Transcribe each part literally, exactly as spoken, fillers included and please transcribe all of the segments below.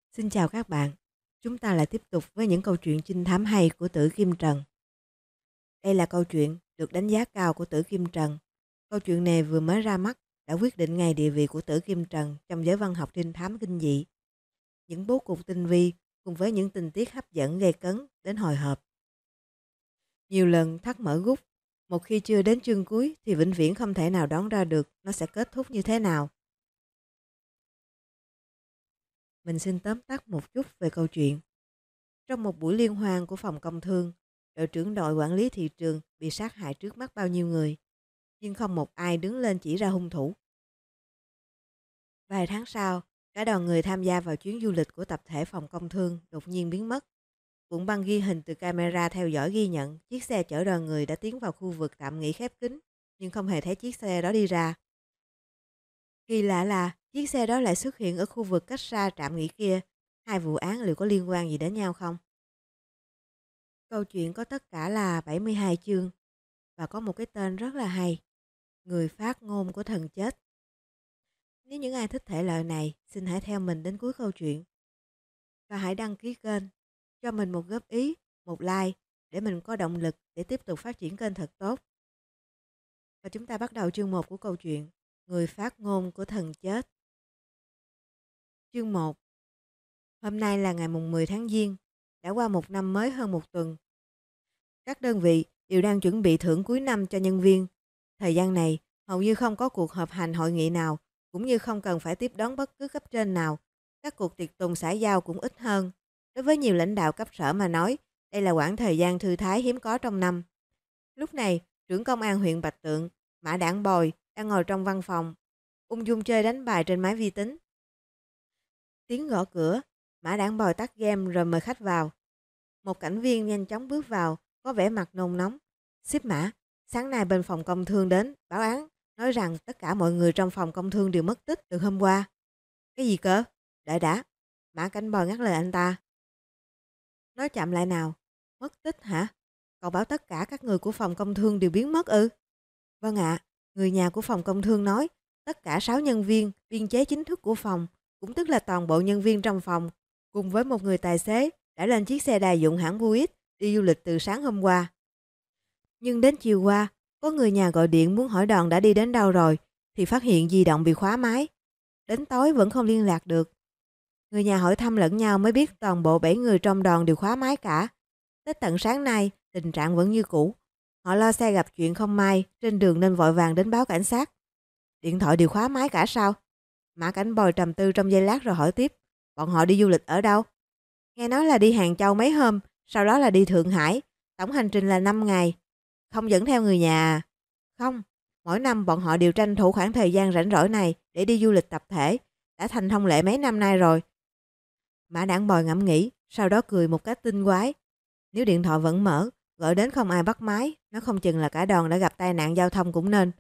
Xin chào các bạn. Chúng ta lại tiếp tục với những câu chuyện trinh thám hay của Tử Kim Trần. Đây là câu chuyện được đánh giá cao của Tử Kim Trần. Câu chuyện này vừa mới ra mắt đã quyết định ngay địa vị của Tử Kim Trần trong giới văn học trinh thám kinh dị. Những bố cục tinh vi cùng với những tình tiết hấp dẫn gây cấn đến hồi hộp. Nhiều lần thắt mở gút, một khi chưa đến chương cuối thì vĩnh viễn không thể nào đoán ra được nó sẽ kết thúc như thế nào. Mình xin tóm tắt một chút về câu chuyện. Trong một buổi liên hoan của phòng công thương, đội trưởng đội quản lý thị trường bị sát hại trước mắt bao nhiêu người, nhưng không một ai đứng lên chỉ ra hung thủ. Vài tháng sau, cả đoàn người tham gia vào chuyến du lịch của tập thể phòng công thương đột nhiên biến mất. Cuộn băng ghi hình từ camera theo dõi ghi nhận chiếc xe chở đoàn người đã tiến vào khu vực tạm nghỉ khép kín, nhưng không hề thấy chiếc xe đó đi ra. Kỳ lạ là chiếc xe đó lại xuất hiện ở khu vực cách xa trạm nghỉ kia. Hai vụ án liệu có liên quan gì đến nhau không? Câu chuyện có tất cả là bảy mươi hai chương và có một cái tên rất là hay: Người phát ngôn của thần chết. Nếu những ai thích thể loại này, xin hãy theo mình đến cuối câu chuyện. Và hãy đăng ký kênh, cho mình một góp ý, một like để mình có động lực để tiếp tục phát triển kênh thật tốt. Và chúng ta bắt đầu chương một của câu chuyện Người phát ngôn của thần chết. Chương một. Hôm nay là ngày mùng mười tháng Giêng, đã qua một năm mới hơn một tuần. Các đơn vị đều đang chuẩn bị thưởng cuối năm cho nhân viên. Thời gian này, hầu như không có cuộc họp hành hội nghị nào, cũng như không cần phải tiếp đón bất cứ cấp trên nào. Các cuộc tiệc tùng xã giao cũng ít hơn. Đối với nhiều lãnh đạo cấp sở mà nói, đây là quãng thời gian thư thái hiếm có trong năm. Lúc này, trưởng công an huyện Bạch Tượng, Mã Đảng Bồi, đang ngồi trong văn phòng, ung dung chơi đánh bài trên máy vi tính. Tiếng gõ cửa, Mã Đảng Bồi tắt game rồi mời khách vào. Một cảnh viên nhanh chóng bước vào, có vẻ mặt nôn nóng. Xếp Mã, sáng nay bên phòng công thương đến báo án, nói rằng tất cả mọi người trong phòng công thương đều mất tích từ hôm qua. Cái gì cơ? Đợi đã. Mã Cảnh Bồi ngắt lời anh ta. Nói chậm lại nào. Mất tích hả? Cậu bảo tất cả các người của phòng công thương đều biến mất ư? Vâng ạ, người nhà của phòng công thương nói tất cả sáu nhân viên, biên chế chính thức của phòng, cũng tức là toàn bộ nhân viên trong phòng, cùng với một người tài xế đã lên chiếc xe đài dụng hãng Buick đi du lịch từ sáng hôm qua. Nhưng đến chiều qua, có người nhà gọi điện muốn hỏi đoàn đã đi đến đâu rồi, thì phát hiện di động bị khóa máy. Đến tối vẫn không liên lạc được. Người nhà hỏi thăm lẫn nhau mới biết toàn bộ bảy người trong đoàn đều khóa máy cả. Tới tận sáng nay, tình trạng vẫn như cũ. Họ lo xe gặp chuyện không may trên đường nên vội vàng đến báo cảnh sát. Điện thoại đều khóa máy cả sao? Mã Cảnh Bồi trầm tư trong giây lát rồi hỏi tiếp. Bọn họ đi du lịch ở đâu? Nghe nói là đi Hàng Châu mấy hôm, sau đó là đi Thượng Hải. Tổng hành trình là năm ngày. Không dẫn theo người nhà à? Không, mỗi năm bọn họ đều tranh thủ khoảng thời gian rảnh rỗi này để đi du lịch tập thể. Đã thành thông lệ mấy năm nay rồi. Mã Đảng Bồi ngẫm nghĩ, sau đó cười một cách tinh quái. Nếu điện thoại vẫn mở, gọi đến không ai bắt máy, nó không chừng là cả đoàn đã gặp tai nạn giao thông cũng nên.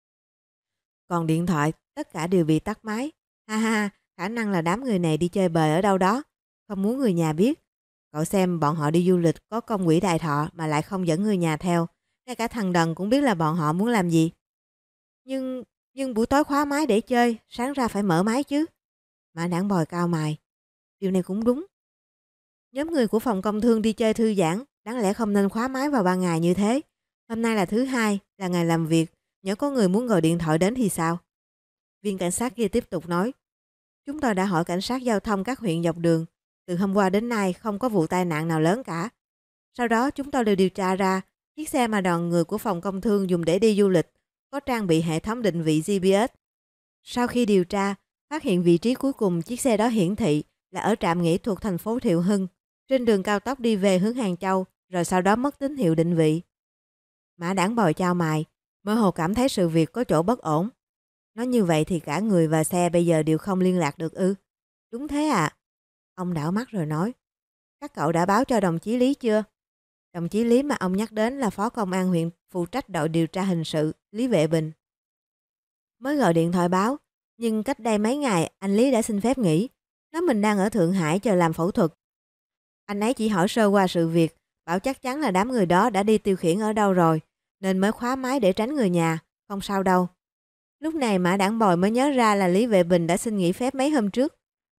Còn điện thoại, tất cả đều bị tắt máy. Ha ha, khả năng là đám người này đi chơi bời ở đâu đó, không muốn người nhà biết. Cậu xem bọn họ đi du lịch có công quỹ đại thọ mà lại không dẫn người nhà theo. Ngay cả thằng Đần cũng biết là bọn họ muốn làm gì. Nhưng, nhưng buổi tối khóa máy để chơi, sáng ra phải mở máy chứ. Mã Đảng Bồi cao mày. Điều này cũng đúng. Nhóm người của phòng công thương đi chơi thư giãn, đáng lẽ không nên khóa máy vào ban ngày như thế. Hôm nay là thứ hai, là ngày làm việc, nhỡ có người muốn gọi điện thoại đến thì sao? Viên cảnh sát kia tiếp tục nói. Chúng tôi đã hỏi cảnh sát giao thông các huyện dọc đường. Từ hôm qua đến nay không có vụ tai nạn nào lớn cả. Sau đó chúng tôi đều điều tra ra chiếc xe mà đoàn người của phòng công thương dùng để đi du lịch có trang bị hệ thống định vị giê pê ét. Sau khi điều tra, phát hiện vị trí cuối cùng chiếc xe đó hiển thị là ở trạm nghỉ thuộc thành phố Thiệu Hưng, trên đường cao tốc đi về hướng Hàng Châu, rồi sau đó mất tín hiệu định vị. Mã Đảng Bồi chau mày, mơ hồ cảm thấy sự việc có chỗ bất ổn. Nói như vậy thì cả người và xe bây giờ đều không liên lạc được ư? Đúng thế à? Ông đảo mắt rồi nói. Các cậu đã báo cho đồng chí Lý chưa? Đồng chí Lý mà ông nhắc đến là phó công an huyện phụ trách đội điều tra hình sự, Lý Vệ Bình. Mới gọi điện thoại báo, nhưng cách đây mấy ngày anh Lý đã xin phép nghỉ. Nói mình đang ở Thượng Hải chờ làm phẫu thuật. Anh ấy chỉ hỏi sơ qua sự việc, bảo chắc chắn là đám người đó đã đi tiêu khiển ở đâu rồi, nên mới khóa máy để tránh người nhà, không sao đâu. Lúc này Mã Đảng Bồi mới nhớ ra là Lý Vệ Bình đã xin nghỉ phép mấy hôm trước.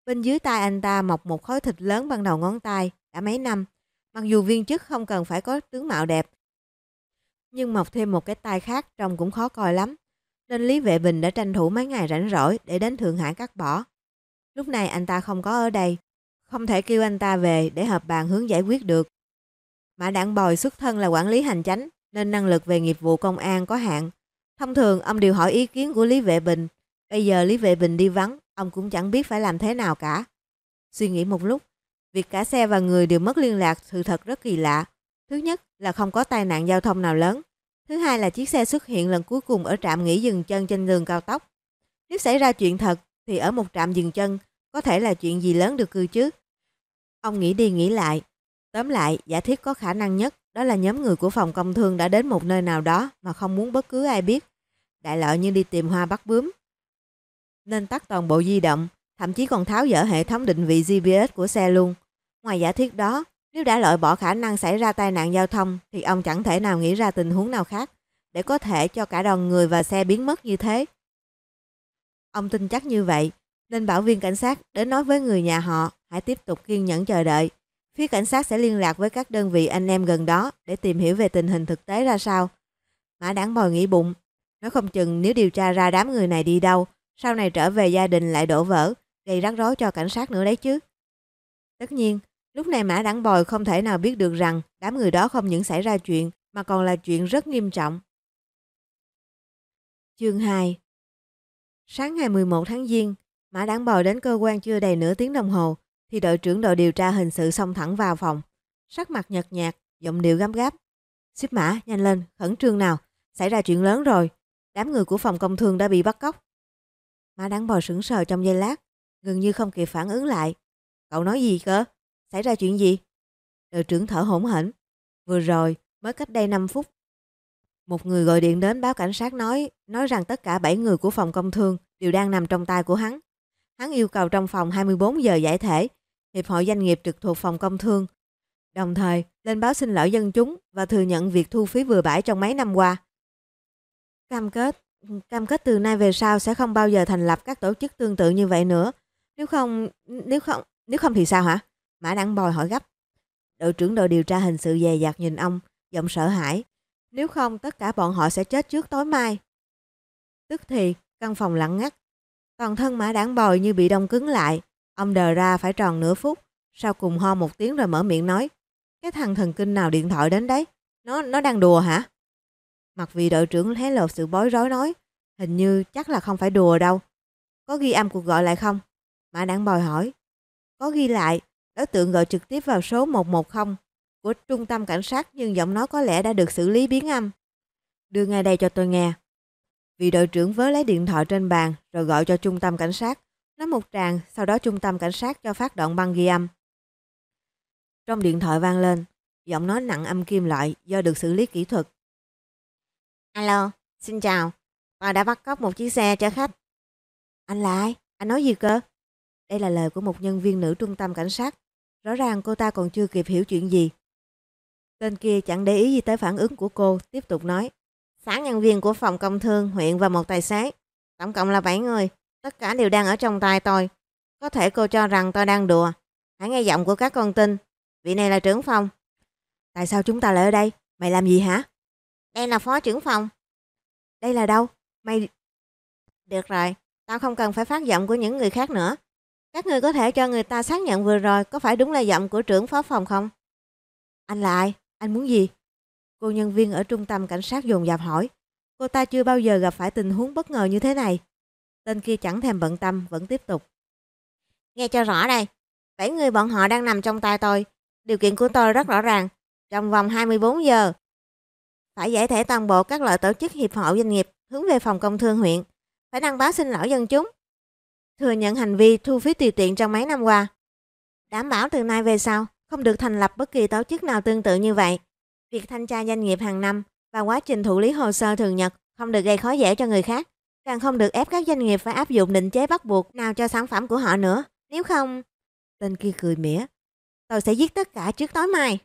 Bên dưới tay anh ta mọc một khối thịt lớn bằng đầu ngón tay đã mấy năm. Mặc dù viên chức không cần phải có tướng mạo đẹp, nhưng mọc thêm một cái tay khác trông cũng khó coi lắm. Nên Lý Vệ Bình đã tranh thủ mấy ngày rảnh rỗi để đến Thượng Hải cắt bỏ. Lúc này anh ta không có ở đây, không thể kêu anh ta về để họp bàn hướng giải quyết được. Mã Đản Bồi xuất thân là quản lý hành chánh nên năng lực về nghiệp vụ công an có hạn. Thông thường ông đều hỏi ý kiến của Lý Vệ Bình. Bây giờ Lý Vệ Bình đi vắng, ông cũng chẳng biết phải làm thế nào cả. Suy nghĩ một lúc, việc cả xe và người đều mất liên lạc sự thật rất kỳ lạ. Thứ nhất là không có tai nạn giao thông nào lớn. Thứ hai là chiếc xe xuất hiện lần cuối cùng ở trạm nghỉ dừng chân trên đường cao tốc. Nếu xảy ra chuyện thật thì ở một trạm dừng chân có thể là chuyện gì lớn được cơ chứ. Ông nghĩ đi nghĩ lại. Tóm lại, giả thiết có khả năng nhất đó là nhóm người của phòng công thương đã đến một nơi nào đó mà không muốn bất cứ ai biết. Đại loại như đi tìm hoa bắt bướm. Nên tắt toàn bộ di động, thậm chí còn tháo dỡ hệ thống định vị giê pê ét của xe luôn. Ngoài giả thiết đó, nếu đã loại bỏ khả năng xảy ra tai nạn giao thông thì ông chẳng thể nào nghĩ ra tình huống nào khác để có thể cho cả đoàn người và xe biến mất như thế. Ông tin chắc như vậy nên bảo viên cảnh sát đến nói với người nhà họ hãy tiếp tục kiên nhẫn chờ đợi. Phía cảnh sát sẽ liên lạc với các đơn vị anh em gần đó để tìm hiểu về tình hình thực tế ra sao. Mã Đản Bồi nghĩ bụng, nói không chừng nếu điều tra ra đám người này đi đâu, sau này trở về gia đình lại đổ vỡ, gây rắc rối cho cảnh sát nữa đấy chứ. Tất nhiên, lúc này Mã Đản Bồi không thể nào biết được rằng đám người đó không những xảy ra chuyện mà còn là chuyện rất nghiêm trọng. Chương hai. Sáng ngày mười một tháng Giêng, Mã Đản Bồi đến cơ quan chưa đầy nửa tiếng đồng hồ thì đội trưởng đội điều tra hình sự xông thẳng vào phòng, sắc mặt nhợt nhạt, giọng điệu gấp gáp. "Xếp Mã, nhanh lên, khẩn trương nào, xảy ra chuyện lớn rồi, đám người của phòng công thương đã bị bắt cóc." Mã Đản Bồi sững sờ trong giây lát, gần như không kịp phản ứng lại. "Cậu nói gì cơ? Xảy ra chuyện gì?" Đội trưởng thở hổn hển. "Vừa rồi, mới cách đây năm phút, một người gọi điện đến báo cảnh sát nói nói rằng tất cả bảy người của phòng công thương đều đang nằm trong tay của hắn. Hắn yêu cầu trong phòng hai mươi bốn giờ giải thể, Hiệp hội Doanh nghiệp trực thuộc phòng công thương, đồng thời lên báo xin lỗi dân chúng và thừa nhận việc thu phí bừa bãi trong mấy năm qua. Cam kết, cam kết từ nay về sau sẽ không bao giờ thành lập các tổ chức tương tự như vậy nữa. Nếu không, nếu không, nếu không thì sao hả?" Mã Đản Bồi hỏi gấp. Đội trưởng đội điều tra hình sự dè dặt nhìn ông, giọng sợ hãi. "Nếu không, tất cả bọn họ sẽ chết trước tối mai." Tức thì, căn phòng lặng ngắt. Toàn thân Mã Đản Bồi như bị đông cứng lại. Ông đờ ra phải tròn nửa phút, sau cùng ho một tiếng rồi mở miệng nói. "Cái thằng thần kinh nào điện thoại đến đấy? Nó nó đang đùa hả?" Mặc vì đội trưởng hé lộ sự bối rối nói. "Hình như chắc là không phải đùa đâu." "Có ghi âm cuộc gọi lại không?" Mã Đản Bồi hỏi. "Có ghi lại, đối tượng gọi trực tiếp vào số một một không của trung tâm cảnh sát nhưng giọng nói có lẽ đã được xử lý biến âm." "Đưa ngay đây cho tôi nghe." Vị đội trưởng vớ lấy điện thoại trên bàn rồi gọi cho trung tâm cảnh sát, nói một tràng, sau đó trung tâm cảnh sát cho phát đoạn băng ghi âm. Trong điện thoại vang lên, giọng nói nặng âm kim loại do được xử lý kỹ thuật. "Alo, xin chào, tôi đã bắt cóc một chiếc xe chở khách." "Anh là ai? Anh nói gì cơ?" Đây là lời của một nhân viên nữ trung tâm cảnh sát. Rõ ràng cô ta còn chưa kịp hiểu chuyện gì. Tên kia chẳng để ý gì tới phản ứng của cô, tiếp tục nói. "Sáu nhân viên của phòng công thương huyện và một tài xế. Tổng cộng là bảy người. Tất cả đều đang ở trong tay tôi. Có thể cô cho rằng tôi đang đùa. Hãy nghe giọng của các con tin. Vị này là trưởng phòng." "Tại sao chúng ta lại ở đây? Mày làm gì hả?" "Đây là phó trưởng phòng." "Đây là đâu? Mày..." "Được rồi, tao không cần phải phát giọng của những người khác nữa. Các người có thể cho người ta xác nhận vừa rồi có phải đúng là giọng của trưởng phó phòng không?" "Anh là ai? Anh muốn gì?" Cô nhân viên ở trung tâm cảnh sát dồn dập hỏi. Cô ta chưa bao giờ gặp phải tình huống bất ngờ như thế này. Tên kia chẳng thèm bận tâm, vẫn tiếp tục. "Nghe cho rõ đây. Bảy người bọn họ đang nằm trong tay tôi. Điều kiện của tôi rất rõ ràng. Trong vòng hai mươi bốn giờ phải giải thể toàn bộ các loại tổ chức hiệp hội doanh nghiệp hướng về phòng công thương huyện. Phải đăng báo xin lỗi dân chúng. Thừa nhận hành vi thu phí tùy tiện trong mấy năm qua. Đảm bảo từ nay về sau không được thành lập bất kỳ tổ chức nào tương tự như vậy. Việc thanh tra doanh nghiệp hàng năm và quá trình thụ lý hồ sơ thường nhật không được gây khó dễ cho người khác. Càng không được ép các doanh nghiệp phải áp dụng định chế bắt buộc nào cho sản phẩm của họ nữa. Nếu không..." Tên kia cười mỉa. "Tôi sẽ giết tất cả trước tối mai."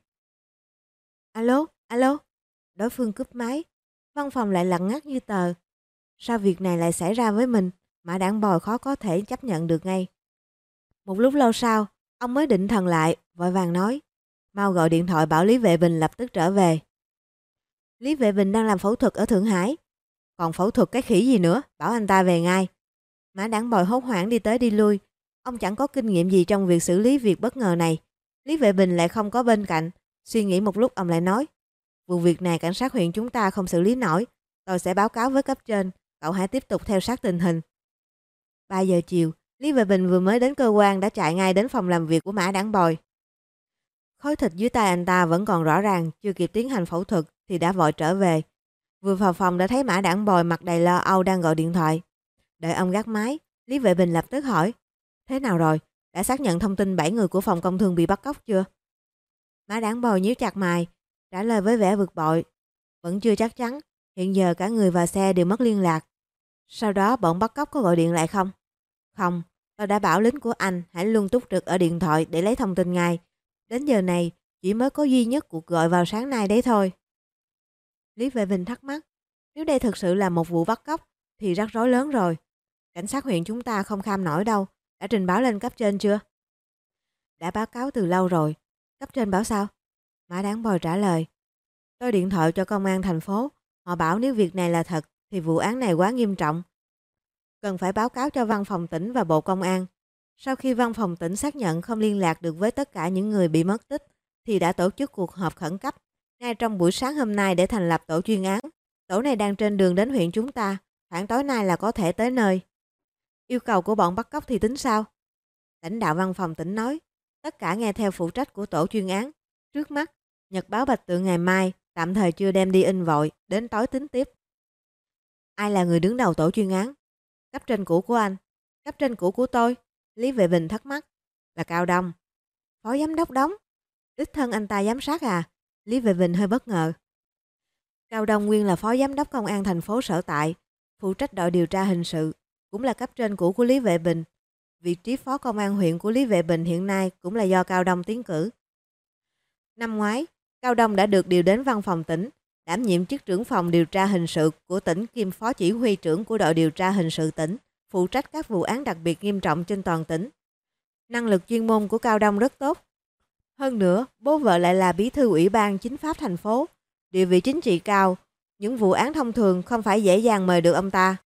"Alo, alo." Đối phương cúp máy. Văn phòng lại lặng ngắt như tờ. Sao việc này lại xảy ra với mình? Mã Đản Bồi khó có thể chấp nhận được ngay. Một lúc lâu sau, ông mới định thần lại, vội vàng nói, mau gọi điện thoại bảo Lý Vệ Bình lập tức trở về. Lý Vệ Bình đang làm phẫu thuật ở Thượng Hải. Còn phẫu thuật cái khỉ gì nữa, bảo anh ta về ngay. Mã Đản Bồi hốt hoảng đi tới đi lui. Ông chẳng có kinh nghiệm gì trong việc xử lý việc bất ngờ này. Lý Vệ Bình lại không có bên cạnh. Suy nghĩ một lúc ông lại nói, vụ việc này cảnh sát huyện chúng ta không xử lý nổi. Tôi sẽ báo cáo với cấp trên. Cậu hãy tiếp tục theo sát tình hình. ba giờ chiều, Lý Vệ Bình vừa mới đến cơ quan đã chạy ngay đến phòng làm việc của Mã Đản Bồi. Khối thịt dưới tay anh ta vẫn còn rõ ràng, chưa kịp tiến hành phẫu thuật thì đã vội trở về. Vừa vào phòng đã thấy Mã Đản Bồi mặt đầy lo âu đang gọi điện thoại. Đợi ông gác máy, Lý Vệ Bình lập tức hỏi, thế nào rồi? Đã xác nhận thông tin bảy người của phòng công thương bị bắt cóc chưa? Mã Đản Bồi nhíu chặt mày, trả lời với vẻ bực bội, vẫn chưa chắc chắn, hiện giờ cả người và xe đều mất liên lạc. Sau đó bọn bắt cóc có gọi điện lại không? Không, tôi đã bảo lính của anh hãy luôn túc trực ở điện thoại để lấy thông tin ngay. Đến giờ này, chỉ mới có duy nhất cuộc gọi vào sáng nay đấy thôi. Lý Vệ Bình thắc mắc, nếu đây thực sự là một vụ bắt cóc thì rắc rối lớn rồi. Cảnh sát huyện chúng ta không kham nổi đâu, đã trình báo lên cấp trên chưa? Đã báo cáo từ lâu rồi. Cấp trên bảo sao? Mã Đản Bồi trả lời, tôi điện thoại cho công an thành phố, họ bảo nếu việc này là thật thì vụ án này quá nghiêm trọng, cần phải báo cáo cho văn phòng tỉnh và bộ công an. Sau khi văn phòng tỉnh xác nhận không liên lạc được với tất cả những người bị mất tích thì đã tổ chức cuộc họp khẩn cấp ngay trong buổi sáng hôm nay để thành lập tổ chuyên án. Tổ này đang trên đường đến huyện chúng ta, khoảng tối nay là có thể tới nơi. Yêu cầu của bọn bắt cóc thì tính sao? Lãnh đạo văn phòng tỉnh nói, tất cả nghe theo phụ trách của tổ chuyên án. Trước mắt, Nhật báo Bạch Tượng ngày mai tạm thời chưa đem đi in vội, đến tối tính tiếp. Ai là người đứng đầu tổ chuyên án? Cấp trên cũ của anh. Cấp trên cũ của tôi? Lý Vệ Bình thắc mắc. Là Cao Đông. Phó giám đốc Đống. Đích thân anh ta giám sát à? Lý Vệ Bình hơi bất ngờ. Cao Đông nguyên là phó giám đốc công an thành phố sở tại, phụ trách đội điều tra hình sự, cũng là cấp trên cũ của Lý Vệ Bình. Vị trí phó công an huyện của Lý Vệ Bình hiện nay cũng là do Cao Đông tiến cử. Năm ngoái, Cao Đông đã được điều đến văn phòng tỉnh, đảm nhiệm chức trưởng phòng điều tra hình sự của tỉnh kiêm phó chỉ huy trưởng của đội điều tra hình sự tỉnh, phụ trách các vụ án đặc biệt nghiêm trọng trên toàn tỉnh. Năng lực chuyên môn của Cao Đông rất tốt. Hơn nữa, bố vợ lại là bí thư ủy ban chính pháp thành phố, địa vị chính trị cao, những vụ án thông thường không phải dễ dàng mời được ông ta.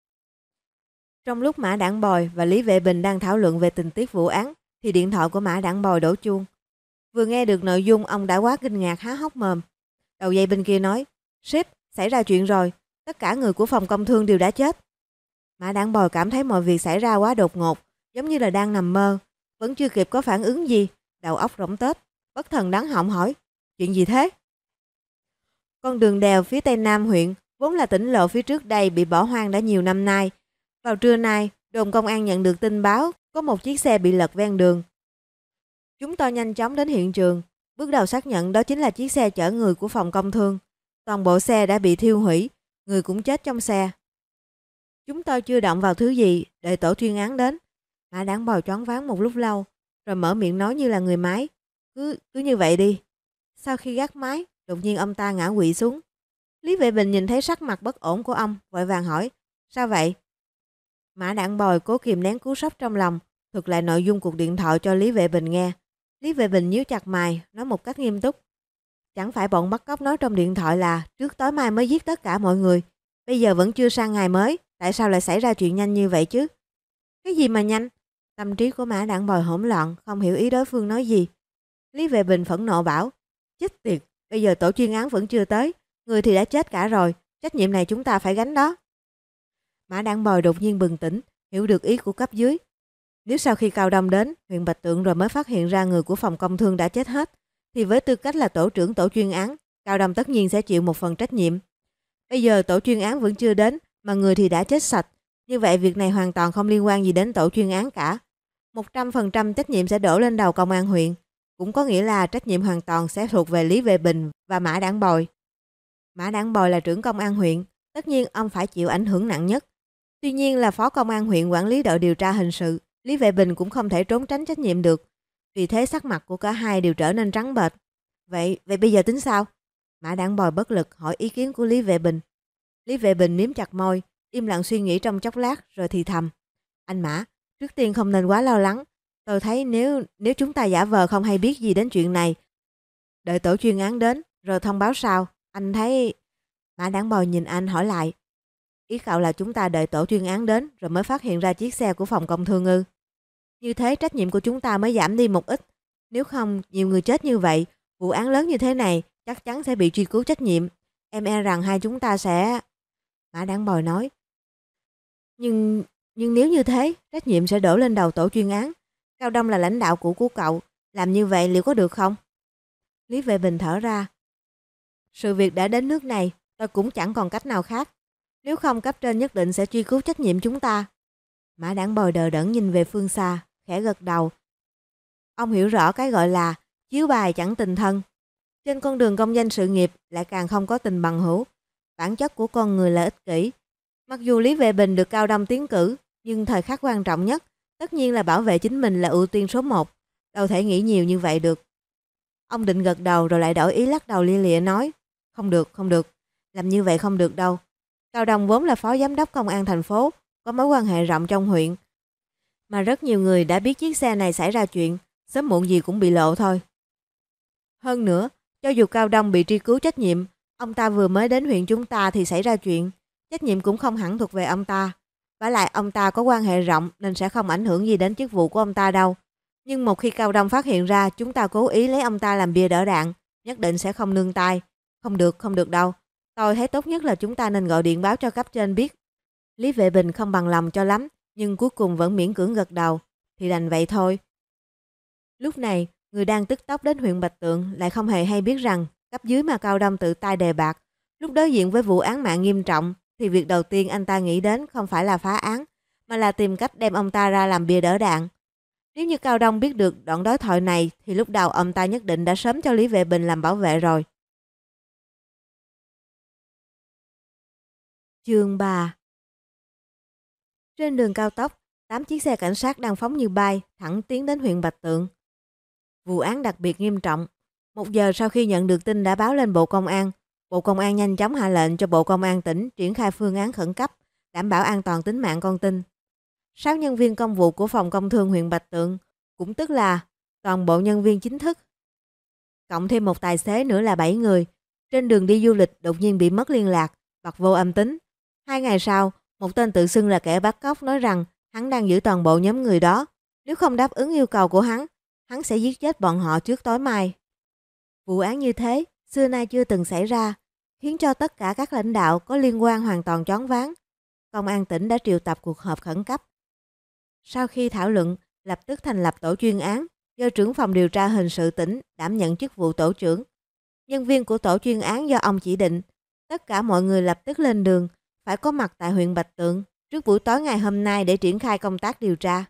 Trong lúc Mã Đản Bồi và Lý Vệ Bình đang thảo luận về tình tiết vụ án, thì điện thoại của Mã Đản Bồi đổ chuông. Vừa nghe được nội dung, ông đã quá kinh ngạc há hốc mồm. Đầu dây bên kia nói, sếp, xảy ra chuyện rồi, tất cả người của phòng công thương đều đã chết. Mã Đản Bồi cảm thấy mọi việc xảy ra quá đột ngột, giống như là đang nằm mơ, vẫn chưa kịp có phản ứng gì, đầu óc rỗng tuếch, bất thần đáng họng hỏi, chuyện gì thế? Con đường đèo phía tây nam huyện, vốn là tỉnh lộ phía trước đây bị bỏ hoang đã nhiều năm nay. Vào trưa nay, đồn công an nhận được tin báo có một chiếc xe bị lật ven đường. Chúng tôi nhanh chóng đến hiện trường, bước đầu xác nhận đó chính là chiếc xe chở người của phòng công thương. Toàn bộ xe đã bị thiêu hủy, người cũng chết trong xe. Chúng tôi chưa động vào thứ gì, đợi tổ chuyên án đến. Mã Đản Bồi choáng váng một lúc lâu, rồi mở miệng nói như là người máy. Cứ, cứ như vậy đi. Sau khi gác máy, đột nhiên ông ta ngã quỵ xuống. Lý Vệ Bình nhìn thấy sắc mặt bất ổn của ông, vội vàng hỏi, sao vậy? Mã Đản Bồi cố kìm nén cú sốc trong lòng, thuật lại nội dung cuộc điện thoại cho Lý Vệ Bình nghe. Lý Vệ Bình nhíu chặt mày, nói một cách nghiêm túc. Chẳng phải bọn bắt cóc nói trong điện thoại là trước tối mai mới giết tất cả mọi người. Bây giờ vẫn chưa sang ngày mới, tại sao lại xảy ra chuyện nhanh như vậy chứ? Cái gì mà nhanh? Tâm trí của Mã Đản Bồi hỗn loạn, không hiểu ý đối phương nói gì. Lý Vệ Bình phẫn nộ bảo, chết tiệt, bây giờ tổ chuyên án vẫn chưa tới, người thì đã chết cả rồi, trách nhiệm này chúng ta phải gánh đó. Mã Đản Bồi đột nhiên bừng tỉnh, hiểu được ý của cấp dưới. Nếu sau khi Cao Đông đến huyện Bạch Tượng rồi mới phát hiện ra người của phòng công thương đã chết hết, thì với tư cách là tổ trưởng tổ chuyên án, Cao Đông tất nhiên sẽ chịu một phần trách nhiệm. Bây giờ tổ chuyên án vẫn chưa đến, mà người thì đã chết sạch. Như vậy việc này hoàn toàn không liên quan gì đến tổ chuyên án cả. một trăm phần trăm trách nhiệm sẽ đổ lên đầu công an huyện. Cũng có nghĩa là trách nhiệm hoàn toàn sẽ thuộc về Lý Vệ Bình và Mã Đản Bồi. Mã Đản Bồi là trưởng công an huyện, tất nhiên ông phải chịu ảnh hưởng nặng nhất. Tuy nhiên là phó công an huyện quản lý đội điều tra hình sự, Lý Vệ Bình cũng không thể trốn tránh trách nhiệm được. Vì thế sắc mặt của cả hai đều trở nên trắng bệch. Vậy, vậy bây giờ tính sao? Mã Đản Bồi bất lực hỏi ý kiến của Lý Vệ Bình. Lý Vệ Bình miếm chặt môi, im lặng suy nghĩ trong chốc lát rồi thì thầm. Anh Mã, trước tiên không nên quá lo lắng. Tôi thấy nếu nếu chúng ta giả vờ không hay biết gì đến chuyện này, đợi tổ chuyên án đến rồi thông báo sau, anh thấy. Mã Đảng Bồi nhìn anh hỏi lại. Ý cậu là chúng ta đợi tổ chuyên án đến rồi mới phát hiện ra chiếc xe của phòng công thương ư? Như thế trách nhiệm của chúng ta mới giảm đi một ít. Nếu không, nhiều người chết như vậy, vụ án lớn như thế này chắc chắn sẽ bị truy cứu trách nhiệm. Em e rằng hai chúng ta sẽ. Mã Đảng Bồi nói. Nhưng nhưng nếu như thế, trách nhiệm sẽ đổ lên đầu tổ chuyên án. Cao Đông là lãnh đạo cũ của cậu, làm như vậy liệu có được không? Lý Vệ Bình thở ra. Sự việc đã đến nước này, tôi cũng chẳng còn cách nào khác. Nếu không cấp trên nhất định sẽ truy cứu trách nhiệm chúng ta. Mã Đảng Bồi đờ đẫn nhìn về phương xa, khẽ gật đầu. Ông hiểu rõ cái gọi là chiếu bài chẳng tình thân. Trên con đường công danh sự nghiệp lại càng không có tình bằng hữu. Bản chất của con người là ích kỷ. Mặc dù Lý Vệ Bình được Cao Đông tiến cử, nhưng thời khắc quan trọng nhất, tất nhiên là bảo vệ chính mình là ưu tiên số một. Đâu thể nghĩ nhiều như vậy được. Ông định gật đầu rồi lại đổi ý lắc đầu lia lịa nói. Không được, không được. Làm như vậy không được đâu. Cao Đông vốn là phó giám đốc công an thành phố, có mối quan hệ rộng trong huyện. Mà rất nhiều người đã biết chiếc xe này xảy ra chuyện, sớm muộn gì cũng bị lộ thôi. Hơn nữa, cho dù Cao Đông bị truy cứu trách nhiệm, ông ta vừa mới đến huyện chúng ta thì xảy ra chuyện, trách nhiệm cũng không hẳn thuộc về ông ta. Vả lại ông ta có quan hệ rộng nên sẽ không ảnh hưởng gì đến chức vụ của ông ta đâu. Nhưng một khi Cao Đông phát hiện ra chúng ta cố ý lấy ông ta làm bia đỡ đạn, nhất định sẽ không nương tay. Không được, không được đâu. Tôi thấy tốt nhất là chúng ta nên gọi điện báo cho cấp trên biết. Lý Vệ Bình không bằng lòng cho lắm, nhưng cuối cùng vẫn miễn cưỡng gật đầu. Thì đành vậy thôi. Lúc này, người đang tức tốc đến huyện Bạch Tượng lại không hề hay biết rằng cấp dưới mà Cao Đông tự tay đề bạt. Lúc đối diện với vụ án mạng nghiêm trọng, thì việc đầu tiên anh ta nghĩ đến không phải là phá án, mà là tìm cách đem ông ta ra làm bia đỡ đạn. Nếu như Cao Đông biết được đoạn đối thoại này, thì lúc đầu ông ta nhất định đã sớm cho Lý Vệ Bình làm bảo vệ rồi. Chương ba. Trên đường cao tốc, tám chiếc xe cảnh sát đang phóng như bay, thẳng tiến đến huyện Bạch Tượng. Vụ án đặc biệt nghiêm trọng. Một giờ sau khi nhận được tin đã báo lên Bộ Công an, Bộ Công an nhanh chóng hạ lệnh cho Bộ Công an tỉnh triển khai phương án khẩn cấp, đảm bảo an toàn tính mạng con tin. Sáu nhân viên công vụ của phòng công thương huyện Bạch Tượng, cũng tức là toàn bộ nhân viên chính thức, cộng thêm một tài xế nữa là bảy người, trên đường đi du lịch đột nhiên bị mất liên lạc, bật vô âm tính. Hai ngày sau, một tên tự xưng là kẻ bắt cóc nói rằng hắn đang giữ toàn bộ nhóm người đó. Nếu không đáp ứng yêu cầu của hắn, hắn sẽ giết chết bọn họ trước tối mai. Vụ án như thế, xưa nay chưa từng xảy ra, khiến cho tất cả các lãnh đạo có liên quan hoàn toàn choáng váng. Công an tỉnh đã triệu tập cuộc họp khẩn cấp. Sau khi thảo luận, lập tức thành lập tổ chuyên án, do trưởng phòng điều tra hình sự tỉnh đảm nhận chức vụ tổ trưởng. Nhân viên của tổ chuyên án do ông chỉ định, tất cả mọi người lập tức lên đường, phải có mặt tại huyện Bạch Tượng trước buổi tối ngày hôm nay để triển khai công tác điều tra.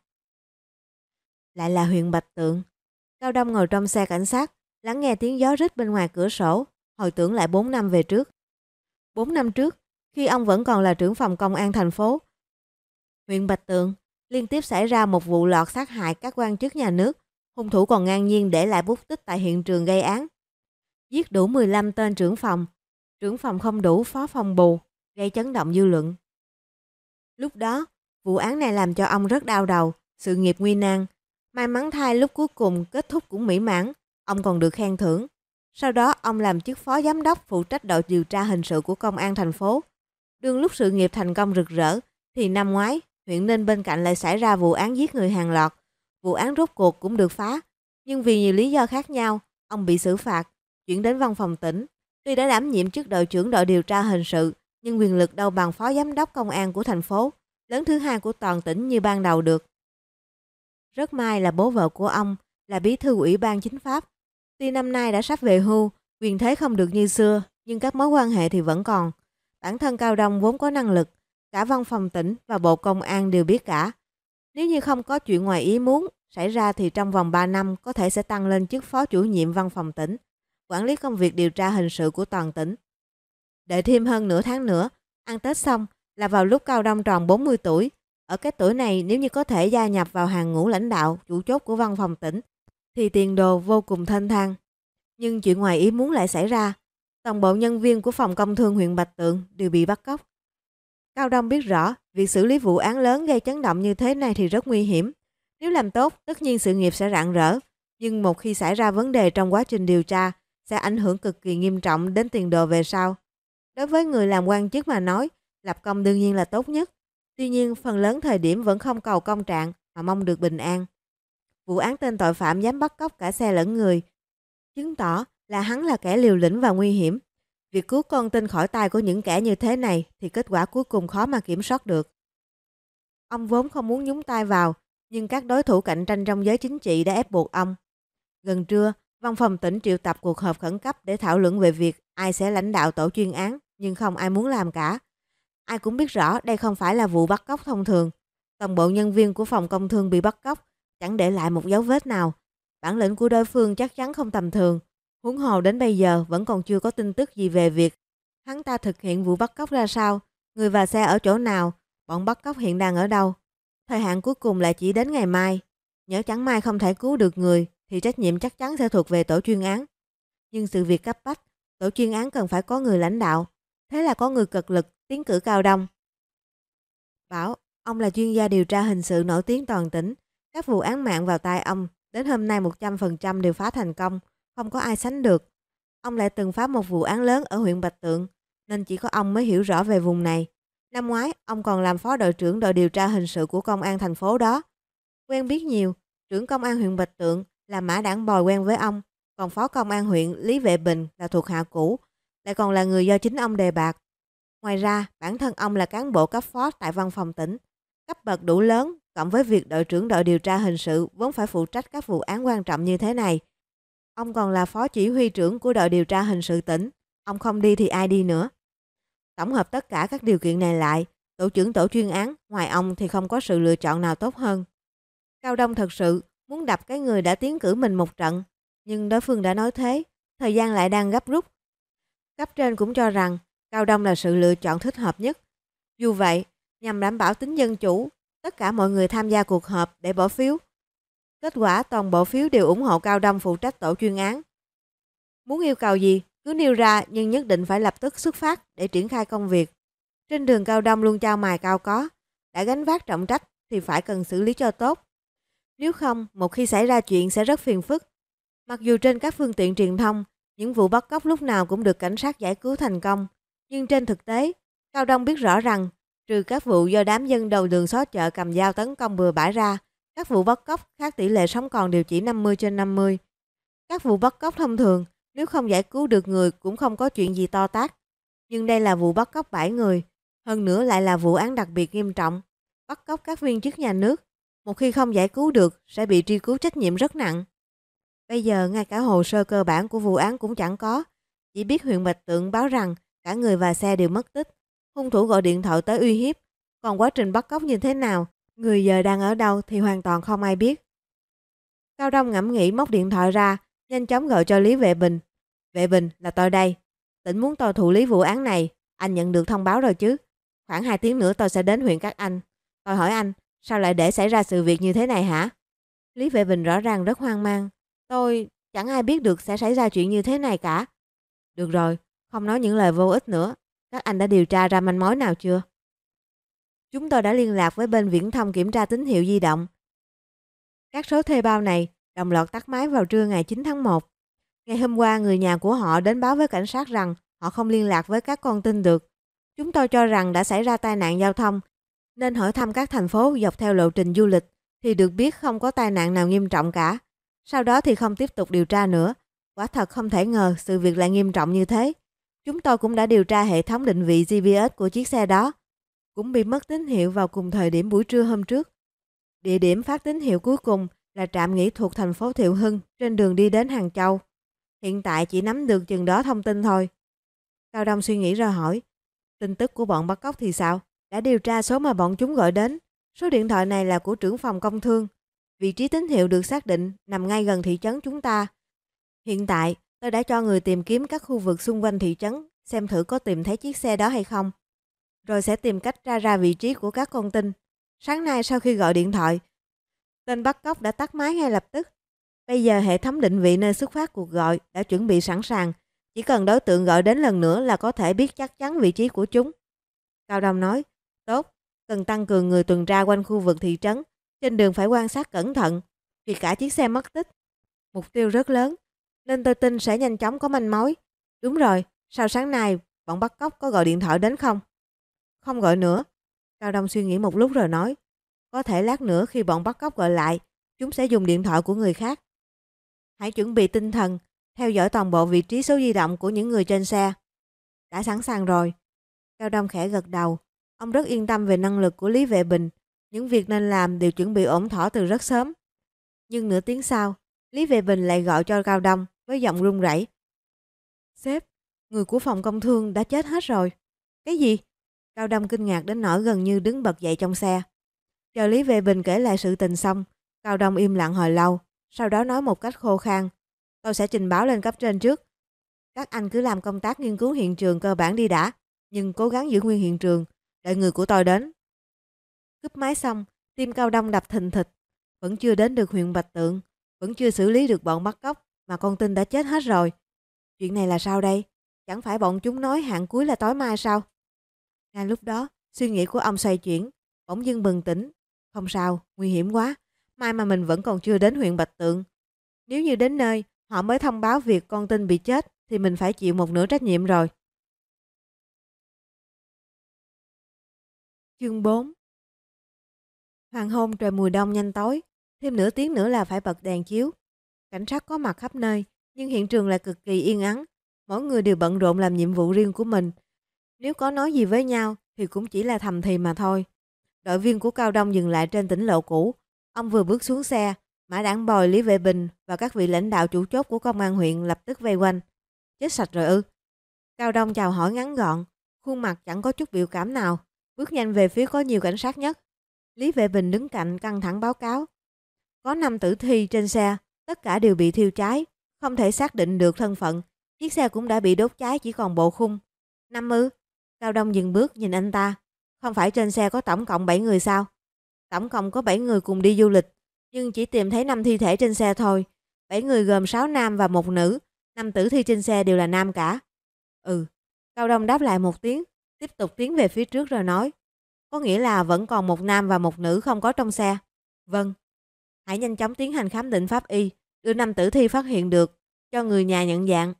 Lại là huyện Bạch Tượng. Cao Đông ngồi trong xe cảnh sát, lắng nghe tiếng gió rít bên ngoài cửa sổ, hồi tưởng lại bốn năm về trước. Bốn năm trước, khi ông vẫn còn là trưởng phòng công an thành phố, huyện Bạch Tượng liên tiếp xảy ra một vụ lọt sát hại các quan chức nhà nước, hung thủ còn ngang nhiên để lại bút tích tại hiện trường gây án. Giết đủ mười lăm tên trưởng phòng, trưởng phòng không đủ phó phòng bù, gây chấn động dư luận. Lúc đó, vụ án này làm cho ông rất đau đầu, sự nghiệp nguy nan. May mắn thay lúc cuối cùng kết thúc cũng mỹ mãn, ông còn được khen thưởng. Sau đó ông làm chức phó giám đốc phụ trách đội điều tra hình sự của công an thành phố. Đương lúc sự nghiệp thành công rực rỡ, thì năm ngoái, huyện Ninh bên cạnh lại xảy ra vụ án giết người hàng loạt. Vụ án rốt cuộc cũng được phá, nhưng vì nhiều lý do khác nhau, ông bị xử phạt, chuyển đến văn phòng tỉnh. Tuy đã đảm nhiệm chức đội trưởng đội điều tra hình sự, nhưng quyền lực đâu bằng phó giám đốc công an của thành phố, lớn thứ hai của toàn tỉnh như ban đầu được. Rất may là bố vợ của ông là bí thư ủy ban chính pháp. Tuy năm nay đã sắp về hưu, quyền thế không được như xưa, nhưng các mối quan hệ thì vẫn còn. Bản thân Cao Đông vốn có năng lực, cả văn phòng tỉnh và Bộ Công an đều biết cả. Nếu như không có chuyện ngoài ý muốn xảy ra thì trong vòng ba năm có thể sẽ tăng lên chức phó chủ nhiệm văn phòng tỉnh, quản lý công việc điều tra hình sự của toàn tỉnh. Đợi thêm hơn nửa tháng nữa, ăn Tết xong là vào lúc Cao Đông tròn bốn mươi tuổi. Ở cái tuổi này nếu như có thể gia nhập vào hàng ngũ lãnh đạo chủ chốt của văn phòng tỉnh thì tiền đồ vô cùng thênh thang. Nhưng chuyện ngoài ý muốn lại xảy ra. Toàn bộ nhân viên của phòng công thương huyện Bạch Tượng đều bị bắt cóc. Cao Đông biết rõ việc xử lý vụ án lớn gây chấn động như thế này thì rất nguy hiểm. Nếu làm tốt, tất nhiên sự nghiệp sẽ rạng rỡ. Nhưng một khi xảy ra vấn đề trong quá trình điều tra, sẽ ảnh hưởng cực kỳ nghiêm trọng đến tiền đồ về sau. Đối với người làm quan chức mà nói, lập công đương nhiên là tốt nhất. Tuy nhiên, phần lớn thời điểm vẫn không cầu công trạng mà mong được bình an. Vụ án tên tội phạm dám bắt cóc cả xe lẫn người, chứng tỏ là hắn là kẻ liều lĩnh và nguy hiểm. Việc cứu con tin khỏi tay của những kẻ như thế này thì kết quả cuối cùng khó mà kiểm soát được. Ông vốn không muốn nhúng tay vào, nhưng các đối thủ cạnh tranh trong giới chính trị đã ép buộc ông. Gần trưa, văn phòng tỉnh triệu tập cuộc họp khẩn cấp để thảo luận về việc ai sẽ lãnh đạo tổ chuyên án, nhưng không ai muốn làm cả. Ai cũng biết rõ đây không phải là vụ bắt cóc thông thường. Toàn bộ nhân viên của phòng công thương bị bắt cóc, chẳng để lại một dấu vết nào. Bản lĩnh của đối phương chắc chắn không tầm thường. Huống hồ đến bây giờ vẫn còn chưa có tin tức gì về việc hắn ta thực hiện vụ bắt cóc ra sao, người và xe ở chỗ nào, bọn bắt cóc hiện đang ở đâu. Thời hạn cuối cùng lại chỉ đến ngày mai. Nhỡ chẳng may không thể cứu được người thì trách nhiệm chắc chắn sẽ thuộc về tổ chuyên án. Nhưng sự việc cấp bách, tổ chuyên án cần phải có người lãnh đạo. Thế là có người cực lực tiến cử Cao Đông. Bảo, ông là chuyên gia điều tra hình sự nổi tiếng toàn tỉnh. Các vụ án mạng vào tay ông đến hôm nay một trăm phần trăm đều phá thành công, không có ai sánh được. Ông lại từng phá một vụ án lớn ở huyện Bạch Tượng, nên chỉ có ông mới hiểu rõ về vùng này. Năm ngoái, ông còn làm phó đội trưởng đội điều tra hình sự của công an thành phố đó. Quen biết nhiều, trưởng công an huyện Bạch Tượng là Mã Đảng Bòi quen với ông, còn phó công an huyện Lý Vệ Bình là thuộc hạ cũ, lại còn là người do chính ông đề bạt. Ngoài ra, bản thân ông là cán bộ cấp phó tại văn phòng tỉnh, cấp bậc đủ lớn, cộng với việc đội trưởng đội điều tra hình sự vốn phải phụ trách các vụ án quan trọng như thế này. Ông còn là phó chỉ huy trưởng của đội điều tra hình sự tỉnh, ông không đi thì ai đi nữa. Tổng hợp tất cả các điều kiện này lại, tổ trưởng tổ chuyên án, ngoài ông thì không có sự lựa chọn nào tốt hơn. Cao Đông thật sự muốn đập cái người đã tiến cử mình một trận, nhưng đối phương đã nói thế, thời gian lại đang gấp rút. Cấp trên cũng cho rằng Cao Đông là sự lựa chọn thích hợp nhất. Dù vậy, nhằm đảm bảo tính dân chủ, tất cả mọi người tham gia cuộc họp để bỏ phiếu. Kết quả toàn bộ phiếu đều ủng hộ Cao Đông phụ trách tổ chuyên án. Muốn yêu cầu gì, cứ nêu ra, nhưng nhất định phải lập tức xuất phát để triển khai công việc. Trên đường Cao Đông luôn trao mài cao có, đã gánh vác trọng trách thì phải cần xử lý cho tốt. Nếu không, một khi xảy ra chuyện sẽ rất phiền phức. Mặc dù trên các phương tiện truyền thông, những vụ bắt cóc lúc nào cũng được cảnh sát giải cứu thành công, nhưng trên thực tế, Cao Đông biết rõ rằng, trừ các vụ do đám dân đầu đường xó chợ cầm dao tấn công bừa bãi ra, các vụ bắt cóc khác tỷ lệ sống còn đều chỉ năm mươi trên năm mươi. Các vụ bắt cóc thông thường, nếu không giải cứu được người cũng không có chuyện gì to tát. Nhưng đây là vụ bắt cóc bảy người, hơn nữa lại là vụ án đặc biệt nghiêm trọng, bắt cóc các viên chức nhà nước. Một khi không giải cứu được sẽ bị truy cứu trách nhiệm rất nặng. Bây giờ ngay cả hồ sơ cơ bản của vụ án cũng chẳng có, chỉ biết huyện Bạch Tượng báo rằng cả người và xe đều mất tích. Hung thủ gọi điện thoại tới uy hiếp, còn quá trình bắt cóc như thế nào, người giờ đang ở đâu thì hoàn toàn không ai biết. Cao Đông ngẫm nghĩ móc điện thoại ra, nhanh chóng gọi cho Lý Vệ Bình. Vệ Bình, là tôi đây. Tỉnh muốn tôi thụ lý vụ án này, anh nhận được thông báo rồi chứ? Khoảng hai tiếng nữa tôi sẽ đến huyện các anh. Tôi hỏi anh, sao lại để xảy ra sự việc như thế này hả? Lý Vệ Bình rõ ràng rất hoang mang. Tôi chẳng ai biết được sẽ xảy ra chuyện như thế này cả. Được rồi, không nói những lời vô ích nữa. Các anh đã điều tra ra manh mối nào chưa? Chúng tôi đã liên lạc với bên viễn thông kiểm tra tín hiệu di động. Các số thuê bao này đồng loạt tắt máy vào trưa ngày chín tháng một. Ngày hôm qua, người nhà của họ đến báo với cảnh sát rằng họ không liên lạc với các con tin được. Chúng tôi cho rằng đã xảy ra tai nạn giao thông, nên hỏi thăm các thành phố dọc theo lộ trình du lịch, thì được biết không có tai nạn nào nghiêm trọng cả. Sau đó thì không tiếp tục điều tra nữa. Quả thật không thể ngờ sự việc lại nghiêm trọng như thế. Chúng tôi cũng đã điều tra hệ thống định vị giê pê ét của chiếc xe đó, cũng bị mất tín hiệu vào cùng thời điểm buổi trưa hôm trước. Địa điểm phát tín hiệu cuối cùng là trạm nghỉ thuộc thành phố Thiệu Hưng trên đường đi đến Hàng Châu. Hiện tại chỉ nắm được chừng đó thông tin thôi. Cao Đông suy nghĩ rồi hỏi, tin tức của bọn bắt cóc thì sao? Đã điều tra số mà bọn chúng gọi đến. Số điện thoại này là của trưởng phòng công thương. Vị trí tín hiệu được xác định nằm ngay gần thị trấn chúng ta. Hiện tại, tôi đã cho người tìm kiếm các khu vực xung quanh thị trấn, xem thử có tìm thấy chiếc xe đó hay không. Rồi sẽ tìm cách tra ra vị trí của các con tin. Sáng nay sau khi gọi điện thoại, tên bắt cóc đã tắt máy ngay lập tức. Bây giờ hệ thống định vị nơi xuất phát cuộc gọi đã chuẩn bị sẵn sàng. Chỉ cần đối tượng gọi đến lần nữa là có thể biết chắc chắn vị trí của chúng. Cao Đông nói, tốt, cần tăng cường người tuần tra quanh khu vực thị trấn, Trên đường phải quan sát cẩn thận vì cả chiếc xe mất tích. Mục tiêu rất lớn nên tôi tin sẽ nhanh chóng có manh mối. Đúng rồi, sao sáng nay bọn bắt cóc có gọi điện thoại đến không? Không gọi nữa. Cao Đông suy nghĩ một lúc rồi nói. Có thể lát nữa khi bọn bắt cóc gọi lại, chúng sẽ dùng điện thoại của người khác. Hãy chuẩn bị tinh thần, theo dõi toàn bộ vị trí số di động của những người trên xe. Đã sẵn sàng rồi. Cao Đông khẽ gật đầu. Ông rất yên tâm về năng lực của Lý Vệ Bình. Những việc nên làm đều chuẩn bị ổn thỏa từ rất sớm. Nhưng nửa tiếng sau, Lý Vệ Bình lại gọi cho Cao Đông với giọng run rẩy. Sếp, người của phòng công thương đã chết hết rồi. Cái gì? Cao Đông kinh ngạc đến nỗi gần như đứng bật dậy trong xe. Chờ Lý Vệ Bình kể lại sự tình xong, Cao Đông im lặng hồi lâu, sau đó nói một cách khô khan. Tôi sẽ trình báo lên cấp trên trước. Các anh cứ làm công tác nghiên cứu hiện trường cơ bản đi đã, nhưng cố gắng giữ nguyên hiện trường, đợi người của tôi đến. Cúp máy xong, tim Cao Đông đập thình thịch. Vẫn chưa đến được huyện Bạch Tượng, vẫn chưa xử lý được bọn bắt cóc, mà con tin đã chết hết rồi. Chuyện này là sao đây? Chẳng phải bọn chúng nói hạn cuối là tối mai sao? Ngay lúc đó, suy nghĩ của ông xoay chuyển, bỗng dưng bừng tỉnh. Không sao, nguy hiểm quá. Mai mà mình vẫn còn chưa đến huyện Bạch Tượng. Nếu như đến nơi, họ mới thông báo việc con tin bị chết, thì mình phải chịu một nửa trách nhiệm rồi. Chương bốn. Hoàng hôn trời mùa đông nhanh tối, thêm nửa tiếng nữa là phải bật đèn chiếu. Cảnh sát có mặt khắp nơi, nhưng hiện trường lại cực kỳ yên ắng. Mỗi người đều bận rộn làm nhiệm vụ riêng của mình. Nếu có nói gì với nhau thì cũng chỉ là thầm thì mà thôi. Đội viên của Cao Đông dừng lại trên tỉnh lộ cũ. Ông vừa bước xuống xe, Mã Đảng Bồi, Lý Vệ Bình và các vị lãnh đạo chủ chốt của công an huyện lập tức vây quanh. Chết sạch rồi ư? Cao Đông chào hỏi ngắn gọn, khuôn mặt chẳng có chút biểu cảm nào, bước nhanh về phía có nhiều cảnh sát nhất. Lý Vệ Bình đứng cạnh căng thẳng báo cáo. Có năm tử thi trên xe, tất cả đều bị thiêu cháy, không thể xác định được thân phận. Chiếc xe cũng đã bị đốt cháy chỉ còn bộ khung. Năm ư? Cao Đông dừng bước nhìn anh ta. Không phải trên xe có tổng cộng bảy người sao? Tổng cộng có bảy người cùng đi du lịch, nhưng chỉ tìm thấy năm thi thể trên xe thôi. bảy người gồm sáu nam và một nữ, năm tử thi trên xe đều là nam cả. Ừ. Cao Đông đáp lại một tiếng, tiếp tục tiến về phía trước rồi nói. Có nghĩa là vẫn còn một nam và một nữ không có trong xe. Vâng. Hãy nhanh chóng tiến hành khám định pháp y, đưa năm tử thi phát hiện được, cho người nhà nhận dạng.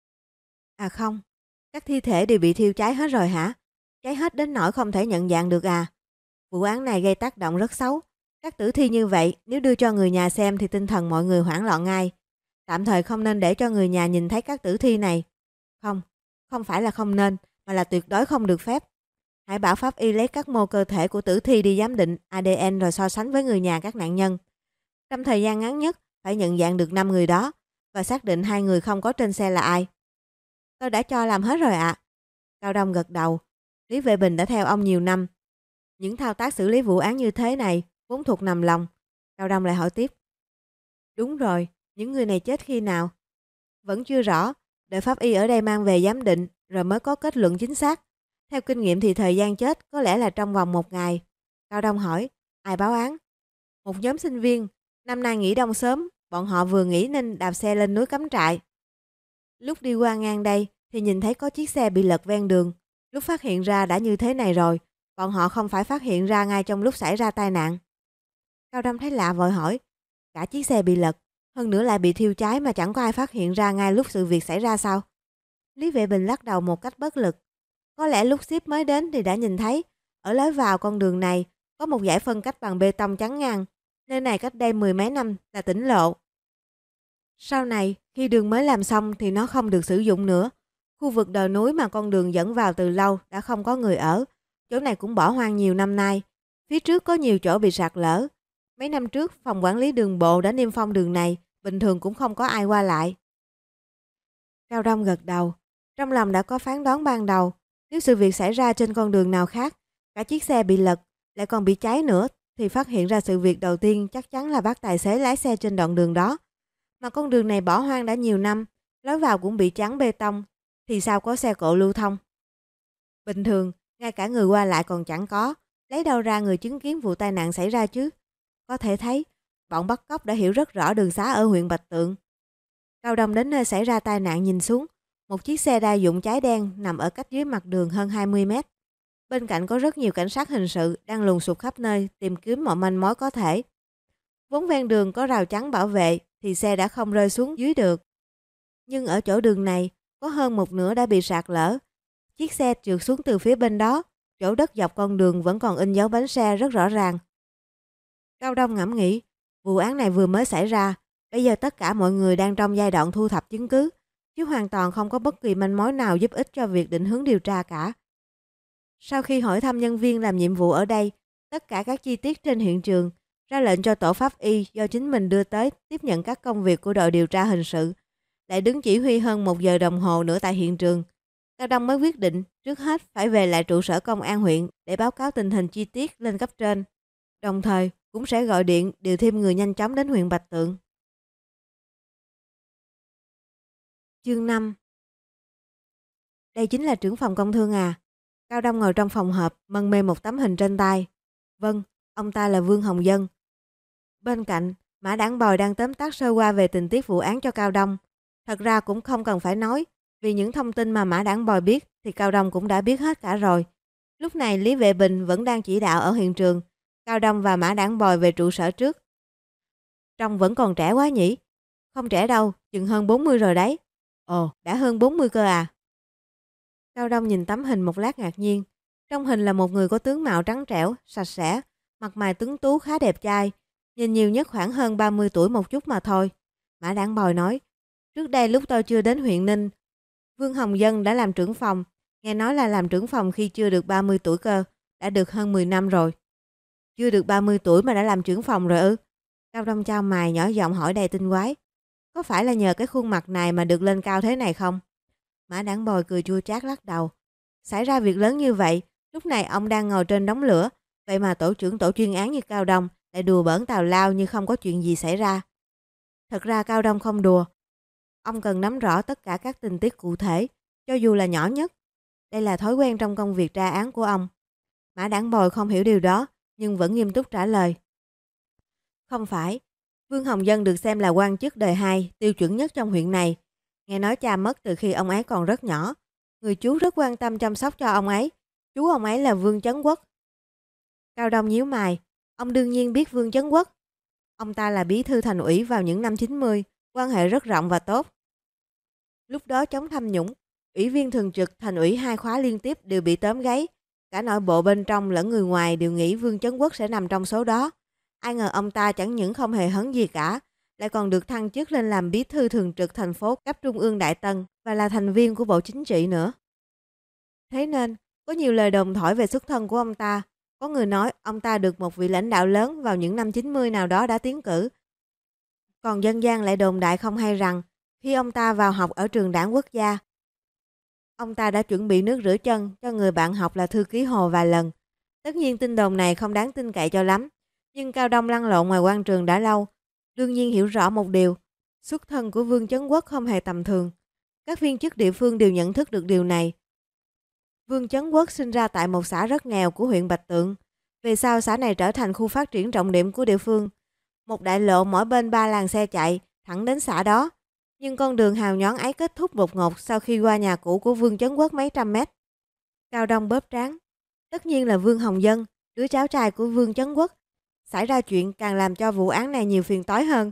À không, các thi thể đều bị thiêu cháy hết rồi hả? Cháy hết đến nỗi không thể nhận dạng được à? Vụ án này gây tác động rất xấu. Các tử thi như vậy, nếu đưa cho người nhà xem thì tinh thần mọi người hoảng loạn ngay. Tạm thời không nên để cho người nhà nhìn thấy các tử thi này. Không, không phải là không nên, mà là tuyệt đối không được phép. Hãy bảo pháp y lấy các mô cơ thể của tử thi đi giám định a đê en rồi so sánh với người nhà các nạn nhân. Trong thời gian ngắn nhất, phải nhận dạng được năm người đó và xác định hai người không có trên xe là ai. Tôi đã cho làm hết rồi ạ. À. Cao Đông gật đầu. Lý Vệ Bình đã theo ông nhiều năm. Những thao tác xử lý vụ án như thế này vốn thuộc nằm lòng. Cao Đông lại hỏi tiếp. Đúng rồi, những người này chết khi nào? Vẫn chưa rõ, đợi pháp y ở đây mang về giám định rồi mới có kết luận chính xác. Theo kinh nghiệm thì thời gian chết có lẽ là trong vòng một ngày. Cao Đông hỏi, ai báo án? Một nhóm sinh viên, năm nay nghỉ đông sớm, bọn họ vừa nghỉ nên đạp xe lên núi cắm trại. Lúc đi qua ngang đây thì nhìn thấy có chiếc xe bị lật ven đường. Lúc phát hiện ra đã như thế này rồi, bọn họ không phải phát hiện ra ngay trong lúc xảy ra tai nạn. Cao Đông thấy lạ vội hỏi, cả chiếc xe bị lật, hơn nữa lại bị thiêu cháy mà chẳng có ai phát hiện ra ngay lúc sự việc xảy ra sao? Lý Vệ Bình lắc đầu một cách bất lực. Có lẽ lúc ship mới đến thì đã nhìn thấy, ở lối vào con đường này có một dải phân cách bằng bê tông chắn ngang. Nơi này cách đây mười mấy năm là tỉnh lộ. Sau này, khi đường mới làm xong thì nó không được sử dụng nữa. Khu vực đồi núi mà con đường dẫn vào từ lâu đã không có người ở. Chỗ này cũng bỏ hoang nhiều năm nay. Phía trước có nhiều chỗ bị sạt lở. Mấy năm trước, phòng quản lý đường bộ đã niêm phong đường này, bình thường cũng không có ai qua lại. Cao Đông gật đầu. Trong lòng đã có phán đoán ban đầu. Nếu sự việc xảy ra trên con đường nào khác, cả chiếc xe bị lật, lại còn bị cháy nữa, thì phát hiện ra sự việc đầu tiên chắc chắn là bắt tài xế lái xe trên đoạn đường đó. Mà con đường này bỏ hoang đã nhiều năm, lối vào cũng bị chắn bê tông, thì sao có xe cộ lưu thông? Bình thường, ngay cả người qua lại còn chẳng có, lấy đâu ra người chứng kiến vụ tai nạn xảy ra chứ? Có thể thấy, bọn bắt cóc đã hiểu rất rõ đường xá ở huyện Bạch Tượng. Cao Đông đến nơi xảy ra tai nạn nhìn xuống, một chiếc xe đa dụng cháy đen nằm ở cách dưới mặt đường hơn hai mươi mét. Bên cạnh có rất nhiều cảnh sát hình sự đang lùng sục khắp nơi tìm kiếm mọi manh mối có thể. Vốn ven đường có rào chắn bảo vệ thì xe đã không rơi xuống dưới được. Nhưng ở chỗ đường này, có hơn một nửa đã bị sạt lở. Chiếc xe trượt xuống từ phía bên đó, chỗ đất dọc con đường vẫn còn in dấu bánh xe rất rõ ràng. Cao Đông ngẫm nghĩ, vụ án này vừa mới xảy ra, bây giờ tất cả mọi người đang trong giai đoạn thu thập chứng cứ, chứ hoàn toàn không có bất kỳ manh mối nào giúp ích cho việc định hướng điều tra cả. Sau khi hỏi thăm nhân viên làm nhiệm vụ ở đây, tất cả các chi tiết trên hiện trường, ra lệnh cho tổ pháp y do chính mình đưa tới tiếp nhận các công việc của đội điều tra hình sự, lại đứng chỉ huy hơn một giờ đồng hồ nữa tại hiện trường. Cao Đông mới quyết định trước hết phải về lại trụ sở công an huyện để báo cáo tình hình chi tiết lên cấp trên. Đồng thời cũng sẽ gọi điện điều thêm người nhanh chóng đến huyện Bạch Tượng. Chương năm. Đây chính là trưởng phòng công thương à? Cao Đông ngồi trong phòng họp, mân mê một tấm hình trên tay. Vâng, ông ta là Vương Hồng Dân. Bên cạnh, Mã Đảng Bòi đang tóm tắt sơ qua về tình tiết vụ án cho Cao Đông. Thật ra cũng không cần phải nói, vì những thông tin mà Mã Đảng Bòi biết thì Cao Đông cũng đã biết hết cả rồi. Lúc này Lý Vệ Bình vẫn đang chỉ đạo ở hiện trường. Cao Đông và Mã Đảng Bòi về trụ sở trước. Trông vẫn còn trẻ quá nhỉ? Không trẻ đâu, chừng hơn bốn mươi rồi đấy. Ồ, đã hơn bốn mươi cơ à? Cao Đông nhìn tấm hình một lát ngạc nhiên. Trong hình là một người có tướng mạo trắng trẻo, sạch sẽ, mặt mày tuấn tú khá đẹp trai, nhìn nhiều nhất khoảng hơn ba mươi tuổi một chút mà thôi. Mã Đảng Bòi nói, trước đây lúc tôi chưa đến huyện Ninh, Vương Hồng Dân đã làm trưởng phòng, nghe nói là làm trưởng phòng khi chưa được ba mươi tuổi cơ, đã được hơn mười năm rồi. Chưa được ba mươi tuổi mà đã làm trưởng phòng rồi ư? Cao Đông chau mày nhỏ giọng hỏi đầy tinh quái. Có phải là nhờ cái khuôn mặt này mà được lên cao thế này không? Mã Đảng Bòi cười chua chát lắc đầu. Xảy ra việc lớn như vậy, lúc này ông đang ngồi trên đống lửa, vậy mà tổ trưởng tổ chuyên án như Cao Đông lại đùa bỡn tào lao như không có chuyện gì xảy ra. Thật ra Cao Đông không đùa. Ông cần nắm rõ tất cả các tình tiết cụ thể, cho dù là nhỏ nhất. Đây là thói quen trong công việc tra án của ông. Mã Đảng Bòi không hiểu điều đó, nhưng vẫn nghiêm túc trả lời. Không phải, Vương Hồng Dân được xem là quan chức đời hai, tiêu chuẩn nhất trong huyện này. Nghe nói cha mất từ khi ông ấy còn rất nhỏ. Người chú rất quan tâm chăm sóc cho ông ấy. Chú ông ấy là Vương Chấn Quốc. Cao Đông nhíu mày. Ông đương nhiên biết Vương Chấn Quốc. Ông ta là bí thư thành ủy vào những năm chín mươi, quan hệ rất rộng và tốt. Lúc đó chống tham nhũng, ủy viên thường trực thành ủy hai khóa liên tiếp đều bị tóm gáy. Cả nội bộ bên trong lẫn người ngoài đều nghĩ Vương Chấn Quốc sẽ nằm trong số đó. Ai ngờ ông ta chẳng những không hề hấn gì cả, lại còn được thăng chức lên làm bí thư thường trực thành phố cấp trung ương Đại Tân và là thành viên của Bộ Chính trị nữa. Thế nên, có nhiều lời đồn thổi về xuất thân của ông ta. Có người nói ông ta được một vị lãnh đạo lớn vào những năm chín mươi nào đó đã tiến cử. Còn dân gian lại đồn đại không hay rằng, khi ông ta vào học ở trường Đảng Quốc gia, ông ta đã chuẩn bị nước rửa chân cho người bạn học là thư ký Hồ vài lần. Tất nhiên tin đồn này không đáng tin cậy cho lắm, nhưng Cao Đông lăn lộn ngoài quan trường đã lâu, đương nhiên hiểu rõ một điều, xuất thân của Vương Chấn Quốc không hề tầm thường. Các viên chức địa phương đều nhận thức được điều này. Vương Chấn Quốc sinh ra tại một xã rất nghèo của huyện Bạch Tượng. Về sau xã này trở thành khu phát triển trọng điểm của địa phương. Một đại lộ mỗi bên ba làn xe chạy thẳng đến xã đó. Nhưng con đường hào nhoáng ấy kết thúc đột ngột sau khi qua nhà cũ của Vương Chấn Quốc mấy trăm mét. Cao Đông bóp trán. Tất nhiên là Vương Hồng Dân, đứa cháu trai của Vương Chấn Quốc. Xảy ra chuyện càng làm cho vụ án này nhiều phiền toái hơn.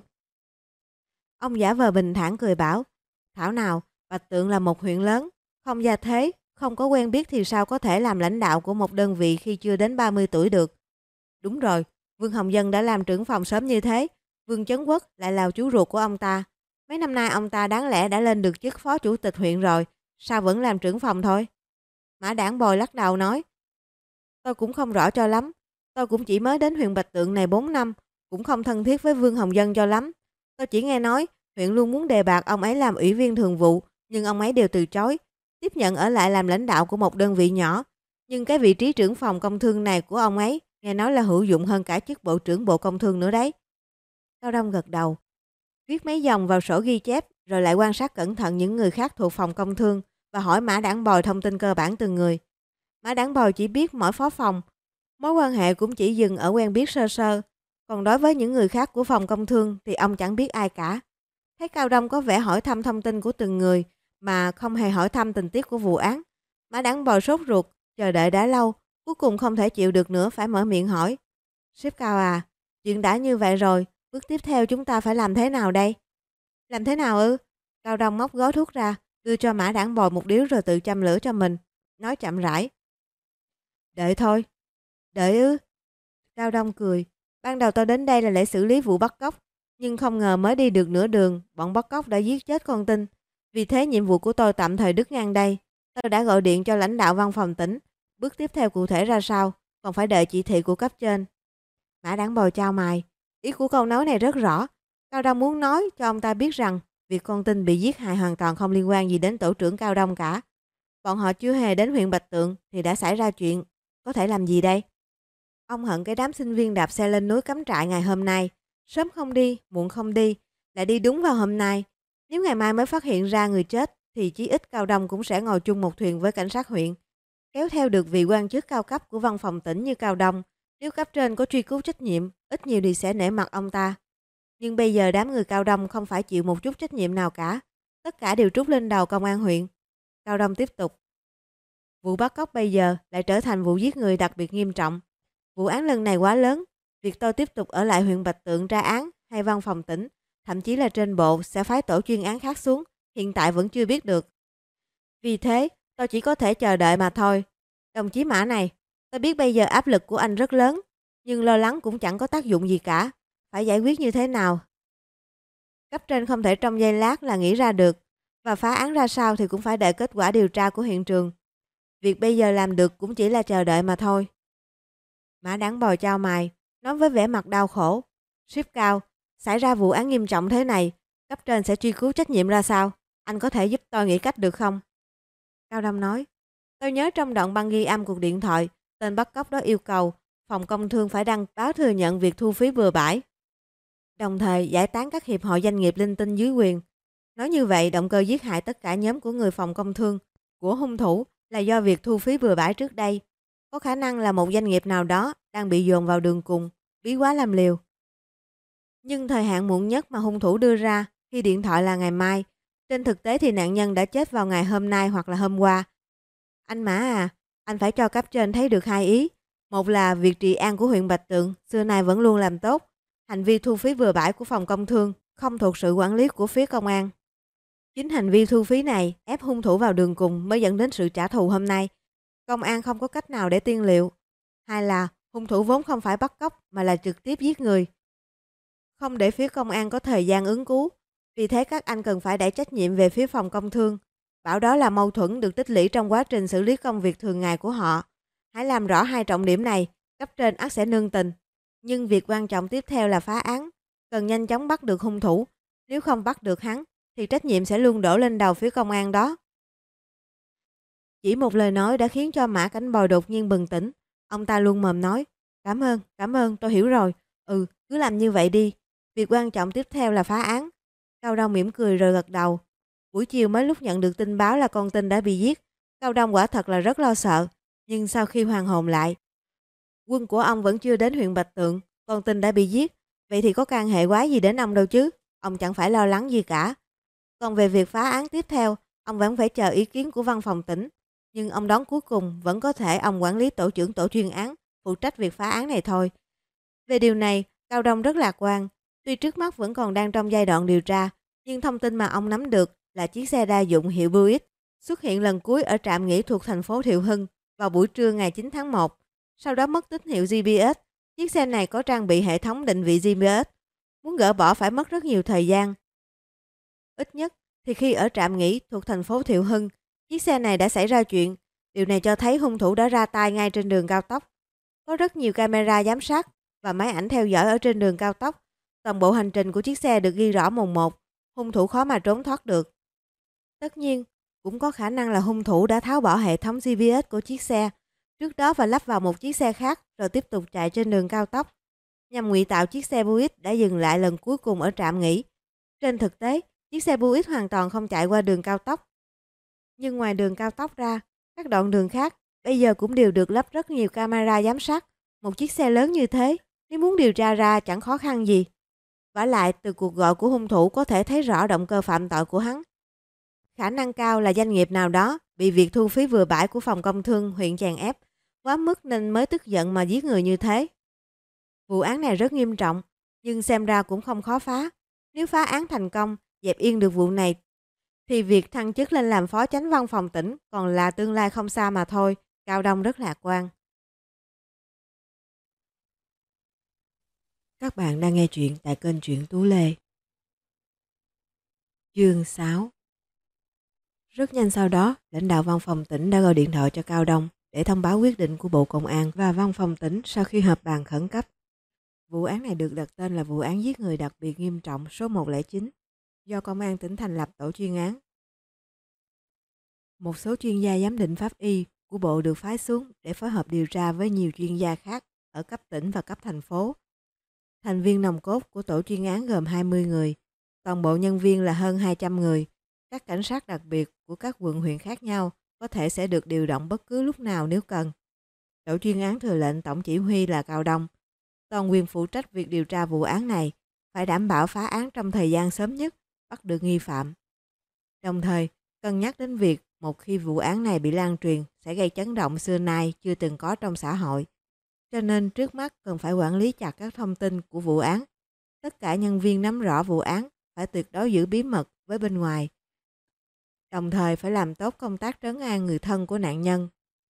Ông giả vờ bình thản cười bảo, thảo nào, Bạch Tượng là một huyện lớn, không gia thế, không có quen biết thì sao có thể làm lãnh đạo của một đơn vị khi chưa đến ba mươi tuổi được. Đúng rồi, Vương Hồng Dân đã làm trưởng phòng sớm như thế, Vương Chấn Quốc lại là chú ruột của ông ta. Mấy năm nay ông ta đáng lẽ đã lên được chức phó chủ tịch huyện rồi, sao vẫn làm trưởng phòng thôi? Mã Đảng Bòi lắc đầu nói, tôi cũng không rõ cho lắm, tôi cũng chỉ mới đến huyện Bạch Tượng này bốn năm, cũng không thân thiết với Vương Hồng Dân cho lắm. Tôi chỉ nghe nói huyện luôn muốn đề bạt ông ấy làm ủy viên thường vụ, nhưng ông ấy đều từ chối, tiếp nhận ở lại làm lãnh đạo của một đơn vị nhỏ. Nhưng cái vị trí trưởng phòng công thương này của ông ấy nghe nói là hữu dụng hơn cả chức bộ trưởng bộ công thương nữa đấy. Cao Đông gật đầu, viết mấy dòng vào sổ ghi chép, rồi lại quan sát cẩn thận những người khác thuộc phòng công thương và hỏi Mã Đảng Bòi thông tin cơ bản từng người. Mã Đảng Bòi chỉ biết mỗi phó phòng, mối quan hệ cũng chỉ dừng ở quen biết sơ sơ. Còn đối với những người khác của phòng công thương thì ông chẳng biết ai cả. Thấy Cao Đông có vẻ hỏi thăm thông tin của từng người mà không hề hỏi thăm tình tiết của vụ án, Mã Đảng Bòi sốt ruột, chờ đợi đã lâu, cuối cùng không thể chịu được nữa phải mở miệng hỏi. Sếp Cao à, chuyện đã như vậy rồi, Bước tiếp theo chúng ta phải làm thế nào đây? Làm thế nào ư? Cao Đông móc gói thuốc ra, đưa cho Mã Đản Bồi một điếu rồi tự châm lửa cho mình. Nói chậm rãi. Đợi thôi. Đợi ư? Cao Đông cười. Ban đầu tôi đến đây là để xử lý vụ bắt cóc. Nhưng không ngờ mới đi được nửa đường, bọn bắt cóc đã giết chết con tin. Vì thế nhiệm vụ của tôi tạm thời đứt ngang đây. Tôi đã gọi điện cho lãnh đạo văn phòng tỉnh. Bước tiếp theo cụ thể ra sao, còn phải đợi chỉ thị của cấp trên. Mã Đản Bồi chau mày. Ý của câu nói này rất rõ. Cao Đông muốn nói cho ông ta biết rằng việc con tin bị giết hại hoàn toàn không liên quan gì đến tổ trưởng Cao Đông cả. Bọn họ chưa hề đến huyện Bạch Tượng thì đã xảy ra chuyện. Có thể làm gì đây? Ông hận cái đám sinh viên đạp xe lên núi cắm trại ngày hôm nay. Sớm không đi, muộn không đi, lại đi đúng vào hôm nay. Nếu ngày mai mới phát hiện ra người chết thì chí ít Cao Đông cũng sẽ ngồi chung một thuyền với cảnh sát huyện. Kéo theo được vị quan chức cao cấp của văn phòng tỉnh như Cao Đông. Nếu cấp trên có truy cứu trách nhiệm, ít nhiều thì sẽ nể mặt ông ta. Nhưng bây giờ đám người Cao Đông không phải chịu một chút trách nhiệm nào cả. Tất cả đều trút lên đầu công an huyện. Cao Đông tiếp tục. Vụ bắt cóc bây giờ lại trở thành vụ giết người đặc biệt nghiêm trọng. Vụ án lần này quá lớn. Việc tôi tiếp tục ở lại huyện Bạch Tượng tra án hay văn phòng tỉnh, thậm chí là trên bộ sẽ phái tổ chuyên án khác xuống, hiện tại vẫn chưa biết được. Vì thế, tôi chỉ có thể chờ đợi mà thôi. Đồng chí Mã này, tôi biết bây giờ áp lực của anh rất lớn, nhưng lo lắng cũng chẳng có tác dụng gì cả. Phải giải quyết như thế nào? Cấp trên không thể trong giây lát là nghĩ ra được, và phá án ra sao thì cũng phải đợi kết quả điều tra của hiện trường. Việc bây giờ làm được cũng chỉ là chờ đợi mà thôi. Mã Đản Bồi chau mày, nói với vẻ mặt đau khổ. Sếp Cao, xảy ra vụ án nghiêm trọng thế này, cấp trên sẽ truy cứu trách nhiệm ra sao? Anh có thể giúp tôi nghĩ cách được không? Cao Đông nói, tôi nhớ trong đoạn băng ghi âm cuộc điện thoại, tên bắt cóc đó yêu cầu phòng công thương phải đăng báo thừa nhận việc thu phí bừa bãi, đồng thời giải tán các hiệp hội doanh nghiệp linh tinh dưới quyền. Nói như vậy, động cơ giết hại tất cả nhóm của người phòng công thương của hung thủ là do việc thu phí bừa bãi trước đây. Có khả năng là một doanh nghiệp nào đó đang bị dồn vào đường cùng, bí quá làm liều. Nhưng thời hạn muộn nhất mà hung thủ đưa ra khi điện thoại là ngày mai. Trên thực tế thì nạn nhân đã chết vào ngày hôm nay hoặc là hôm qua. Anh Mã à, anh phải cho cấp trên thấy được hai ý. Một là việc trị an của huyện Bạch Tượng xưa nay vẫn luôn làm tốt. Hành vi thu phí bừa bãi của phòng công thương không thuộc sự quản lý của phía công an. Chính hành vi thu phí này ép hung thủ vào đường cùng mới dẫn đến sự trả thù hôm nay. Công an không có cách nào để tiên liệu. Hai là hung thủ vốn không phải bắt cóc mà là trực tiếp giết người. Không để phía công an có thời gian ứng cứu. Vì thế các anh cần phải đẩy trách nhiệm về phía phòng công thương. Bảo đó là mâu thuẫn được tích lũy trong quá trình xử lý công việc thường ngày của họ. Hãy làm rõ hai trọng điểm này, cấp trên ắt sẽ nương tình. Nhưng việc quan trọng tiếp theo là phá án. Cần nhanh chóng bắt được hung thủ. Nếu không bắt được hắn, thì trách nhiệm sẽ luôn đổ lên đầu phía công an đó. Chỉ một lời nói đã khiến cho Mã Đản Bồi đột nhiên bừng tỉnh. Ông ta luôn mồm nói, cảm ơn, cảm ơn, tôi hiểu rồi. Ừ, cứ làm như vậy đi. Việc quan trọng tiếp theo là phá án. Cao Đông mỉm cười rồi gật đầu. Buổi chiều mới lúc nhận được tin báo là con tin đã bị giết, Cao Đông quả thật là rất lo sợ. Nhưng sau khi hoàn hồn lại, quân của ông vẫn chưa đến huyện Bạch Tượng, con tin đã bị giết. Vậy thì có can hệ quái gì đến ông đâu chứ. Ông chẳng phải lo lắng gì cả. Còn về việc phá án tiếp theo, ông vẫn phải chờ ý kiến của văn phòng tỉnh. Nhưng ông đoán cuối cùng vẫn có thể ông quản lý tổ trưởng tổ chuyên án, phụ trách việc phá án này thôi. Về điều này, Cao Đông rất lạc quan. Tuy trước mắt vẫn còn đang trong giai đoạn điều tra, nhưng thông tin mà ông nắm được là chiếc xe đa dụng hiệu Buick xuất hiện lần cuối ở trạm nghỉ thuộc thành phố Thiệu Hưng vào buổi trưa ngày chín tháng một. Sau đó mất tín hiệu giê pê ét. Chiếc xe này có trang bị hệ thống định vị giê pê ét. Muốn gỡ bỏ phải mất rất nhiều thời gian. Ít nhất thì khi ở trạm nghỉ thuộc thành phố Thiệu Hưng, chiếc xe này đã xảy ra chuyện. Điều này cho thấy hung thủ đã ra tay ngay trên đường cao tốc. Có rất nhiều camera giám sát và máy ảnh theo dõi ở trên đường cao tốc. Toàn bộ hành trình của chiếc xe được ghi rõ mồn một. Hung thủ khó mà trốn thoát được. Tất nhiên, cũng có khả năng là hung thủ đã tháo bỏ hệ thống giê pê ét của chiếc xe trước đó và lắp vào một chiếc xe khác rồi tiếp tục chạy trên đường cao tốc, nhằm ngụy tạo chiếc xe Buick đã dừng lại lần cuối cùng ở trạm nghỉ. Trên thực tế, chiếc xe Buick hoàn toàn không chạy qua đường cao tốc. Nhưng ngoài đường cao tốc ra, các đoạn đường khác bây giờ cũng đều được lắp rất nhiều camera giám sát. Một chiếc xe lớn như thế, nếu muốn điều tra ra chẳng khó khăn gì. Vả lại, từ cuộc gọi của hung thủ có thể thấy rõ động cơ phạm tội của hắn. Khả năng cao là doanh nghiệp nào đó bị việc thu phí bừa bãi của phòng công thương huyện chèn ép quá mức nên mới tức giận mà giết người như thế. Vụ án này rất nghiêm trọng, Nhưng xem ra cũng không khó phá. Nếu phá án thành công, dẹp yên được vụ này, thì việc thăng chức lên làm phó chánh văn phòng tỉnh còn là tương lai không xa mà thôi. Cao Đông rất lạc quan. Các bạn đang nghe chuyện tại kênh Truyện Tú Lê. Chương sáu. Rất nhanh sau đó, lãnh đạo văn phòng tỉnh đã gọi điện thoại cho Cao Đông để thông báo quyết định của Bộ Công an và văn phòng tỉnh sau khi họp bàn khẩn cấp. Vụ án này được đặt tên là vụ án giết người đặc biệt nghiêm trọng số một không chín, do Công an tỉnh thành lập tổ chuyên án. Một số chuyên gia giám định pháp y của Bộ được phái xuống để phối hợp điều tra với nhiều chuyên gia khác ở cấp tỉnh và cấp thành phố. Thành viên nòng cốt của tổ chuyên án gồm hai mươi người, toàn bộ nhân viên là hơn hai trăm người. Các cảnh sát đặc biệt của các quận huyện khác nhau có thể sẽ được điều động bất cứ lúc nào nếu cần. Tổ chuyên án thừa lệnh tổng chỉ huy là Cao Đông, toàn quyền phụ trách việc điều tra vụ án này, phải đảm bảo phá án trong thời gian sớm nhất, bắt được nghi phạm. Đồng thời, cân nhắc đến việc một khi vụ án này bị lan truyền sẽ gây chấn động xưa nay chưa từng có trong xã hội. Cho nên trước mắt cần phải quản lý chặt các thông tin của vụ án. Tất cả nhân viên nắm rõ vụ án phải tuyệt đối giữ bí mật với bên ngoài. Đồng thời phải làm tốt công tác trấn an người thân của nạn nhân.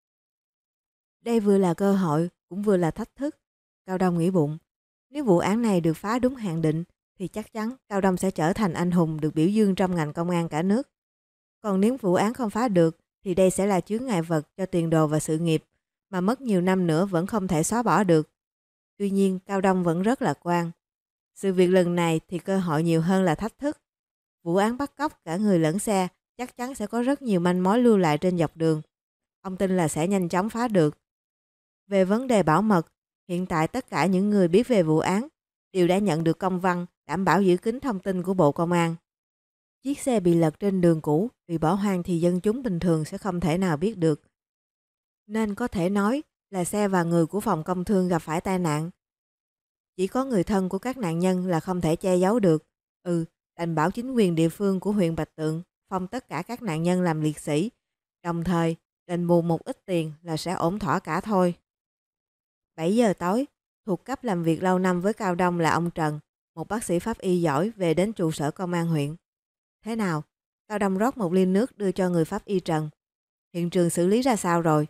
Đây vừa là cơ hội, cũng vừa là thách thức. Cao Đông nghĩ bụng, nếu vụ án này được phá đúng hạn định, thì chắc chắn Cao Đông sẽ trở thành anh hùng được biểu dương trong ngành công an cả nước. Còn nếu vụ án không phá được, thì đây sẽ là chướng ngại vật cho tiền đồ và sự nghiệp, mà mất nhiều năm nữa vẫn không thể xóa bỏ được. Tuy nhiên, Cao Đông vẫn rất lạc quan. Sự việc lần này thì cơ hội nhiều hơn là thách thức. Vụ án bắt cóc cả người lẫn xe chắc chắn sẽ có rất nhiều manh mối lưu lại trên dọc đường. Ông tin là sẽ nhanh chóng phá được. Về vấn đề bảo mật, hiện tại tất cả những người biết về vụ án đều đã nhận được công văn đảm bảo giữ kín thông tin của Bộ Công an. Chiếc xe bị lật trên đường cũ vì bỏ hoang thì dân chúng bình thường sẽ không thể nào biết được. Nên có thể nói là xe và người của phòng công thương gặp phải tai nạn. Chỉ có người thân của các nạn nhân là không thể che giấu được. Ừ, đành bảo chính quyền địa phương của huyện Bạch Tượng phong tất cả các nạn nhân làm liệt sĩ. Đồng thời, đền bù một ít tiền là sẽ ổn thỏa cả thôi. bảy giờ tối, thuộc cấp làm việc lâu năm với Cao Đông là ông Trần, một bác sĩ pháp y giỏi về đến trụ sở công an huyện. Thế nào? Cao Đông rót một ly nước đưa cho người pháp y Trần. Hiện trường xử lý ra sao rồi?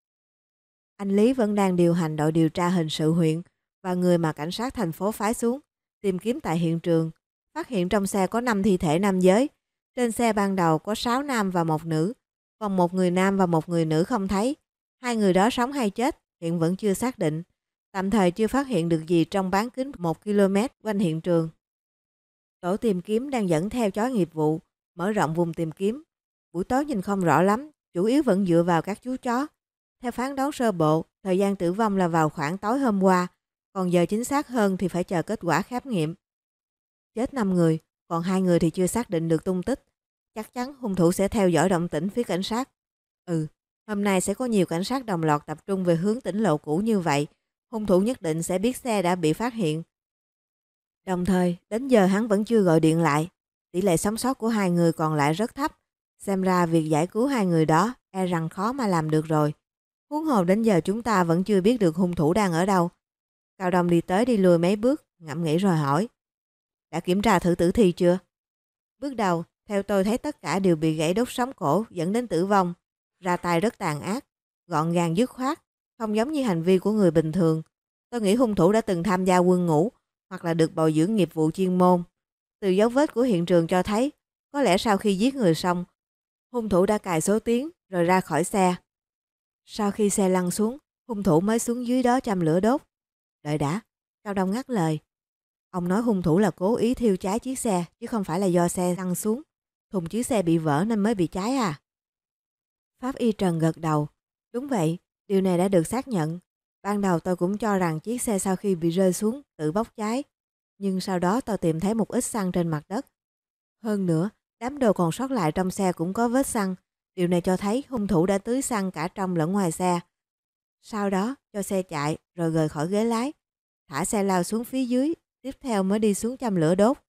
Anh Lý vẫn đang điều hành đội điều tra hình sự huyện và người mà cảnh sát thành phố phái xuống tìm kiếm tại hiện trường. Phát hiện trong xe có năm thi thể nam giới. Trên xe ban đầu có sáu nam và một nữ, còn một người nam và một người nữ không thấy. Hai người đó sống hay chết hiện vẫn chưa xác định. Tạm thời chưa phát hiện được gì trong bán kính một ki lô mét quanh hiện trường. Tổ tìm kiếm đang dẫn theo chó nghiệp vụ, mở rộng vùng tìm kiếm. Buổi tối nhìn không rõ lắm, chủ yếu vẫn dựa vào các chú chó. Theo phán đoán sơ bộ, thời gian tử vong là vào khoảng tối hôm qua, còn giờ chính xác hơn thì phải chờ kết quả khám nghiệm. Chết năm người, còn hai người thì chưa xác định được tung tích. Chắc chắn hung thủ sẽ theo dõi động tĩnh phía cảnh sát. Ừ, hôm nay sẽ có nhiều cảnh sát đồng loạt tập trung về hướng tỉnh lộ cũ như vậy. Hung thủ nhất định sẽ biết xe đã bị phát hiện. Đồng thời, đến giờ hắn vẫn chưa gọi điện lại. Tỷ lệ sống sót của hai người còn lại rất thấp. Xem ra việc giải cứu hai người đó e rằng khó mà làm được rồi. Huống hồ đến giờ chúng ta vẫn chưa biết được hung thủ đang ở đâu. Cao Đông đi tới đi lùi mấy bước, ngẫm nghĩ rồi hỏi. Đã kiểm tra thử tử thi chưa? Bước đầu, theo tôi thấy tất cả đều bị gãy đốt sống cổ dẫn đến tử vong. Ra tay rất tàn ác, gọn gàng dứt khoát, không giống như hành vi của người bình thường. Tôi nghĩ hung thủ đã từng tham gia quân ngũ hoặc là được bồi dưỡng nghiệp vụ chuyên môn. Từ dấu vết của hiện trường cho thấy, có lẽ sau khi giết người xong, hung thủ đã cài số tiếng rồi ra khỏi xe. Sau khi xe lăn xuống, hung thủ mới xuống dưới đó châm lửa đốt. Đợi đã, Cao Đông ngắt lời. Ông nói hung thủ là cố ý thiêu cháy chiếc xe chứ không phải là do xe lăn xuống. Thùng chứa xe bị vỡ nên mới bị cháy à? Pháp y Trần gật đầu. Đúng vậy, điều này đã được xác nhận. Ban đầu tôi cũng cho rằng chiếc xe sau khi bị rơi xuống tự bốc cháy. Nhưng sau đó tôi tìm thấy một ít xăng trên mặt đất. Hơn nữa, đám đồ còn sót lại trong xe cũng có vết xăng. Điều này cho thấy hung thủ đã tưới xăng cả trong lẫn ngoài xe. Sau đó cho xe chạy rồi rời khỏi ghế lái. Thả xe lao xuống phía dưới, tiếp theo mới đi xuống châm lửa đốt.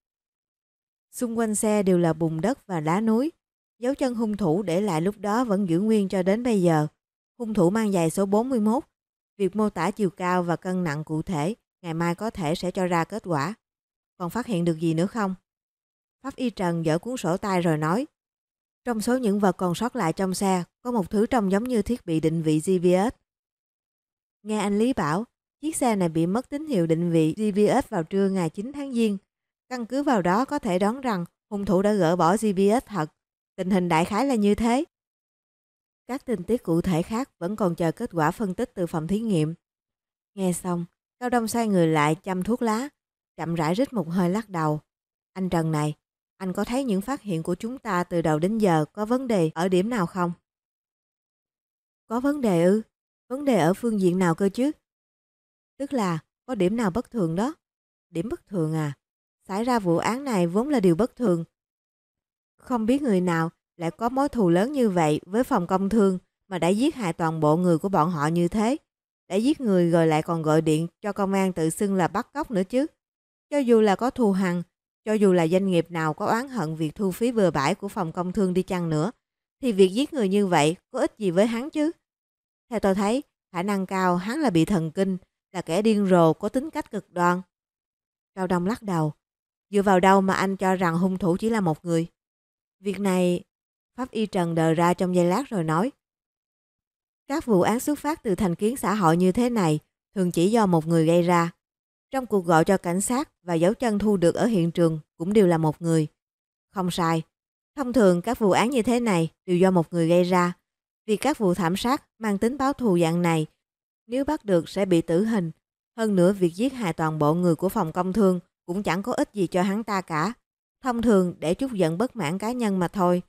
Xung quanh xe đều là bùn đất và đá núi. Dấu chân hung thủ để lại lúc đó vẫn giữ nguyên cho đến bây giờ. Hung thủ mang giày số bốn mươi mốt. Việc mô tả chiều cao và cân nặng cụ thể ngày mai có thể sẽ cho ra kết quả. Còn phát hiện được gì nữa không? Pháp y Trần dở cuốn sổ tay rồi nói. Trong số những vật còn sót lại trong xe, có một thứ trông giống như thiết bị định vị giê pê ét. Nghe anh Lý bảo, chiếc xe này bị mất tín hiệu định vị giê pê ét vào trưa ngày chín tháng Giêng. Căn cứ vào đó có thể đoán rằng hung thủ đã gỡ bỏ giê pê ét thật. Tình hình đại khái là như thế. Các tình tiết cụ thể khác vẫn còn chờ kết quả phân tích từ phòng thí nghiệm. Nghe xong, Cao Đông xoay người lại châm thuốc lá, chậm rãi rít một hơi lắc đầu. Anh Trần này, anh có thấy những phát hiện của chúng ta từ đầu đến giờ có vấn đề ở điểm nào không? Có vấn đề ư? Vấn đề ở phương diện nào cơ chứ? Tức là có điểm nào bất thường đó? Điểm bất thường à? Xảy ra vụ án này vốn là điều bất thường. Không biết người nào lại có mối thù lớn như vậy với phòng công thương mà đã giết hại toàn bộ người của bọn họ như thế. Đã giết người rồi lại còn gọi điện cho công an tự xưng là bắt cóc nữa chứ. Cho dù là có thù hằn, cho dù là doanh nghiệp nào có oán hận việc thu phí bừa bãi của phòng công thương đi chăng nữa, thì việc giết người như vậy có ích gì với hắn chứ? Theo tôi thấy, khả năng cao hắn là bị thần kinh, là kẻ điên rồ có tính cách cực đoan. Cao Đông lắc đầu. Dựa vào đâu mà anh cho rằng hung thủ chỉ là một người? Việc này, Pháp y Trần đờ ra trong giây lát rồi nói. Các vụ án xuất phát từ thành kiến xã hội như thế này thường chỉ do một người gây ra. Trong cuộc gọi cho cảnh sát và dấu chân thu được ở hiện trường cũng đều là một người. Không sai. Thông thường các vụ án như thế này đều do một người gây ra. Vì các vụ thảm sát mang tính báo thù dạng này, nếu bắt được sẽ bị tử hình. Hơn nữa việc giết hại toàn bộ người của phòng công thương cũng chẳng có ích gì cho hắn ta cả. Thông thường để chút giận bất mãn cá nhân mà thôi.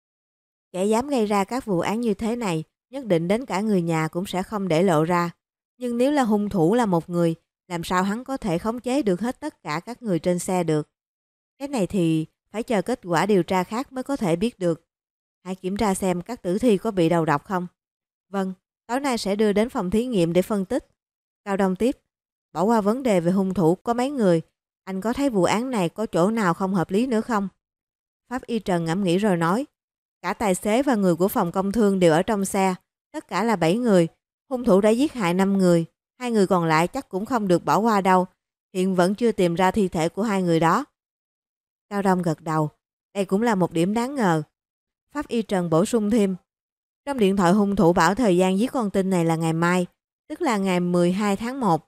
Kẻ dám gây ra các vụ án như thế này nhất định đến cả người nhà cũng sẽ không để lộ ra. Nhưng nếu là hung thủ là một người, làm sao hắn có thể khống chế được hết tất cả các người trên xe được? Cái này thì phải chờ kết quả điều tra khác mới có thể biết được. Hãy kiểm tra xem các tử thi có bị đầu độc không. Vâng, tối nay sẽ đưa đến phòng thí nghiệm để phân tích. Cao Đông tiếp. Bỏ qua vấn đề về hung thủ có mấy người, anh có thấy vụ án này có chỗ nào không hợp lý nữa không? Pháp y Trần ngẫm nghĩ rồi nói. Cả tài xế và người của phòng công thương đều ở trong xe. Tất cả là bảy người. Hung thủ đã giết hại năm người. Hai người còn lại chắc cũng không được bỏ qua đâu. Hiện vẫn chưa tìm ra thi thể của hai người đó. Cao Đông gật đầu. Đây cũng là một điểm đáng ngờ. Pháp y Trần bổ sung thêm. Trong điện thoại hung thủ bảo thời gian giết con tin này là ngày mai, tức là ngày mười hai tháng một.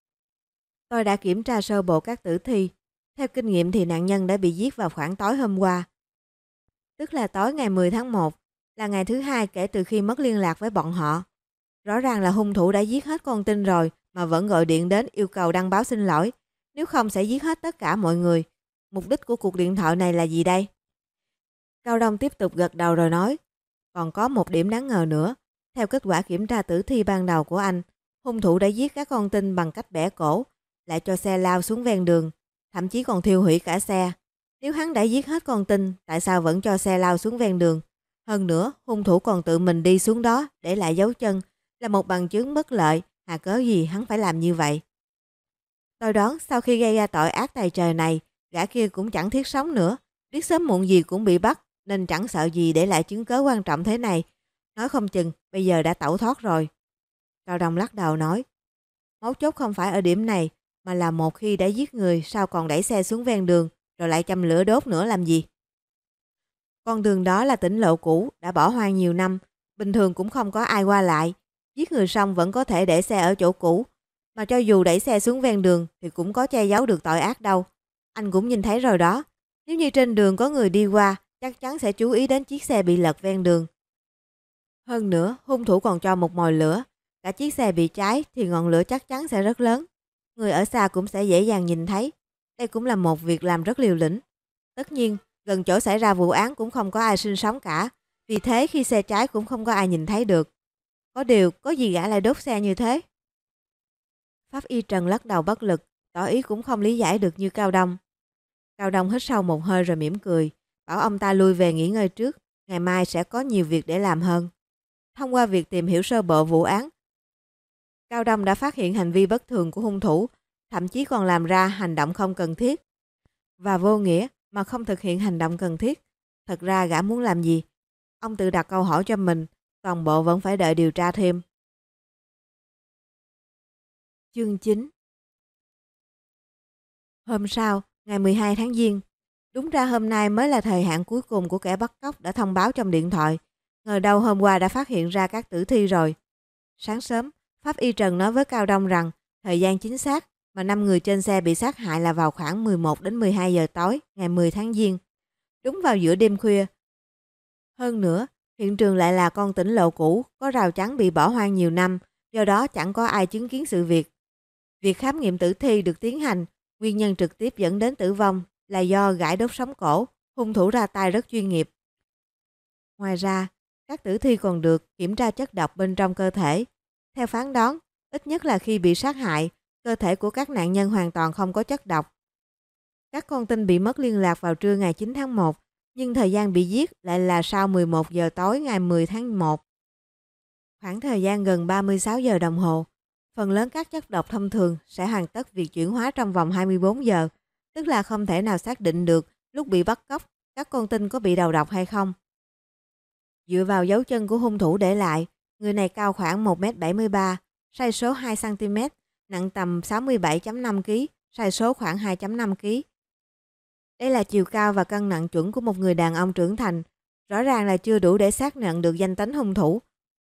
Tôi đã kiểm tra sơ bộ các tử thi. Theo kinh nghiệm thì nạn nhân đã bị giết vào khoảng tối hôm qua. Tức là tối ngày mười tháng một, là ngày thứ hai kể từ khi mất liên lạc với bọn họ. Rõ ràng là hung thủ đã giết hết con tin rồi mà vẫn gọi điện đến yêu cầu đăng báo xin lỗi. Nếu không sẽ giết hết tất cả mọi người. Mục đích của cuộc điện thoại này là gì đây? Cao Đông tiếp tục gật đầu rồi nói. Còn có một điểm đáng ngờ nữa. Theo kết quả kiểm tra tử thi ban đầu của anh, hung thủ đã giết các con tin bằng cách bẻ cổ, lại cho xe lao xuống ven đường, thậm chí còn thiêu hủy cả xe. Nếu hắn đã giết hết con tin, tại sao vẫn cho xe lao xuống ven đường? Hơn nữa, hung thủ còn tự mình đi xuống đó để lại dấu chân, là một bằng chứng bất lợi, hà cớ gì hắn phải làm như vậy? Tôi đoán sau khi gây ra tội ác tày trời này, gã kia cũng chẳng thiết sống nữa, biết sớm muộn gì cũng bị bắt, nên chẳng sợ gì để lại chứng cớ quan trọng thế này. Nói không chừng bây giờ đã tẩu thoát rồi. Cao Đông lắc đầu nói, mấu chốt không phải ở điểm này, mà là một khi đã giết người sao còn đẩy xe xuống ven đường, rồi lại châm lửa đốt nữa làm gì? Con đường đó là tỉnh lộ cũ, đã bỏ hoang nhiều năm, bình thường cũng không có ai qua lại. Giết người xong vẫn có thể để xe ở chỗ cũ, mà cho dù đẩy xe xuống ven đường thì cũng có che giấu được tội ác đâu. Anh cũng nhìn thấy rồi đó, nếu như trên đường có người đi qua, chắc chắn sẽ chú ý đến chiếc xe bị lật ven đường. Hơn nữa, hung thủ còn cho một mồi lửa, cả chiếc xe bị cháy thì ngọn lửa chắc chắn sẽ rất lớn. Người ở xa cũng sẽ dễ dàng nhìn thấy. Đây cũng là một việc làm rất liều lĩnh. Tất nhiên, gần chỗ xảy ra vụ án cũng không có ai sinh sống cả. Vì thế khi xe cháy cũng không có ai nhìn thấy được. Có điều, có gì gã lại đốt xe như thế? Pháp y Trần lắc đầu bất lực, tỏ ý cũng không lý giải được như Cao Đông. Cao Đông hít sâu một hơi rồi mỉm cười, bảo ông ta lui về nghỉ ngơi trước, ngày mai sẽ có nhiều việc để làm hơn. Thông qua việc tìm hiểu sơ bộ vụ án, Cao Đông đã phát hiện hành vi bất thường của hung thủ, thậm chí còn làm ra hành động không cần thiết. Và vô nghĩa mà không thực hiện hành động cần thiết. Thật ra gã muốn làm gì? Ông tự đặt câu hỏi cho mình, toàn bộ vẫn phải đợi điều tra thêm. Chương chín. Hôm sau, ngày mười hai tháng Giêng, đúng ra hôm nay mới là thời hạn cuối cùng của kẻ bắt cóc đã thông báo trong điện thoại. Ngờ đâu hôm qua đã phát hiện ra các tử thi rồi. Sáng sớm, Pháp Y Trần nói với Cao Đông rằng thời gian chính xác mà năm người trên xe bị sát hại là vào khoảng mười một đến mười hai giờ tối ngày mười tháng Giêng, đúng vào giữa đêm khuya. Hơn nữa, hiện trường lại là con tỉnh lộ cũ, có rào chắn bị bỏ hoang nhiều năm, do đó chẳng có ai chứng kiến sự việc. Việc khám nghiệm tử thi được tiến hành, nguyên nhân trực tiếp dẫn đến tử vong là do gãi đốt sống cổ, hung thủ ra tay rất chuyên nghiệp. Ngoài ra, các tử thi còn được kiểm tra chất độc bên trong cơ thể. Theo phán đoán, ít nhất là khi bị sát hại, cơ thể của các nạn nhân hoàn toàn không có chất độc. Các con tin bị mất liên lạc vào trưa ngày chín tháng một, nhưng thời gian bị giết lại là sau mười một giờ tối ngày mười tháng một. Khoảng thời gian gần ba mươi sáu giờ đồng hồ, phần lớn các chất độc thông thường sẽ hoàn tất việc chuyển hóa trong vòng hai mươi bốn giờ, tức là không thể nào xác định được lúc bị bắt cóc các con tin có bị đầu độc hay không. Dựa vào dấu chân của hung thủ để lại, người này cao khoảng một mét bảy mươi ba, sai số hai xăng ti mét, nặng tầm sáu mươi bảy phẩy năm ki lô gam, sai số khoảng hai phẩy năm ki lô gam. Đây là chiều cao và cân nặng chuẩn của một người đàn ông trưởng thành, rõ ràng là chưa đủ để xác nhận được danh tính hung thủ.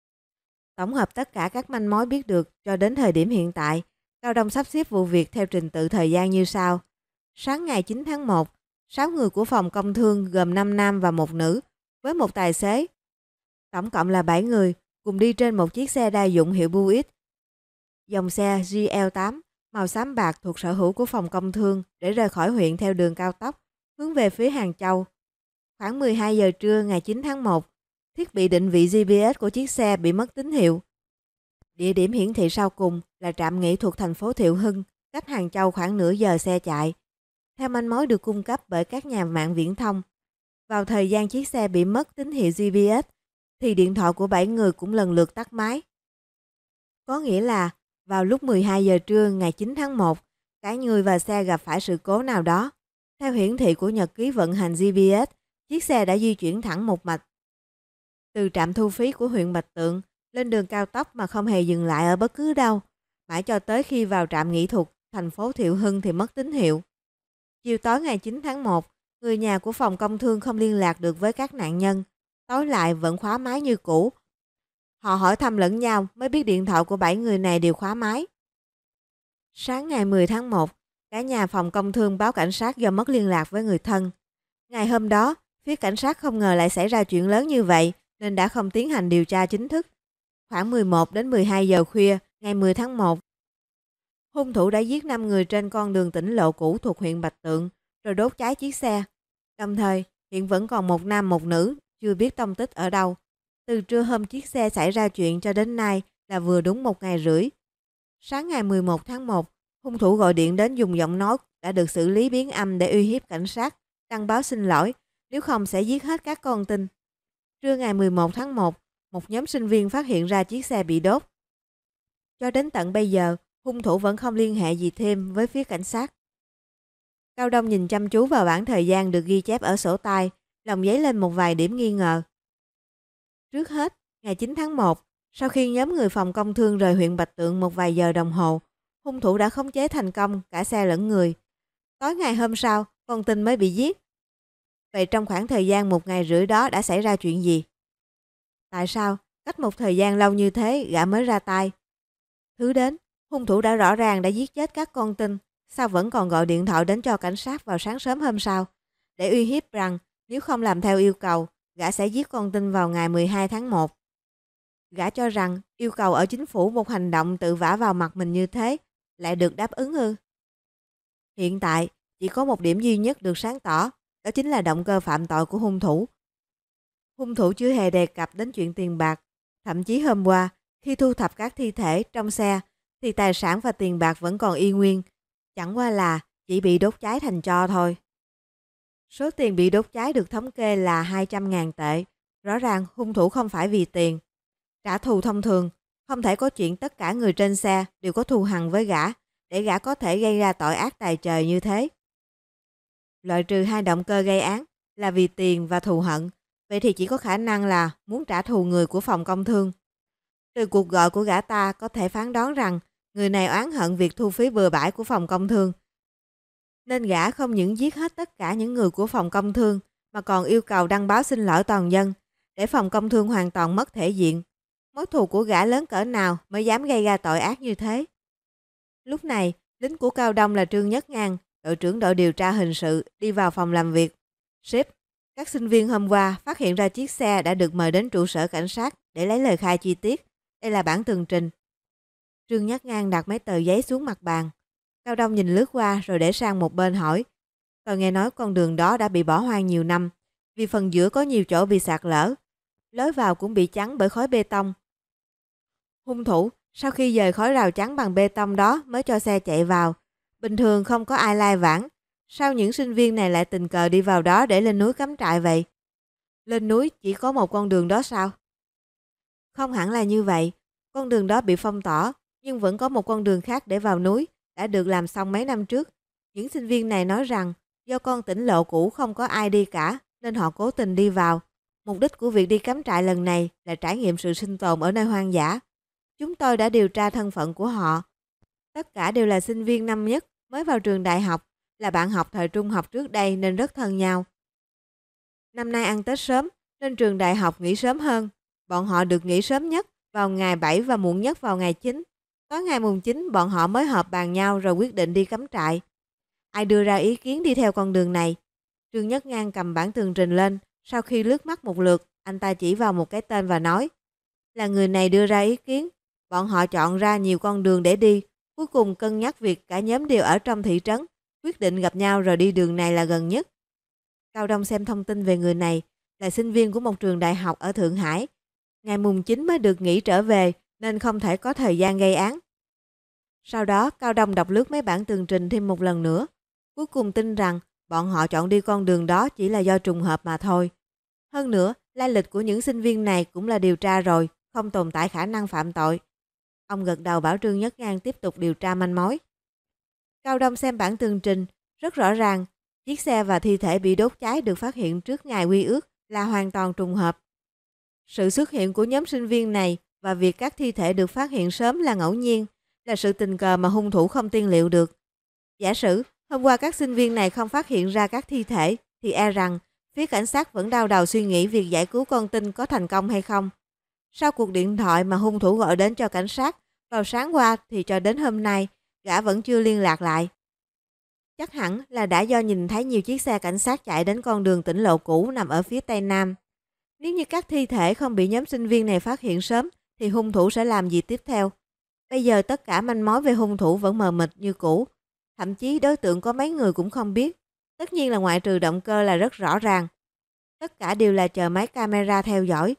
Tổng hợp tất cả các manh mối biết được cho đến thời điểm hiện tại, Cao Đông sắp xếp vụ việc theo trình tự thời gian như sau. Sáng ngày chín tháng một, sáu người của phòng công thương gồm năm nam và một nữ với một tài xế. Tổng cộng là bảy người cùng đi trên một chiếc xe đa dụng hiệu Buick. Dòng xe G L tám màu xám bạc thuộc sở hữu của phòng công thương để rời khỏi huyện theo đường cao tốc hướng về phía Hàng Châu. Khoảng mười hai giờ trưa ngày chín tháng một, thiết bị định vị G P S của chiếc xe bị mất tín hiệu. Địa điểm hiển thị sau cùng là trạm nghỉ thuộc thành phố Thiệu Hưng, cách Hàng Châu khoảng nửa giờ xe chạy. Theo manh mối được cung cấp bởi các nhà mạng viễn thông, vào thời gian chiếc xe bị mất tín hiệu G P S, thì điện thoại của bảy người cũng lần lượt tắt máy. Có nghĩa là vào lúc mười hai giờ trưa ngày chín tháng một, cả người và xe gặp phải sự cố nào đó. Theo hiển thị của nhật ký vận hành G P S, chiếc xe đã di chuyển thẳng một mạch từ trạm thu phí của huyện Bạch Tượng lên đường cao tốc mà không hề dừng lại ở bất cứ đâu, mãi cho tới khi vào trạm nghỉ thuộc thành phố Thiệu Hưng thì mất tín hiệu. Chiều tối ngày chín tháng một, người nhà của phòng công thương không liên lạc được với các nạn nhân, tối lại vẫn khóa máy như cũ. Họ hỏi thăm lẫn nhau mới biết điện thoại của bảy người này đều khóa máy. Sáng ngày mười tháng một, cả nhà phòng công thương báo cảnh sát do mất liên lạc với người thân. Ngày hôm đó, phía cảnh sát không ngờ lại xảy ra chuyện lớn như vậy nên đã không tiến hành điều tra chính thức. Khoảng mười một đến mười hai giờ khuya ngày mười tháng một, hung thủ đã giết năm người trên con đường tỉnh lộ cũ thuộc huyện Bạch Tượng rồi đốt cháy chiếc xe. Đồng thời, hiện vẫn còn một nam một nữ chưa biết tông tích ở đâu. Từ trưa hôm chiếc xe xảy ra chuyện cho đến nay là vừa đúng một ngày rưỡi. Sáng ngày mười một tháng một, hung thủ gọi điện đến dùng giọng nói đã được xử lý biến âm để uy hiếp cảnh sát, đăng báo xin lỗi, nếu không sẽ giết hết các con tin. Trưa ngày mười một tháng một, một nhóm sinh viên phát hiện ra chiếc xe bị đốt. Cho đến tận bây giờ, hung thủ vẫn không liên hệ gì thêm với phía cảnh sát. Cao Đông nhìn chăm chú vào bảng thời gian được ghi chép ở sổ tay, lòng dấy lên một vài điểm nghi ngờ. Trước hết, ngày chín tháng một, sau khi nhóm người phòng công thương rời huyện Bạch Tượng một vài giờ đồng hồ, hung thủ đã khống chế thành công cả xe lẫn người. Tối ngày hôm sau, con tin mới bị giết. Vậy trong khoảng thời gian một ngày rưỡi đó đã xảy ra chuyện gì? Tại sao, cách một thời gian lâu như thế gã mới ra tay? Thứ đến, hung thủ đã rõ ràng đã giết chết các con tin, sao vẫn còn gọi điện thoại đến cho cảnh sát vào sáng sớm hôm sau, để uy hiếp rằng nếu không làm theo yêu cầu, gã sẽ giết con tin vào ngày mười hai tháng một. Gã cho rằng yêu cầu ở chính phủ một hành động tự vả vào mặt mình như thế lại được đáp ứng ư? Hiện tại, chỉ có một điểm duy nhất được sáng tỏ, đó chính là động cơ phạm tội của hung thủ. Hung thủ chưa hề đề cập đến chuyện tiền bạc, thậm chí hôm qua, khi thu thập các thi thể trong xe, thì tài sản và tiền bạc vẫn còn y nguyên, chẳng qua là chỉ bị đốt cháy thành tro thôi. Số tiền bị đốt cháy được thống kê là hai trăm nghìn tệ, rõ ràng hung thủ không phải vì tiền. Trả thù thông thường, không thể có chuyện tất cả người trên xe đều có thù hằn với gã, để gã có thể gây ra tội ác tày trời như thế. Loại trừ hai động cơ gây án là vì tiền và thù hận, vậy thì chỉ có khả năng là muốn trả thù người của phòng công thương. Từ cuộc gọi của gã ta có thể phán đoán rằng người này oán hận việc thu phí bừa bãi của phòng công thương. nên gã không những giết hết tất cả những người của phòng công thương mà còn yêu cầu đăng báo xin lỗi toàn dân để phòng công thương hoàn toàn mất thể diện. Mối thù của gã lớn cỡ nào mới dám gây ra tội ác như thế. Lúc này, lính của Cao Đông là Trương Nhất Ngang, đội trưởng đội điều tra hình sự, đi vào phòng làm việc. Sếp, các sinh viên hôm qua phát hiện ra chiếc xe đã được mời đến trụ sở cảnh sát để lấy lời khai chi tiết. Đây là bản tường trình. Trương Nhất Ngang đặt mấy tờ giấy xuống mặt bàn. Cao Đông nhìn lướt qua rồi để sang một bên hỏi. Tôi nghe nói con đường đó đã bị bỏ hoang nhiều năm, vì phần giữa có nhiều chỗ bị sạt lở. Lối vào cũng bị chắn bởi khối bê tông. Hung thủ sau khi dời khối rào chắn bằng bê tông đó mới cho xe chạy vào. Bình thường không có ai lai vãng. Sao những sinh viên này lại tình cờ đi vào đó để lên núi cắm trại vậy? Lên núi chỉ có một con đường đó sao? Không hẳn là như vậy. Con đường đó bị phong tỏa, nhưng vẫn có một con đường khác để vào núi, đã được làm xong mấy năm trước. Những sinh viên này nói rằng do con tỉnh lộ cũ không có ai đi cả, nên họ cố tình đi vào. Mục đích của việc đi cắm trại lần này là trải nghiệm sự sinh tồn ở nơi hoang dã. Chúng tôi đã điều tra thân phận của họ. Tất cả đều là sinh viên năm nhất, mới vào trường đại học, là bạn học thời trung học trước đây nên rất thân nhau. Năm nay ăn Tết sớm, nên trường đại học nghỉ sớm hơn. Bọn họ được nghỉ sớm nhất vào ngày bảy và muộn nhất vào ngày chín. Tối ngày mùng chín bọn họ mới họp bàn nhau rồi quyết định đi cắm trại. Ai đưa ra ý kiến đi theo con đường này? Trương Nhất Ngang cầm bản tường trình lên, sau khi lướt mắt một lượt, anh ta chỉ vào một cái tên và nói: là người này đưa ra ý kiến. Bọn họ chọn ra nhiều con đường để đi, cuối cùng cân nhắc việc cả nhóm đều ở trong thị trấn, quyết định gặp nhau rồi đi đường này là gần nhất. Cao Đông xem thông tin về người này, là sinh viên của một trường đại học ở Thượng Hải. Ngày mùng chín mới được nghỉ trở về nên không thể có thời gian gây án. Sau đó Cao Đông đọc lướt mấy bản tường trình thêm một lần nữa, cuối cùng tin rằng bọn họ chọn đi con đường đó chỉ là do trùng hợp mà thôi. Hơn nữa, lai lịch của những sinh viên này cũng là điều tra rồi, không tồn tại khả năng phạm tội. Ông gật đầu bảo Trương Nhất Ngang tiếp tục điều tra manh mối. Cao Đông xem bản tường trình, rất rõ ràng, chiếc xe và thi thể bị đốt cháy được phát hiện trước ngày quy ước là hoàn toàn trùng hợp. Sự xuất hiện của nhóm sinh viên này và việc các thi thể được phát hiện sớm là ngẫu nhiên, là sự tình cờ mà hung thủ không tiên liệu được. Giả sử hôm qua các sinh viên này không phát hiện ra các thi thể, thì e rằng phía cảnh sát vẫn đau đầu suy nghĩ việc giải cứu con tin có thành công hay không. Sau cuộc điện thoại mà hung thủ gọi đến cho cảnh sát vào sáng qua thì cho đến hôm nay, gã vẫn chưa liên lạc lại. Chắc hẳn là đã do nhìn thấy nhiều chiếc xe cảnh sát chạy đến con đường tỉnh lộ cũ nằm ở phía tây nam. Nếu như các thi thể không bị nhóm sinh viên này phát hiện sớm, thì hung thủ sẽ làm gì tiếp theo? Bây giờ tất cả manh mối về hung thủ vẫn mờ mịt như cũ. Thậm chí đối tượng có mấy người cũng không biết. Tất nhiên là ngoại trừ động cơ là rất rõ ràng. Tất cả đều là chờ máy camera theo dõi.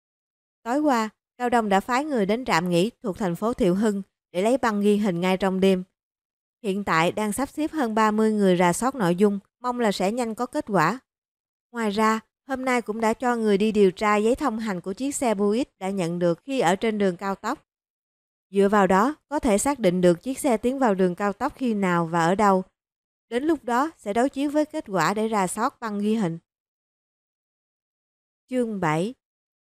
Tối qua, Cao Đông đã phái người đến trạm nghỉ thuộc thành phố Thiệu Hưng để lấy băng ghi hình ngay trong đêm. Hiện tại đang sắp xếp hơn ba mươi người rà soát nội dung, mong là sẽ nhanh có kết quả. Ngoài ra, hôm nay cũng đã cho người đi điều tra giấy thông hành của chiếc xe Buick đã nhận được khi ở trên đường cao tốc. Dựa vào đó, có thể xác định được chiếc xe tiến vào đường cao tốc khi nào và ở đâu. Đến lúc đó sẽ đối chiếu với kết quả để rà soát băng ghi hình. Chương bảy.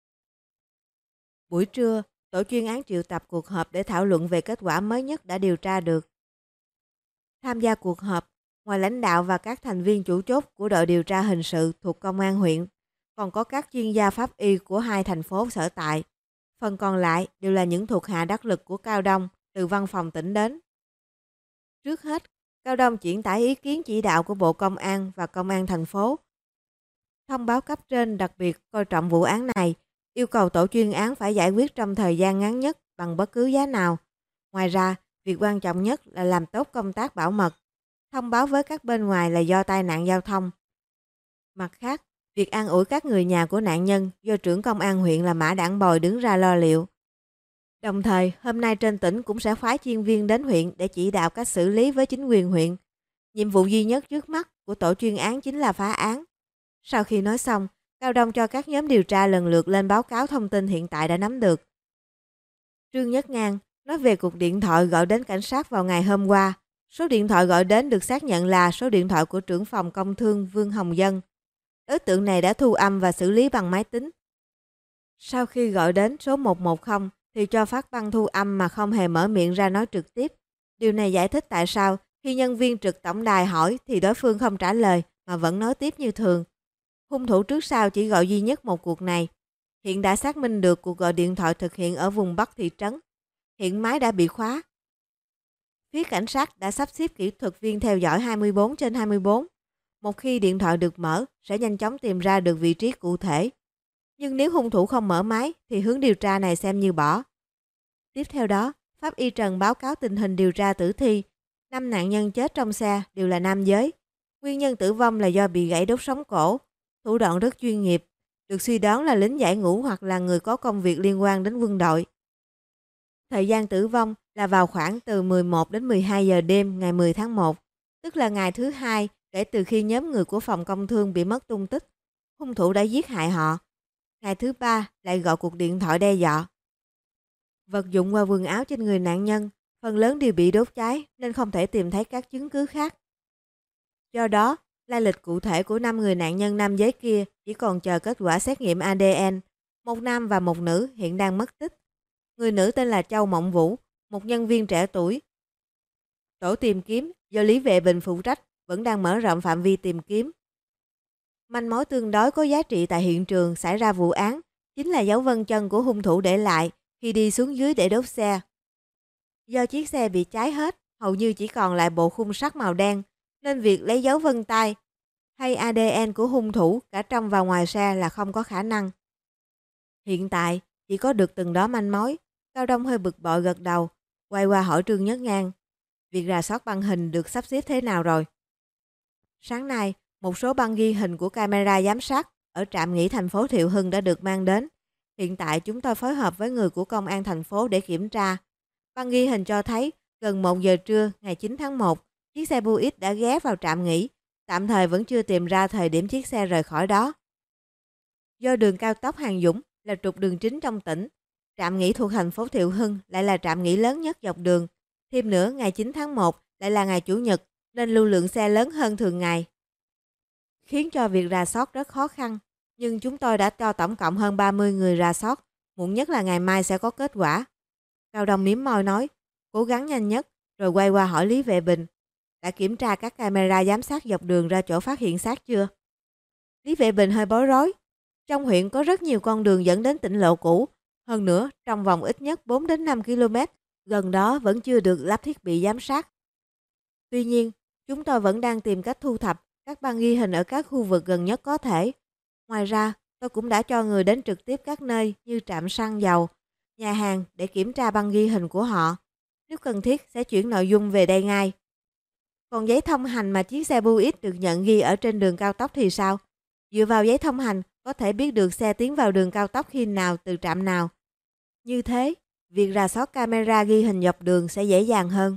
Buổi trưa, tổ chuyên án triệu tập cuộc họp để thảo luận về kết quả mới nhất đã điều tra được. Tham gia cuộc họp, ngoài lãnh đạo và các thành viên chủ chốt của đội điều tra hình sự thuộc công an huyện, còn có các chuyên gia pháp y của hai thành phố sở tại. Phần còn lại đều là những thuộc hạ đắc lực của Cao Đông từ văn phòng tỉnh đến. Trước hết, Cao Đông chuyển tải ý kiến chỉ đạo của Bộ Công an và Công an thành phố. Thông báo cấp trên đặc biệt coi trọng vụ án này, yêu cầu tổ chuyên án phải giải quyết trong thời gian ngắn nhất bằng bất cứ giá nào. Ngoài ra, việc quan trọng nhất là làm tốt công tác bảo mật. Thông báo với các bên ngoài là do tai nạn giao thông. Mặt khác, việc an ủi các người nhà của nạn nhân do trưởng công an huyện là Mã Đảng Bồi đứng ra lo liệu. Đồng thời, hôm nay trên tỉnh cũng sẽ phái chuyên viên đến huyện để chỉ đạo cách xử lý với chính quyền huyện. Nhiệm vụ duy nhất trước mắt của tổ chuyên án chính là phá án. Sau khi nói xong, Cao Đông cho các nhóm điều tra lần lượt lên báo cáo thông tin hiện tại đã nắm được. Trương Nhất Ngang nói về cuộc điện thoại gọi đến cảnh sát vào ngày hôm qua. Số điện thoại gọi đến được xác nhận là số điện thoại của trưởng phòng công thương Vương Hồng Dân. Đối tượng này đã thu âm và xử lý bằng máy tính. Sau khi gọi đến số một một không thì cho phát băng thu âm mà không hề mở miệng ra nói trực tiếp. Điều này giải thích tại sao Khi nhân viên trực tổng đài hỏi thì đối phương không trả lời mà vẫn nói tiếp như thường. Hung thủ trước sau chỉ gọi duy nhất một cuộc này. Hiện đã xác minh được cuộc gọi điện thoại thực hiện ở vùng Bắc thị trấn. Hiện máy đã bị khóa. Phía cảnh sát đã sắp xếp kỹ thuật viên theo dõi hai mươi bốn trên hai mươi bốn. Một khi điện thoại được mở, sẽ nhanh chóng tìm ra được vị trí cụ thể. Nhưng nếu hung thủ không mở máy, thì hướng điều tra này xem như bỏ. Tiếp theo đó, pháp y Trần báo cáo tình hình điều tra tử thi. Năm nạn nhân chết trong xe đều là nam giới. Nguyên nhân tử vong là do bị gãy đốt sống cổ. Thủ đoạn rất chuyên nghiệp, được suy đoán là lính giải ngũ hoặc là người có công việc liên quan đến quân đội. Thời gian tử vong là vào khoảng từ mười một đến mười hai giờ đêm ngày mười tháng một, tức là ngày thứ hai kể từ khi nhóm người của phòng công thương bị mất tung tích. Hung thủ đã giết hại họ. Ngày thứ ba lại gọi cuộc điện thoại đe dọa. Vật dụng và quần áo trên người nạn nhân phần lớn đều bị đốt cháy nên không thể tìm thấy các chứng cứ khác. Do đó, lai lịch cụ thể của năm người nạn nhân nam giới kia chỉ còn chờ kết quả xét nghiệm a đê en. Một nam và một nữ hiện đang mất tích. Người nữ tên là Châu Mộng Vũ, một nhân viên trẻ tuổi. Tổ tìm kiếm do Lý Vệ Bình phụ trách vẫn đang mở rộng phạm vi tìm kiếm. Manh mối tương đối có giá trị tại hiện trường xảy ra vụ án chính là dấu vân chân của hung thủ để lại khi đi xuống dưới để đốt xe. Do chiếc xe bị cháy hết, hầu như chỉ còn lại bộ khung sắt màu đen, nên việc lấy dấu vân tay hay a đê en của hung thủ cả trong và ngoài xe là không có khả năng. Hiện tại, chỉ có được từng đó manh mối. Cao Đông hơi bực bội gật đầu, quay qua hỏi Trương Nhất Ngang. Việc rà soát băng hình được sắp xếp thế nào rồi? Sáng nay, một số băng ghi hình của camera giám sát ở trạm nghỉ thành phố Thiệu Hưng đã được mang đến. Hiện tại chúng tôi phối hợp với người của công an thành phố để kiểm tra. Băng ghi hình cho thấy gần một giờ trưa ngày chín tháng một, chiếc xe Buick đã ghé vào trạm nghỉ, tạm thời vẫn chưa tìm ra thời điểm chiếc xe rời khỏi đó. Do đường cao tốc Hàng Dũng là trục đường chính trong tỉnh, trạm nghỉ thuộc thành phố Thiệu Hưng lại là trạm nghỉ lớn nhất dọc đường. Thêm nữa, ngày chín tháng một lại là ngày Chủ nhật nên lưu lượng xe lớn hơn thường ngày, khiến cho việc rà soát rất khó khăn. Nhưng chúng tôi đã cho tổng cộng hơn ba mươi người rà soát, muộn nhất là ngày mai sẽ có kết quả. Cao Đông mím môi nói, cố gắng nhanh nhất, rồi quay qua hỏi Lý Vệ Bình. Đã kiểm tra các camera giám sát dọc đường ra chỗ phát hiện xác chưa? Lý Vệ Bình hơi bối rối. Trong huyện có rất nhiều con đường dẫn đến tỉnh lộ cũ. Hơn nữa, trong vòng ít nhất bốn đến năm ki lô mét, gần đó vẫn chưa được lắp thiết bị giám sát. Tuy nhiên, chúng tôi vẫn đang tìm cách thu thập các băng ghi hình ở các khu vực gần nhất có thể. Ngoài ra, tôi cũng đã cho người đến trực tiếp các nơi như trạm xăng dầu, nhà hàng để kiểm tra băng ghi hình của họ. Nếu cần thiết sẽ chuyển nội dung về đây ngay. Còn giấy thông hành mà chiếc xe Buick được nhận ghi ở trên đường cao tốc thì sao? Dựa vào giấy thông hành có thể biết được xe tiến vào đường cao tốc khi nào từ trạm nào. Như thế, việc rà soát camera ghi hình dọc đường sẽ dễ dàng hơn.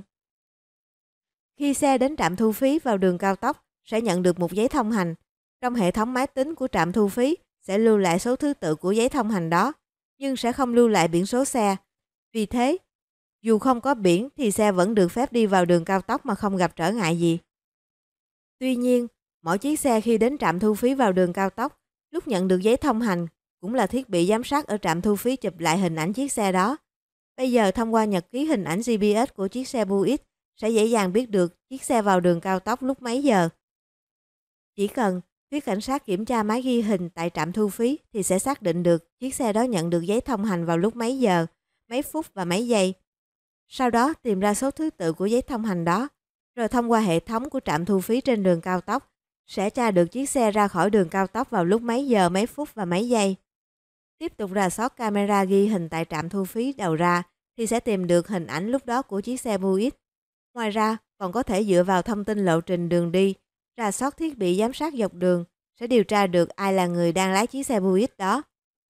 Khi xe đến trạm thu phí vào đường cao tốc sẽ nhận được một giấy thông hành. Trong hệ thống máy tính của trạm thu phí sẽ lưu lại số thứ tự của giấy thông hành đó, nhưng sẽ không lưu lại biển số xe. Vì thế, dù không có biển thì xe vẫn được phép đi vào đường cao tốc mà không gặp trở ngại gì. Tuy nhiên, mỗi chiếc xe khi đến trạm thu phí vào đường cao tốc, lúc nhận được giấy thông hành, cũng là thiết bị giám sát ở trạm thu phí chụp lại hình ảnh chiếc xe đó. Bây giờ thông qua nhật ký hình ảnh giê pê ét của chiếc xe Buick sẽ dễ dàng biết được chiếc xe vào đường cao tốc lúc mấy giờ. Chỉ cần phía cảnh sát kiểm tra máy ghi hình tại trạm thu phí thì sẽ xác định được chiếc xe đó nhận được giấy thông hành vào lúc mấy giờ, mấy phút và mấy giây. Sau đó tìm ra số thứ tự của giấy thông hành đó, rồi thông qua hệ thống của trạm thu phí trên đường cao tốc sẽ tra được chiếc xe ra khỏi đường cao tốc vào lúc mấy giờ, mấy phút và mấy giây. Tiếp tục rà soát camera ghi hình tại trạm thu phí đầu ra thì sẽ tìm được hình ảnh lúc đó của chiếc xe Buick. Ngoài ra, còn có thể dựa vào thông tin lộ trình đường đi, rà soát thiết bị giám sát dọc đường sẽ điều tra được ai là người đang lái chiếc xe Buick đó.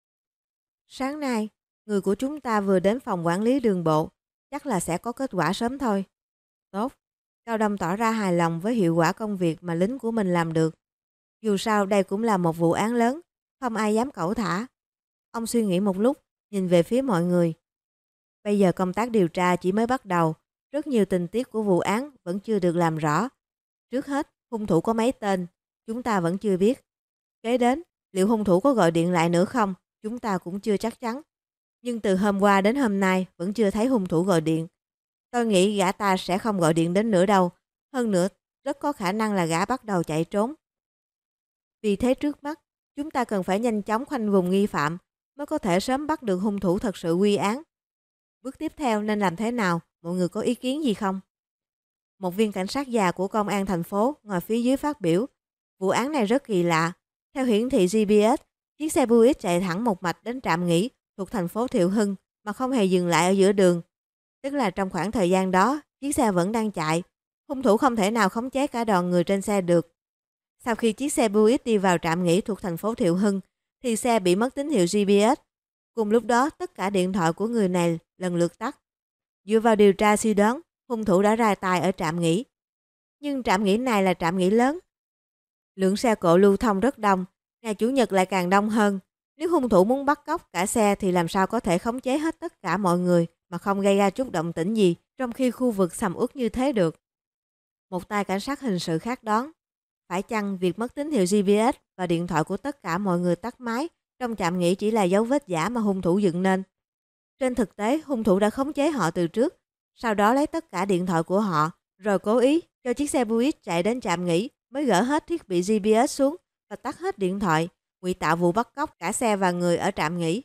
Sáng nay, người của chúng ta vừa đến phòng quản lý đường bộ, chắc là sẽ có kết quả sớm thôi. Tốt. Cao Đông tỏ ra hài lòng với hiệu quả công việc mà lính của mình làm được. Dù sao đây cũng là một vụ án lớn, không ai dám cẩu thả. Ông suy nghĩ một lúc, nhìn về phía mọi người. Bây giờ công tác điều tra chỉ mới bắt đầu, rất nhiều tình tiết của vụ án vẫn chưa được làm rõ. Trước hết, hung thủ có mấy tên, chúng ta vẫn chưa biết. Kế đến, liệu hung thủ có gọi điện lại nữa không, chúng ta cũng chưa chắc chắn. Nhưng từ hôm qua đến hôm nay vẫn chưa thấy hung thủ gọi điện. Tôi nghĩ gã ta sẽ không gọi điện đến nữa đâu, Hơn nữa, rất có khả năng là gã bắt đầu chạy trốn. Vì thế trước mắt, chúng ta cần phải nhanh chóng khoanh vùng nghi phạm mới có thể sớm bắt được hung thủ thật sự quy án. Bước tiếp theo nên làm thế nào? Mọi người có ý kiến gì không? Một viên cảnh sát già của công an thành phố ngồi phía dưới phát biểu. Vụ án này rất kỳ lạ. Theo hiển thị giê pê ét, chiếc xe Buick chạy thẳng một mạch đến trạm nghỉ thuộc thành phố Thiệu Hưng mà không hề dừng lại ở giữa đường. Tức là trong khoảng thời gian đó, chiếc xe vẫn đang chạy. Hung thủ không thể nào khống chế cả đoàn người trên xe được. Sau khi chiếc xe Buick đi vào trạm nghỉ thuộc thành phố Thiệu Hưng, thì xe bị mất tín hiệu giê pê ét. Cùng lúc đó, tất cả điện thoại của người này lần lượt tắt. Dựa vào điều tra suy đoán, hung thủ đã ra tay ở trạm nghỉ. Nhưng trạm nghỉ này là trạm nghỉ lớn. Lượng xe cộ lưu thông rất đông, ngày Chủ nhật lại càng đông hơn. Nếu hung thủ muốn bắt cóc cả xe thì làm sao có thể khống chế hết tất cả mọi người mà không gây ra chút động tĩnh gì trong khi khu vực sầm uất như thế được. Một tay cảnh sát hình sự khác đoán, phải chăng việc mất tín hiệu giê pê ét và điện thoại của tất cả mọi người tắt máy trong trạm nghỉ chỉ là dấu vết giả mà hung thủ dựng nên. Trên thực tế, hung thủ đã khống chế họ từ trước, sau đó lấy tất cả điện thoại của họ, rồi cố ý cho chiếc xe Buick chạy đến trạm nghỉ mới gỡ hết thiết bị giê pê ét xuống và tắt hết điện thoại, ngụy tạo vụ bắt cóc cả xe và người ở trạm nghỉ.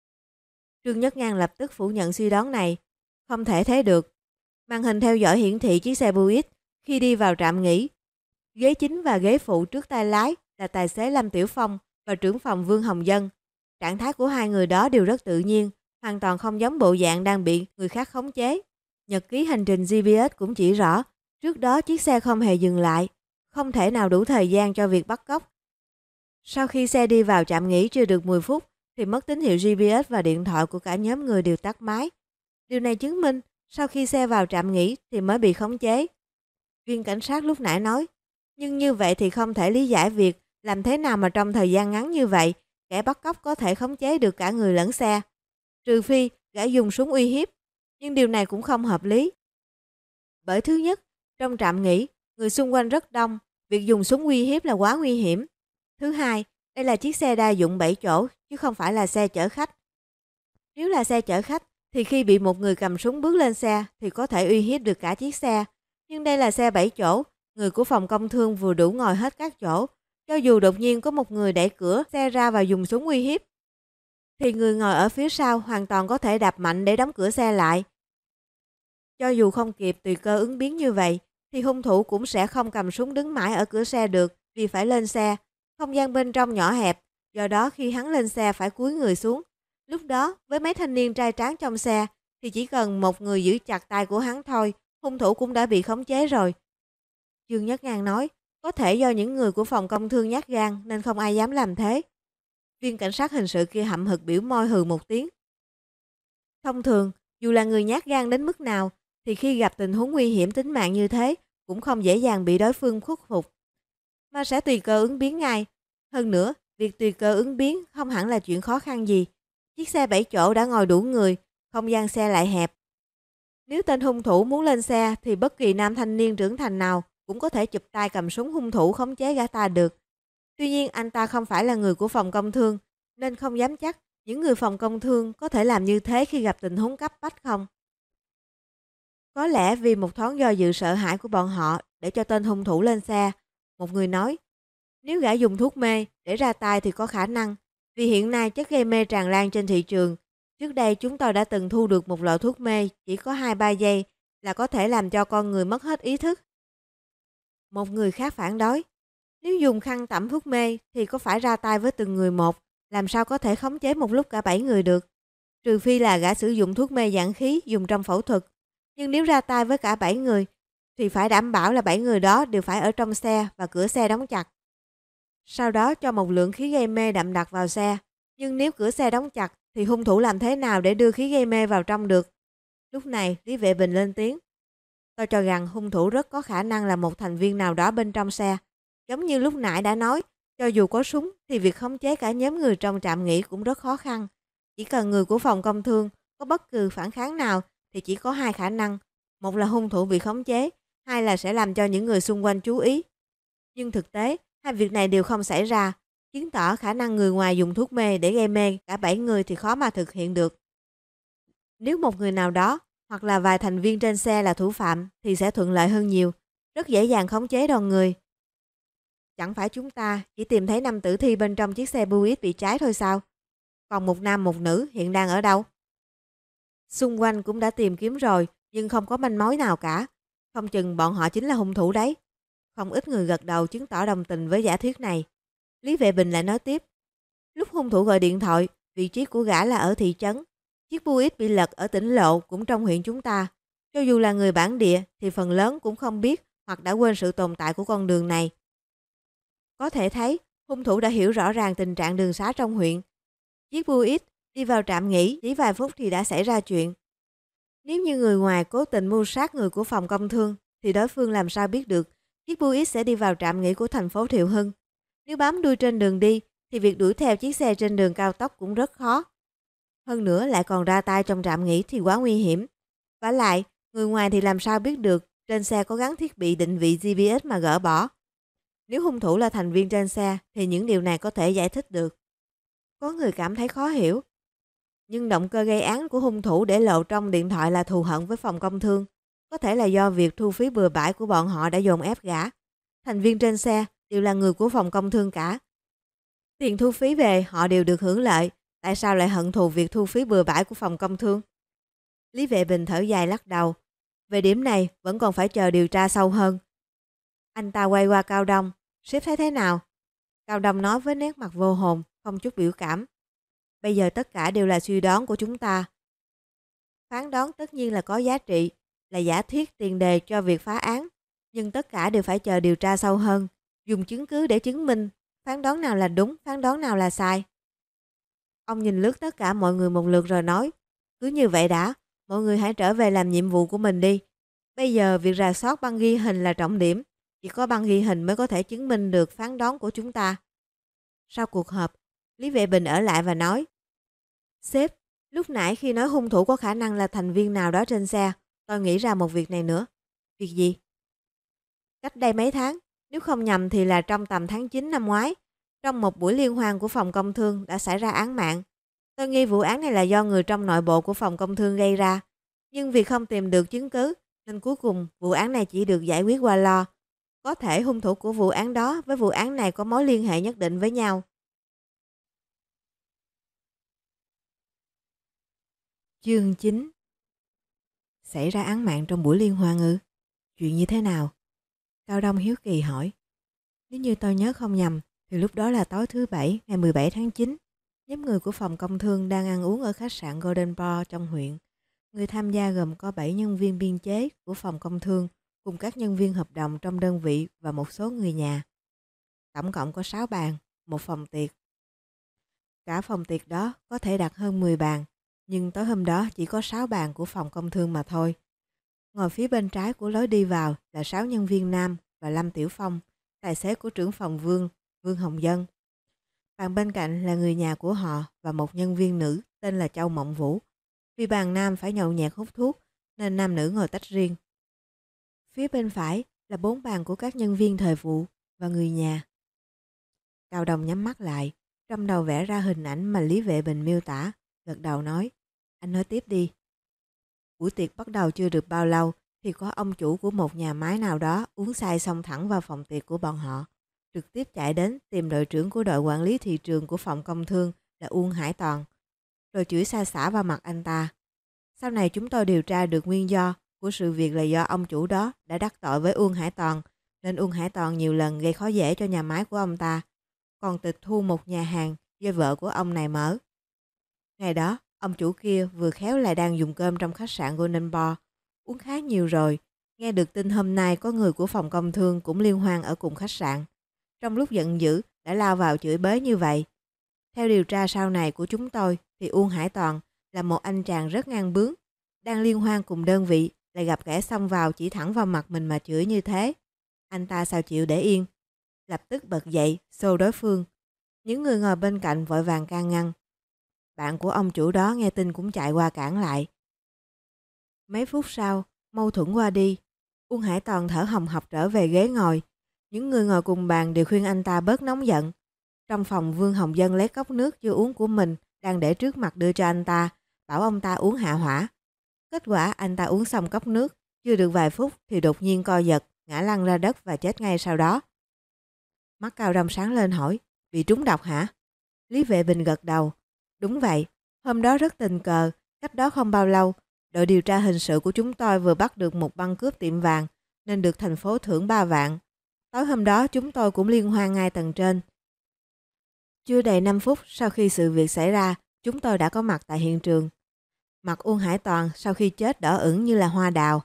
Trương Nhất Ngang lập tức phủ nhận suy đoán này. Không thể thế được. Màn hình theo dõi hiển thị chiếc xe Buick khi đi vào trạm nghỉ. Ghế chính và ghế phụ trước tay lái là tài xế Lâm Tiểu Phong và trưởng phòng Vương Hồng Dân. Trạng thái của hai người đó đều rất tự nhiên, hoàn toàn không giống bộ dạng đang bị người khác khống chế. Nhật ký hành trình giê pê ét cũng chỉ rõ, trước đó chiếc xe không hề dừng lại, không thể nào đủ thời gian cho việc bắt cóc. Sau khi xe đi vào trạm nghỉ chưa được mười phút, thì mất tín hiệu giê pê ét và điện thoại của cả nhóm người đều tắt máy. Điều này chứng minh, sau khi xe vào trạm nghỉ thì mới bị khống chế. Viên cảnh sát lúc nãy nói, nhưng như vậy thì không thể lý giải việc làm thế nào mà trong thời gian ngắn như vậy, kẻ bắt cóc có thể khống chế được cả người lẫn xe. Trừ phi, gã dùng súng uy hiếp, nhưng điều này cũng không hợp lý. Bởi thứ nhất, trong trạm nghỉ, người xung quanh rất đông, việc dùng súng uy hiếp là quá nguy hiểm. Thứ hai, đây là chiếc xe đa dụng bảy chỗ, chứ không phải là xe chở khách. Nếu là xe chở khách, thì khi bị một người cầm súng bước lên xe, thì có thể uy hiếp được cả chiếc xe. Nhưng đây là xe bảy chỗ, người của phòng công thương vừa đủ ngồi hết các chỗ. Cho dù đột nhiên có một người đẩy cửa xe ra và dùng súng uy hiếp, thì người ngồi ở phía sau hoàn toàn có thể đạp mạnh để đóng cửa xe lại. Cho dù không kịp tùy cơ ứng biến như vậy, thì hung thủ cũng sẽ không cầm súng đứng mãi ở cửa xe được vì phải lên xe. Không gian bên trong nhỏ hẹp, do đó khi hắn lên xe phải cúi người xuống. Lúc đó, với mấy thanh niên trai tráng trong xe, thì chỉ cần một người giữ chặt tay của hắn thôi, hung thủ cũng đã bị khống chế rồi. Dương Nhất Ngang nói, có thể do những người của phòng công thương nhát gan nên không ai dám làm thế. Viên cảnh sát hình sự kia hậm hực biểu môi hừ một tiếng. Thông thường, dù là người nhát gan đến mức nào, thì khi gặp tình huống nguy hiểm tính mạng như thế, cũng không dễ dàng bị đối phương khuất phục, mà sẽ tùy cơ ứng biến ngay. Hơn nữa, việc tùy cơ ứng biến không hẳn là chuyện khó khăn gì. Chiếc xe bảy chỗ đã ngồi đủ người, không gian xe lại hẹp. Nếu tên hung thủ muốn lên xe thì bất kỳ nam thanh niên trưởng thành nào cũng có thể chụp tay cầm súng hung thủ khống chế gã ta được. Tuy nhiên anh ta không phải là người của phòng công thương, nên không dám chắc những người phòng công thương có thể làm như thế khi gặp tình huống cấp bách không. Có lẽ vì một thoáng do dự sợ hãi của bọn họ để cho tên hung thủ lên xe. Một người nói, nếu gã dùng thuốc mê để ra tay thì có khả năng, vì hiện nay chất gây mê tràn lan trên thị trường. Trước đây chúng tôi đã từng thu được một loại thuốc mê chỉ có hai ba giây là có thể làm cho con người mất hết ý thức. Một người khác phản đối, nếu dùng khăn tẩm thuốc mê thì có phải ra tay với từng người một, làm sao có thể khống chế một lúc cả bảy người được. Trừ phi là gã sử dụng thuốc mê giãn khí dùng trong phẫu thuật. Nhưng nếu ra tay với cả bảy người thì phải đảm bảo là bảy người đó đều phải ở trong xe và cửa xe đóng chặt. Sau đó cho một lượng khí gây mê đậm đặc vào xe. Nhưng nếu cửa xe đóng chặt thì hung thủ làm thế nào để đưa khí gây mê vào trong được? Lúc này Lý Vệ Bình lên tiếng. Tôi cho rằng hung thủ rất có khả năng là một thành viên nào đó bên trong xe. Giống như lúc nãy đã nói, cho dù có súng thì việc khống chế cả nhóm người trong trạm nghỉ cũng rất khó khăn. Chỉ cần người của phòng công thương có bất cứ phản kháng nào thì chỉ có hai khả năng. Một là hung thủ bị khống chế, hai là sẽ làm cho những người xung quanh chú ý. Nhưng thực tế, hai việc này đều không xảy ra, chứng tỏ khả năng người ngoài dùng thuốc mê để gây mê cả bảy người thì khó mà thực hiện được. Nếu một người nào đó hoặc là vài thành viên trên xe là thủ phạm thì sẽ thuận lợi hơn nhiều. rất dễ dàng khống chế đoàn người. Chẳng phải chúng ta chỉ tìm thấy năm tử thi bên trong chiếc xe Buick bị cháy thôi sao? Còn một nam một nữ hiện đang ở đâu? Xung quanh cũng đã tìm kiếm rồi, nhưng không có manh mối nào cả. Không chừng bọn họ chính là hung thủ đấy. Không ít người gật đầu chứng tỏ đồng tình với giả thuyết này. Lý Vệ Bình lại nói tiếp. Lúc hung thủ gọi điện thoại, vị trí của gã là ở thị trấn. Chiếc Buick bị lật ở tỉnh lộ cũng trong huyện chúng ta. Cho dù là người bản địa thì phần lớn cũng không biết hoặc đã quên sự tồn tại của con đường này. Có thể thấy, hung thủ đã hiểu rõ ràng tình trạng đường xá trong huyện. Chiếc Buick đi vào trạm nghỉ chỉ vài phút thì đã xảy ra chuyện. Nếu như người ngoài cố tình mưu sát người của phòng công thương thì đối phương làm sao biết được chiếc Buick sẽ đi vào trạm nghỉ của thành phố Thiệu Hưng. Nếu bám đuôi trên đường đi thì việc đuổi theo chiếc xe trên đường cao tốc cũng rất khó. Hơn nữa lại còn ra tay trong trạm nghỉ thì quá nguy hiểm. Vả lại, người ngoài thì làm sao biết được trên xe có gắn thiết bị định vị giê pê ét mà gỡ bỏ. Nếu hung thủ là thành viên trên xe thì những điều này có thể giải thích được. Có người cảm thấy khó hiểu. Nhưng động cơ gây án của hung thủ để lộ trong điện thoại là thù hận với phòng công thương. Có thể là do việc thu phí bừa bãi của bọn họ đã dồn ép gã. Thành viên trên xe đều là người của phòng công thương cả. Tiền thu phí về họ đều được hưởng lợi. Tại sao lại hận thù việc thu phí bừa bãi của phòng công thương? Lý Vệ Bình thở dài lắc đầu. Về điểm này vẫn còn phải chờ điều tra sâu hơn. Anh ta quay qua Cao Đông. Sếp thấy thế nào? Cao Đông nói với nét mặt vô hồn, không chút biểu cảm. Bây giờ tất cả đều là suy đoán của chúng ta. Phán đoán tất nhiên là có giá trị, là giả thuyết tiền đề cho việc phá án. Nhưng tất cả đều phải chờ điều tra sâu hơn, dùng chứng cứ để chứng minh phán đoán nào là đúng, phán đoán nào là sai. Ông nhìn lướt tất cả mọi người một lượt rồi nói, cứ như vậy đã, mọi người hãy trở về làm nhiệm vụ của mình đi. Bây giờ việc rà soát băng ghi hình là trọng điểm, chỉ có băng ghi hình mới có thể chứng minh được phán đoán của chúng ta. Sau cuộc họp, Lý Vệ Bình ở lại và nói, sếp, lúc nãy khi nói hung thủ có khả năng là thành viên nào đó trên xe, tôi nghĩ ra một việc này nữa. Việc gì? Cách đây mấy tháng, nếu không nhầm thì là trong tầm tháng chín năm ngoái, trong một buổi liên hoan của phòng công thương đã xảy ra án mạng. Tôi nghi vụ án này là do người trong nội bộ của phòng công thương gây ra. Nhưng vì không tìm được chứng cứ, nên cuối cùng vụ án này chỉ được giải quyết qua lo. Có thể hung thủ của vụ án đó với vụ án này có mối liên hệ nhất định với nhau. Chương chín. Xảy ra án mạng trong buổi liên hoan ư? Chuyện như thế nào? Cao Đông hiếu kỳ hỏi. Nếu như tôi nhớ không nhầm, thì lúc đó là tối thứ Bảy ngày mười bảy tháng chín. Nhóm người của phòng công thương đang ăn uống ở khách sạn Golden Bar trong huyện. Người tham gia gồm có bảy nhân viên biên chế của phòng công thương cùng các nhân viên hợp đồng trong đơn vị và một số người nhà. Tổng cộng có sáu bàn, một phòng tiệc. Cả phòng tiệc đó có thể đặt hơn mười bàn, nhưng tối hôm đó chỉ có sáu bàn của phòng công thương mà thôi. Ngồi phía bên trái của lối đi vào là sáu nhân viên nam và Lâm Tiểu Phong, tài xế của trưởng phòng Vương, Vương Hồng Dân. Bàn bên cạnh là người nhà của họ và một nhân viên nữ tên là Châu Mộng Vũ. Vì bàn nam phải nhậu nhẹt hút thuốc nên nam nữ ngồi tách riêng. Phía bên phải là bốn bàn của các nhân viên thời vụ và người nhà. Cao Đông nhắm mắt lại, trong đầu vẽ ra hình ảnh mà Lý Vệ Bình miêu tả, gật đầu nói, anh nói tiếp đi. Buổi tiệc bắt đầu chưa được bao lâu thì có ông chủ của một nhà máy nào đó uống say xong thẳng vào phòng tiệc của bọn họ, trực tiếp chạy đến tìm đội trưởng của đội quản lý thị trường của phòng công thương là Uông Hải Toàn, rồi chửi sa sả vào mặt anh ta. Sau này chúng tôi điều tra được nguyên do của sự việc là do ông chủ đó đã đắc tội với Uông Hải Toàn, nên Uông Hải Toàn nhiều lần gây khó dễ cho nhà máy của ông ta, còn tịch thu một nhà hàng do vợ của ông này mở. Ngày đó, ông chủ kia vừa khéo lại đang dùng cơm trong khách sạn Golden Bar, uống khá nhiều rồi, nghe được tin hôm nay có người của phòng công thương cũng liên hoan ở cùng khách sạn. Trong lúc giận dữ đã lao vào chửi bới như vậy. Theo điều tra sau này của chúng tôi thì Uông Hải Toàn là một anh chàng rất ngang bướng, đang liên hoan cùng đơn vị lại gặp kẻ xông vào chỉ thẳng vào mặt mình mà chửi như thế. Anh ta sao chịu để yên, lập tức bật dậy xô đối phương. Những người ngồi bên cạnh vội vàng can ngăn. Bạn của ông chủ đó nghe tin cũng chạy qua cản lại. Mấy phút sau, mâu thuẫn qua đi, Uông Hải Toàn thở hồng hộc trở về ghế ngồi. Những người ngồi cùng bàn đều khuyên anh ta bớt nóng giận. Trong phòng, Vương Hồng Dân lấy cốc nước chưa uống của mình đang để trước mặt đưa cho anh ta, bảo ông ta uống hạ hỏa. Kết quả anh ta uống xong cốc nước, chưa được vài phút thì đột nhiên co giật, ngã lăn ra đất và chết ngay sau đó. Mắt Cao Đông sáng lên hỏi, bị trúng độc hả? Lý Vệ Bình gật đầu. Đúng vậy, hôm đó rất tình cờ, cách đó không bao lâu, đội điều tra hình sự của chúng tôi vừa bắt được một băng cướp tiệm vàng nên được thành phố thưởng ba vạn. Tối hôm đó chúng tôi cũng liên hoan ngay tầng trên. Chưa đầy năm phút sau khi sự việc xảy ra, chúng tôi đã có mặt tại hiện trường. Mặt Uông Hải Toàn sau khi chết đỏ ửng như là hoa đào.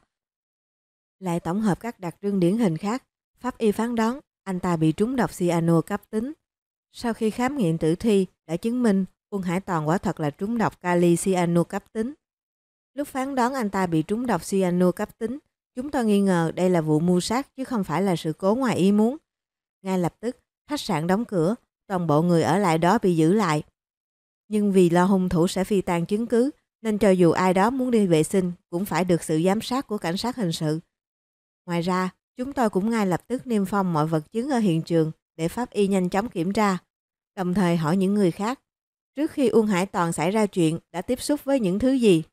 Lại tổng hợp các đặc trưng điển hình khác, pháp y phán đoán anh ta bị trúng độc cyanua cấp tính. Sau khi khám nghiệm tử thi đã chứng minh Uông Hải Toàn quả thật là trúng độc kali cyanua cấp tính. Lúc phán đoán anh ta bị trúng độc cyanua cấp tính, chúng tôi nghi ngờ đây là vụ mưu sát chứ không phải là sự cố ngoài ý muốn. Ngay lập tức, khách sạn đóng cửa, toàn bộ người ở lại đó bị giữ lại. Nhưng vì lo hung thủ sẽ phi tang chứng cứ, nên cho dù ai đó muốn đi vệ sinh cũng phải được sự giám sát của cảnh sát hình sự. Ngoài ra, chúng tôi cũng ngay lập tức niêm phong mọi vật chứng ở hiện trường để pháp y nhanh chóng kiểm tra, đồng thời hỏi những người khác, trước khi Uông Hải Toàn xảy ra chuyện đã tiếp xúc với những thứ gì.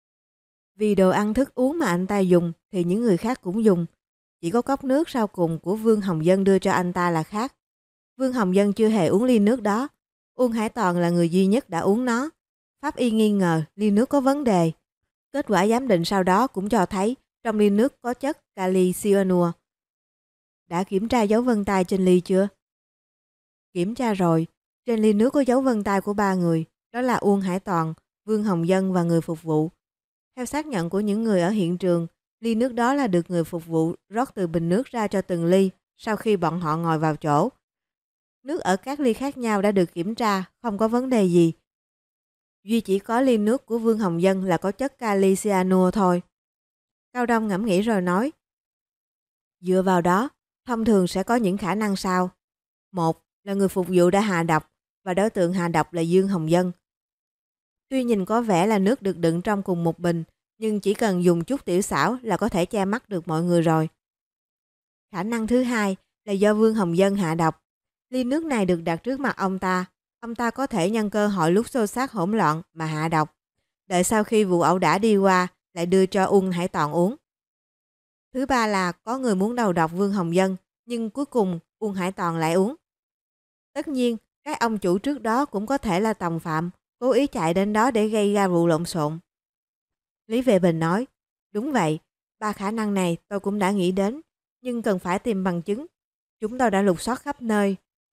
Vì đồ ăn thức uống mà anh ta dùng thì những người khác cũng dùng. Chỉ có cốc nước sau cùng của Vương Hồng Dân đưa cho anh ta là khác. Vương Hồng Dân chưa hề uống ly nước đó. Uông Hải Toàn là người duy nhất đã uống nó. Pháp y nghi ngờ ly nước có vấn đề. Kết quả giám định sau đó cũng cho thấy trong ly nước có chất kali cyanua. Đã kiểm tra dấu vân tay trên ly chưa? Kiểm tra rồi. Trên ly nước có dấu vân tay của ba người. Đó là Uông Hải Toàn, Vương Hồng Dân và người phục vụ. Theo xác nhận của những người ở hiện trường, ly nước đó là được người phục vụ rót từ bình nước ra cho từng ly sau khi bọn họ ngồi vào chỗ. Nước ở các ly khác nhau đã được kiểm tra, không có vấn đề gì. Duy chỉ có ly nước của Vương Hồng Dân là có chất kali cyanua thôi. Cao Đông ngẫm nghĩ rồi nói, dựa vào đó, thông thường sẽ có những khả năng sau. Một là người phục vụ đã hạ độc và đối tượng hạ độc là Dương Hồng Dân. Tuy nhìn có vẻ là nước được đựng trong cùng một bình, nhưng chỉ cần dùng chút tiểu xảo là có thể che mắt được mọi người rồi. Khả năng thứ hai là do Vương Hồng Dân hạ độc. Ly nước này được đặt trước mặt ông ta. Ông ta có thể nhân cơ hội lúc xô xát hỗn loạn mà hạ độc. Đợi sau khi vụ ẩu đả đi qua, lại đưa cho Uông Hải Toàn uống. Thứ ba là có người muốn đầu độc Vương Hồng Dân, nhưng cuối cùng Uông Hải Toàn lại uống. Tất nhiên, các ông chủ trước đó cũng có thể là tòng phạm, cố ý chạy đến đó để gây ra vụ lộn xộn. Lý Vệ Bình nói, đúng vậy, ba khả năng này tôi cũng đã nghĩ đến, nhưng cần phải tìm bằng chứng. Chúng tôi đã lục soát khắp nơi.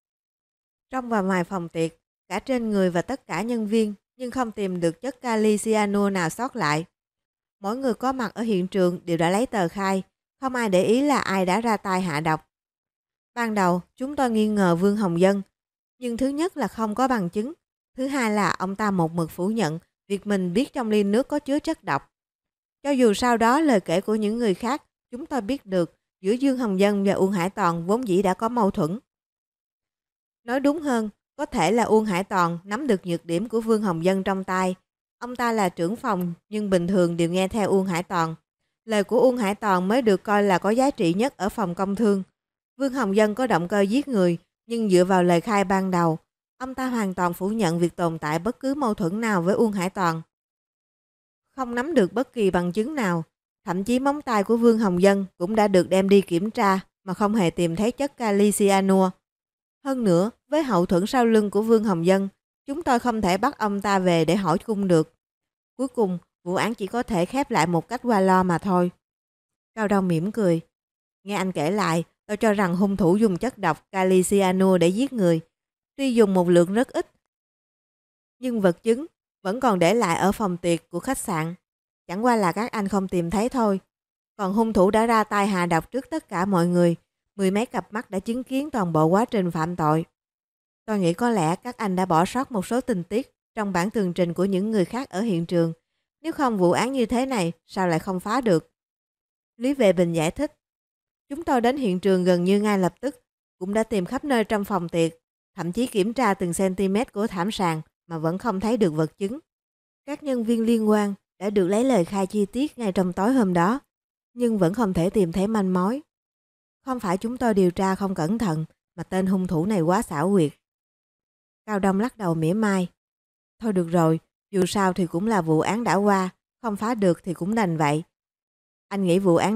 Trong và ngoài phòng tiệc, cả trên người và tất cả nhân viên, nhưng không tìm được chất kali cyanua nào sót lại. Mỗi người có mặt ở hiện trường đều đã lấy tờ khai, không ai để ý là ai đã ra tay hạ độc. Ban đầu, chúng tôi nghi ngờ Vương Hồng Dân, nhưng thứ nhất là không có bằng chứng, thứ hai là ông ta một mực phủ nhận việc mình biết trong ly nước có chứa chất độc. Cho dù sau đó lời kể của những người khác, chúng tôi biết được giữa Dương Hồng Dân và Uông Hải Toàn vốn dĩ đã có mâu thuẫn. Nói đúng hơn, có thể là Uông Hải Toàn nắm được nhược điểm của Vương Hồng Dân trong tay. Ông ta là trưởng phòng nhưng bình thường đều nghe theo Uông Hải Toàn. Lời của Uông Hải Toàn mới được coi là có giá trị nhất ở phòng công thương. Vương Hồng Dân có động cơ giết người, nhưng dựa vào lời khai ban đầu, ông ta hoàn toàn phủ nhận việc tồn tại bất cứ mâu thuẫn nào với Uông Hải Toàn. Không nắm được bất kỳ bằng chứng nào, thậm chí móng tay của Vương Hồng Dân cũng đã được đem đi kiểm tra mà không hề tìm thấy chất kali cyanua. Hơn nữa, với hậu thuẫn sau lưng của Vương Hồng Dân, chúng tôi không thể bắt ông ta về để hỏi cung được. Cuối cùng, vụ án chỉ có thể khép lại một cách qua lo mà thôi. Cao Đông mỉm cười. Nghe anh kể lại, tôi cho rằng hung thủ dùng chất độc kali cyanua để giết người. Tuy dùng một lượng rất ít, nhưng vật chứng vẫn còn để lại ở phòng tiệc của khách sạn. Chẳng qua là các anh không tìm thấy thôi. Còn hung thủ đã ra tay hạ độc trước tất cả mọi người. Mười mấy cặp mắt đã chứng kiến toàn bộ quá trình phạm tội. Tôi nghĩ có lẽ các anh đã bỏ sót một số tình tiết trong bản tường trình của những người khác ở hiện trường. Nếu không vụ án như thế này, sao lại không phá được? Lý Vệ Bình giải thích. Chúng tôi đến hiện trường gần như ngay lập tức, cũng đã tìm khắp nơi trong phòng tiệc, thậm chí kiểm tra từng cm của thảm sàn mà vẫn không thấy được vật chứng. Các nhân viên liên quan đã được lấy lời khai chi tiết ngay trong tối hôm đó, nhưng vẫn không thể tìm thấy manh mối. Không phải chúng tôi điều tra không cẩn thận, mà tên hung thủ này quá xảo quyệt. Cao Đông lắc đầu mỉa mai. Thôi được rồi, dù sao thì cũng là vụ án đã qua, không phá được thì cũng đành vậy. Anh nghĩ vụ án đó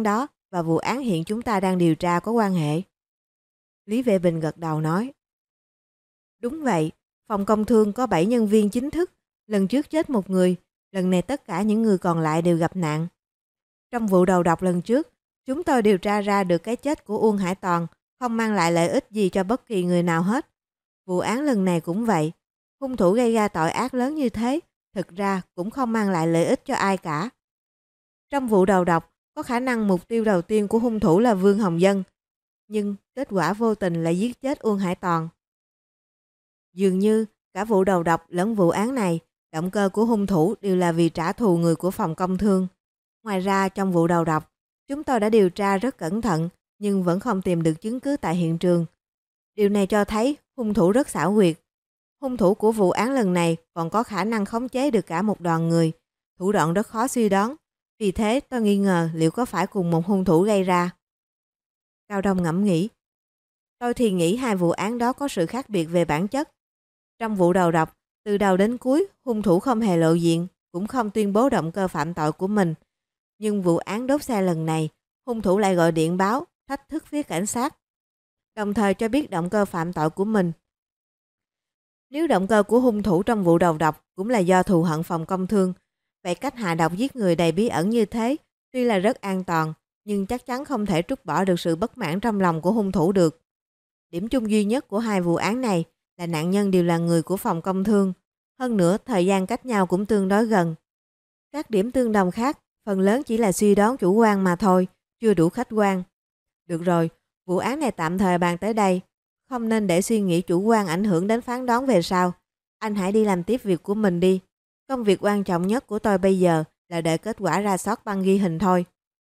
và vụ án hiện chúng ta đang điều tra có quan hệ? Lý Vệ Bình gật đầu nói. Đúng vậy, phòng công thương có bảy nhân viên chính thức, lần trước chết một người, lần này tất cả những người còn lại đều gặp nạn. Trong vụ đầu độc lần trước, chúng tôi điều tra ra được cái chết của Uông Hải Toàn không mang lại lợi ích gì cho bất kỳ người nào hết. Vụ án lần này cũng vậy, hung thủ gây ra tội ác lớn như thế, thực ra cũng không mang lại lợi ích cho ai cả. Trong vụ đầu độc, có khả năng mục tiêu đầu tiên của hung thủ là Vương Hồng Dân, nhưng kết quả vô tình lại giết chết Uông Hải Toàn. Dường như cả vụ đầu độc lẫn vụ án này, động cơ của hung thủ đều là vì trả thù người của phòng công thương. Ngoài ra trong vụ đầu độc, chúng tôi đã điều tra rất cẩn thận nhưng vẫn không tìm được chứng cứ tại hiện trường. Điều này cho thấy hung thủ rất xảo quyệt. Hung thủ của vụ án lần này còn có khả năng khống chế được cả một đoàn người, thủ đoạn rất khó suy đoán. Vì thế tôi nghi ngờ liệu có phải cùng một hung thủ gây ra. Cao Đông ngẫm nghĩ. Tôi thì nghĩ hai vụ án đó có sự khác biệt về bản chất. Trong vụ đầu độc, từ đầu đến cuối, hung thủ không hề lộ diện, cũng không tuyên bố động cơ phạm tội của mình. Nhưng vụ án đốt xe lần này, hung thủ lại gọi điện báo, thách thức phía cảnh sát, đồng thời cho biết động cơ phạm tội của mình. Nếu động cơ của hung thủ trong vụ đầu độc cũng là do thù hận phòng công thương, vậy cách hạ độc giết người đầy bí ẩn như thế, tuy là rất an toàn, nhưng chắc chắn không thể trút bỏ được sự bất mãn trong lòng của hung thủ được. Điểm chung duy nhất của hai vụ án này là nạn nhân đều là người của phòng công thương. Hơn nữa, thời gian cách nhau cũng tương đối gần. Các điểm tương đồng khác, phần lớn chỉ là suy đoán chủ quan mà thôi, chưa đủ khách quan. Được rồi, vụ án này tạm thời bàn tới đây. Không nên để suy nghĩ chủ quan ảnh hưởng đến phán đoán về sau. Anh hãy đi làm tiếp việc của mình đi. Công việc quan trọng nhất của tôi bây giờ là đợi kết quả ra soát băng ghi hình thôi.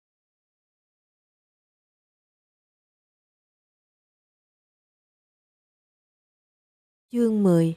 Chương mười.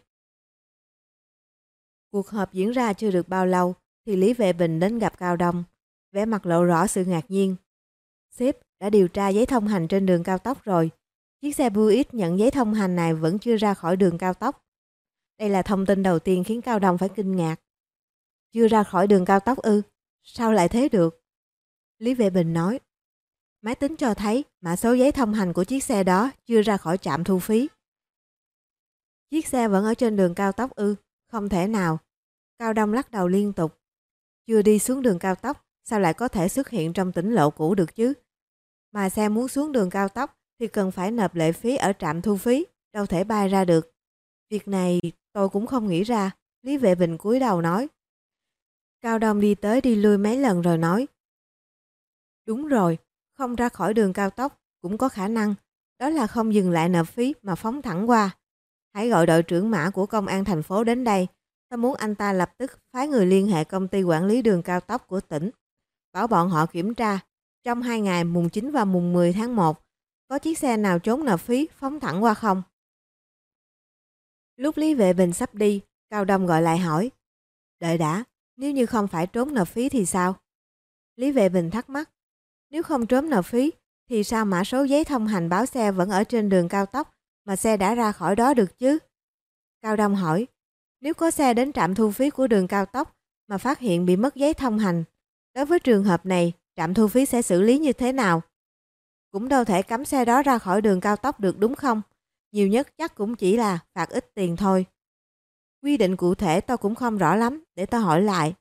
Cuộc họp diễn ra chưa được bao lâu thì Lý Vệ Bình đến gặp Cao Đông, vẻ mặt lộ rõ sự ngạc nhiên. Sếp đã điều tra giấy thông hành trên đường cao tốc rồi. Chiếc xe Buick nhận giấy thông hành này vẫn chưa ra khỏi đường cao tốc. Đây là thông tin đầu tiên khiến Cao Đông phải kinh ngạc. Chưa ra khỏi đường cao tốc ư? Sao lại thế được? Lý Vệ Bình nói. Máy tính cho thấy mã số giấy thông hành của chiếc xe đó chưa ra khỏi trạm thu phí. Chiếc xe vẫn ở trên đường cao tốc ư? Không thể nào. Cao Đông lắc đầu liên tục. Chưa đi xuống đường cao tốc, sao lại có thể xuất hiện trong tỉnh lộ cũ được chứ? Mà xe muốn xuống đường cao tốc thì cần phải nộp lệ phí ở trạm thu phí, đâu thể bay ra được. Việc này tôi cũng không nghĩ ra, Lý Vệ Bình cúi đầu nói. Cao Đông đi tới đi lui mấy lần rồi nói. Đúng rồi, không ra khỏi đường cao tốc cũng có khả năng, đó là không dừng lại nộp phí mà phóng thẳng qua. Hãy gọi đội trưởng mã của công an thành phố đến đây. Tôi muốn anh ta lập tức phái người liên hệ công ty quản lý đường cao tốc của tỉnh. Bảo bọn họ kiểm tra. Trong hai ngày mùng chín và mùng mười tháng một, có chiếc xe nào trốn nộp phí phóng thẳng qua không? Lúc Lý Vệ Bình sắp đi, Cao Đông gọi lại hỏi. Đợi đã, nếu như không phải trốn nộp phí thì sao? Lý Vệ Bình thắc mắc. Nếu không trốn nộp phí, thì sao mã số giấy thông hành báo xe vẫn ở trên đường cao tốc mà xe đã ra khỏi đó được chứ? Cao Đông hỏi. Nếu có xe đến trạm thu phí của đường cao tốc mà phát hiện bị mất giấy thông hành, đối với trường hợp này, trạm thu phí sẽ xử lý như thế nào? Cũng đâu thể cấm xe đó ra khỏi đường cao tốc được đúng không? Nhiều nhất chắc cũng chỉ là phạt ít tiền thôi. Quy định cụ thể tôi cũng không rõ lắm, để tôi hỏi lại.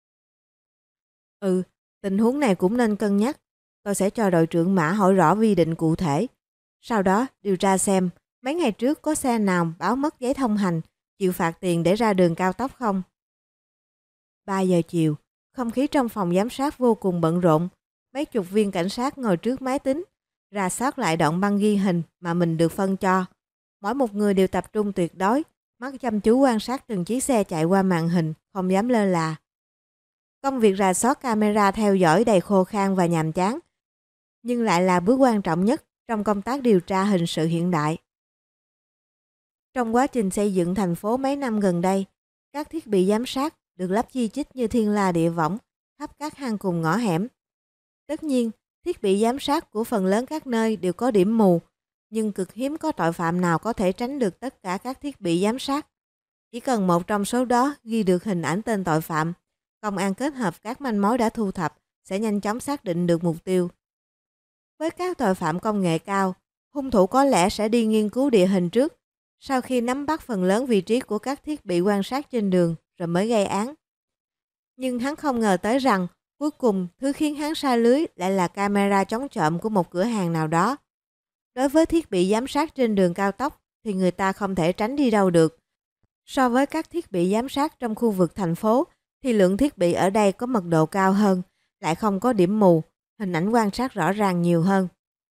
Ừ, tình huống này cũng nên cân nhắc. Tôi sẽ cho đội trưởng mã hỏi rõ quy định cụ thể. Sau đó điều tra xem mấy ngày trước có xe nào báo mất giấy thông hành, chịu phạt tiền để ra đường cao tốc không? ba giờ chiều, không khí trong phòng giám sát vô cùng bận rộn. Mấy chục viên cảnh sát ngồi trước máy tính, rà soát lại đoạn băng ghi hình mà mình được phân cho. Mỗi một người đều tập trung tuyệt đối, mắt chăm chú quan sát từng chiếc xe chạy qua màn hình, không dám lơ là. Công việc rà soát camera theo dõi đầy khô khan và nhàm chán, nhưng lại là bước quan trọng nhất trong công tác điều tra hình sự hiện đại. Trong quá trình xây dựng thành phố mấy năm gần đây, các thiết bị giám sát được lắp chi chít như thiên la địa võng khắp các hang cùng ngõ hẻm. Tất nhiên, thiết bị giám sát của phần lớn các nơi đều có điểm mù, nhưng cực hiếm có tội phạm nào có thể tránh được tất cả các thiết bị giám sát. Chỉ cần một trong số đó ghi được hình ảnh tên tội phạm, công an kết hợp các manh mối đã thu thập sẽ nhanh chóng xác định được mục tiêu. Với các tội phạm công nghệ cao, hung thủ có lẽ sẽ đi nghiên cứu địa hình trước, sau khi nắm bắt phần lớn vị trí của các thiết bị quan sát trên đường rồi mới gây án. Nhưng hắn không ngờ tới rằng cuối cùng thứ khiến hắn sa lưới lại là camera chống trộm của một cửa hàng nào đó. Đối với thiết bị giám sát trên đường cao tốc thì người ta không thể tránh đi đâu được. So với các thiết bị giám sát trong khu vực thành phố thì lượng thiết bị ở đây có mật độ cao hơn, lại không có điểm mù, hình ảnh quan sát rõ ràng nhiều hơn.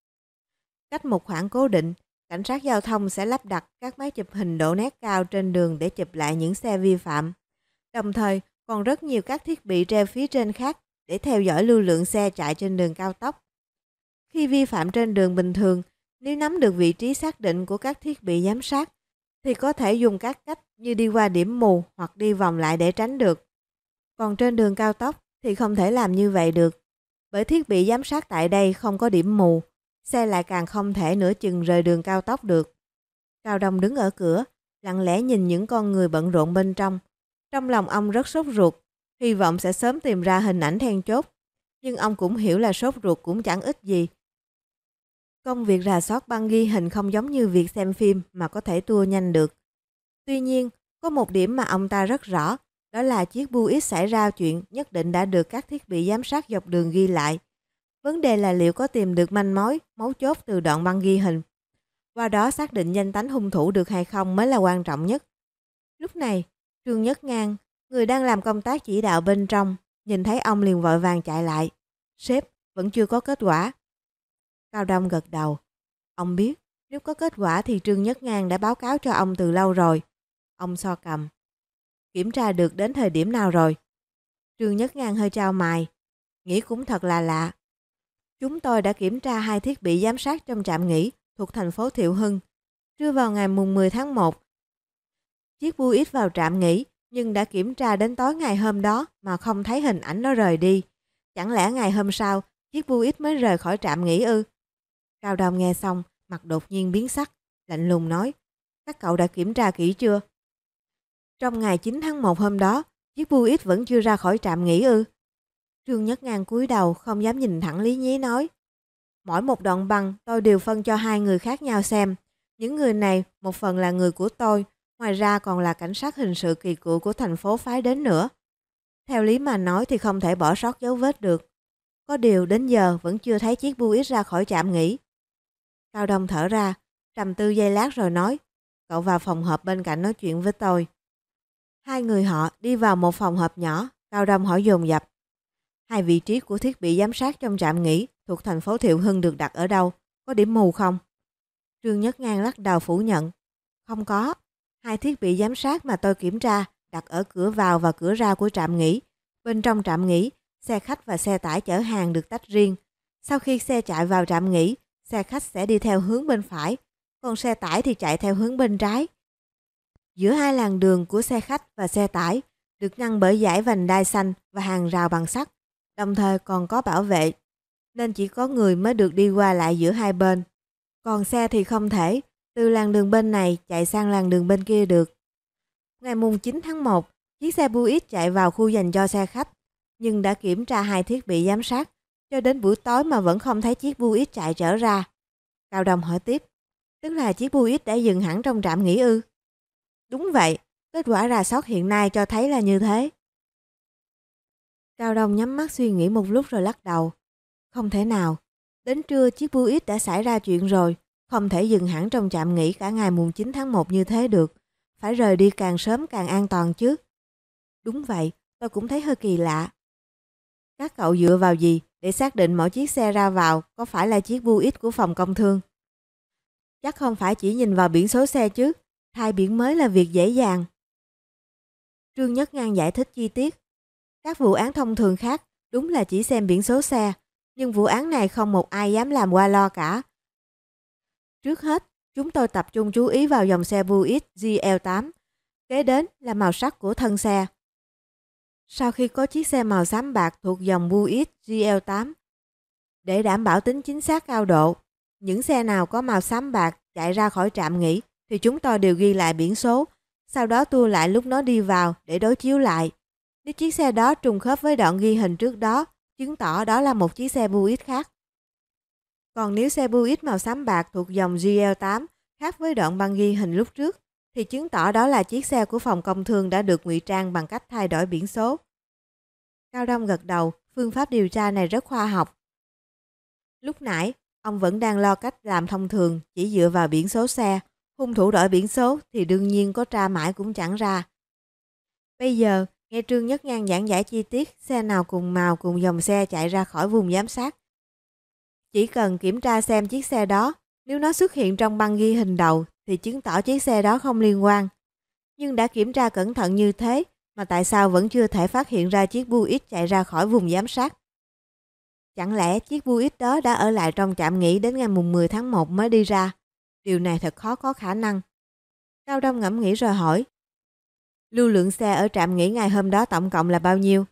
Cách một khoảng cố định, cảnh sát giao thông sẽ lắp đặt các máy chụp hình độ nét cao trên đường để chụp lại những xe vi phạm. Đồng thời, còn rất nhiều các thiết bị treo phía trên khác để theo dõi lưu lượng xe chạy trên đường cao tốc. Khi vi phạm trên đường bình thường, nếu nắm được vị trí xác định của các thiết bị giám sát, thì có thể dùng các cách như đi qua điểm mù hoặc đi vòng lại để tránh được. Còn trên đường cao tốc thì không thể làm như vậy được, bởi thiết bị giám sát tại đây không có điểm mù, xe lại càng không thể nửa chừng rời đường cao tốc được. Cao Đông đứng ở cửa, lặng lẽ nhìn những con người bận rộn bên trong. Trong lòng ông rất sốt ruột, hy vọng sẽ sớm tìm ra hình ảnh then chốt. Nhưng ông cũng hiểu là sốt ruột cũng chẳng ích gì. Công việc rà soát băng ghi hình không giống như việc xem phim mà có thể tua nhanh được. Tuy nhiên, có một điểm mà ông ta rất rõ, đó là chiếc Buick xảy ra chuyện nhất định đã được các thiết bị giám sát dọc đường ghi lại. Vấn đề là liệu có tìm được manh mối, mấu chốt từ đoạn băng ghi hình. Qua đó xác định danh tánh hung thủ được hay không mới là quan trọng nhất. Lúc này, Trương Nhất Ngang, người đang làm công tác chỉ đạo bên trong, nhìn thấy ông liền vội vàng chạy lại. Sếp, vẫn chưa có kết quả. Cao Đông gật đầu. Ông biết, nếu có kết quả thì Trương Nhất Ngang đã báo cáo cho ông từ lâu rồi. Ông so cầm. Kiểm tra được đến thời điểm nào rồi? Trương Nhất Ngang hơi chau mày. Nghĩ cũng thật là lạ. Chúng tôi đã kiểm tra hai thiết bị giám sát trong trạm nghỉ thuộc thành phố Thiệu Hưng. Trưa vào ngày mùng mười tháng một, chiếc Buick vào trạm nghỉ, nhưng đã kiểm tra đến tối ngày hôm đó mà không thấy hình ảnh nó rời đi. Chẳng lẽ ngày hôm sau, chiếc Buick mới rời khỏi trạm nghỉ ư? Cao Đông nghe xong, mặt đột nhiên biến sắc, lạnh lùng nói, các cậu đã kiểm tra kỹ chưa? Trong ngày chín tháng một hôm đó, chiếc Buick vẫn chưa ra khỏi trạm nghỉ ư? Trương Nhất Ngang cúi đầu không dám nhìn thẳng Lý Nhí nói, mỗi một đoạn băng tôi đều phân cho hai người khác nhau xem. Những người này một phần là người của tôi, ngoài ra còn là cảnh sát hình sự kỳ cựu của thành phố phái đến nữa. Theo lý mà nói thì không thể bỏ sót dấu vết được. Có điều đến giờ vẫn chưa thấy chiếc Buick ra khỏi trạm nghỉ. Cao Đông thở ra, trầm tư giây lát rồi nói, cậu vào phòng họp bên cạnh nói chuyện với tôi. Hai người họ đi vào một phòng họp nhỏ, Cao Đông hỏi dồn dập. Hai vị trí của thiết bị giám sát trong trạm nghỉ thuộc thành phố Thiệu Hưng được đặt ở đâu? Có điểm mù không? Trương Nhất Ngang lắc đầu phủ nhận. Không có. Hai thiết bị giám sát mà tôi kiểm tra đặt ở cửa vào và cửa ra của trạm nghỉ. Bên trong trạm nghỉ, xe khách và xe tải chở hàng được tách riêng. Sau khi xe chạy vào trạm nghỉ, xe khách sẽ đi theo hướng bên phải, còn xe tải thì chạy theo hướng bên trái. Giữa hai làn đường của xe khách và xe tải được ngăn bởi dải vành đai xanh và hàng rào bằng sắt, đồng thời còn có bảo vệ, nên chỉ có người mới được đi qua lại giữa hai bên. Còn xe thì không thể, từ làn đường bên này chạy sang làn đường bên kia được. Ngày mùng chín tháng một, chiếc xe Buick chạy vào khu dành cho xe khách, nhưng đã kiểm tra hai thiết bị giám sát, cho đến buổi tối mà vẫn không thấy chiếc Buick chạy trở ra. Cao Đông hỏi tiếp, tức là chiếc Buick đã dừng hẳn trong trạm nghỉ ư? Đúng vậy, kết quả rà soát hiện nay cho thấy là như thế. Cao Đông nhắm mắt suy nghĩ một lúc rồi lắc đầu. Không thể nào, đến trưa chiếc Buick đã xảy ra chuyện rồi, không thể dừng hẳn trong trạm nghỉ cả ngày mùng chín tháng một như thế được. Phải rời đi càng sớm càng an toàn chứ. Đúng vậy, tôi cũng thấy hơi kỳ lạ. Các cậu dựa vào gì để xác định mỗi chiếc xe ra vào có phải là chiếc Buick của phòng công thương? Chắc không phải chỉ nhìn vào biển số xe chứ, thay biển mới là việc dễ dàng. Trương Nhất Ngang giải thích chi tiết. Các vụ án thông thường khác đúng là chỉ xem biển số xe, nhưng vụ án này không một ai dám làm qua lo cả. Trước hết, chúng tôi tập trung chú ý vào dòng xe Buick G L tám, kế đến là màu sắc của thân xe. Sau khi có chiếc xe màu xám bạc thuộc dòng Buick G L tám, để đảm bảo tính chính xác cao độ, những xe nào có màu xám bạc chạy ra khỏi trạm nghỉ thì chúng tôi đều ghi lại biển số, sau đó tua lại lúc nó đi vào để đối chiếu lại. Nếu chiếc xe đó trùng khớp với đoạn ghi hình trước đó, chứng tỏ đó là một chiếc xe Buick khác. Còn nếu xe Buick màu xám bạc thuộc dòng giê lờ tám khác với đoạn băng ghi hình lúc trước, thì chứng tỏ đó là chiếc xe của phòng công thương đã được ngụy trang bằng cách thay đổi biển số. Cao Đông gật đầu, phương pháp điều tra này rất khoa học. Lúc nãy, ông vẫn đang lo cách làm thông thường, chỉ dựa vào biển số xe. Hung thủ đổi biển số thì đương nhiên có tra mãi cũng chẳng ra. Bây giờ, nghe Trương Nhất Ngang giảng giải chi tiết xe nào cùng màu cùng dòng xe chạy ra khỏi vùng giám sát. Chỉ cần kiểm tra xem chiếc xe đó, nếu nó xuất hiện trong băng ghi hình đầu thì chứng tỏ chiếc xe đó không liên quan. Nhưng đã kiểm tra cẩn thận như thế mà tại sao vẫn chưa thể phát hiện ra chiếc Buick chạy ra khỏi vùng giám sát? Chẳng lẽ chiếc Buick đó đã ở lại trong trạm nghỉ đến ngày mười tháng một mới đi ra? Điều này thật khó có khả năng. Cao Đông ngẫm nghĩ rồi hỏi. Lưu lượng xe ở trạm nghỉ ngày hôm đó tổng cộng là bao nhiêu?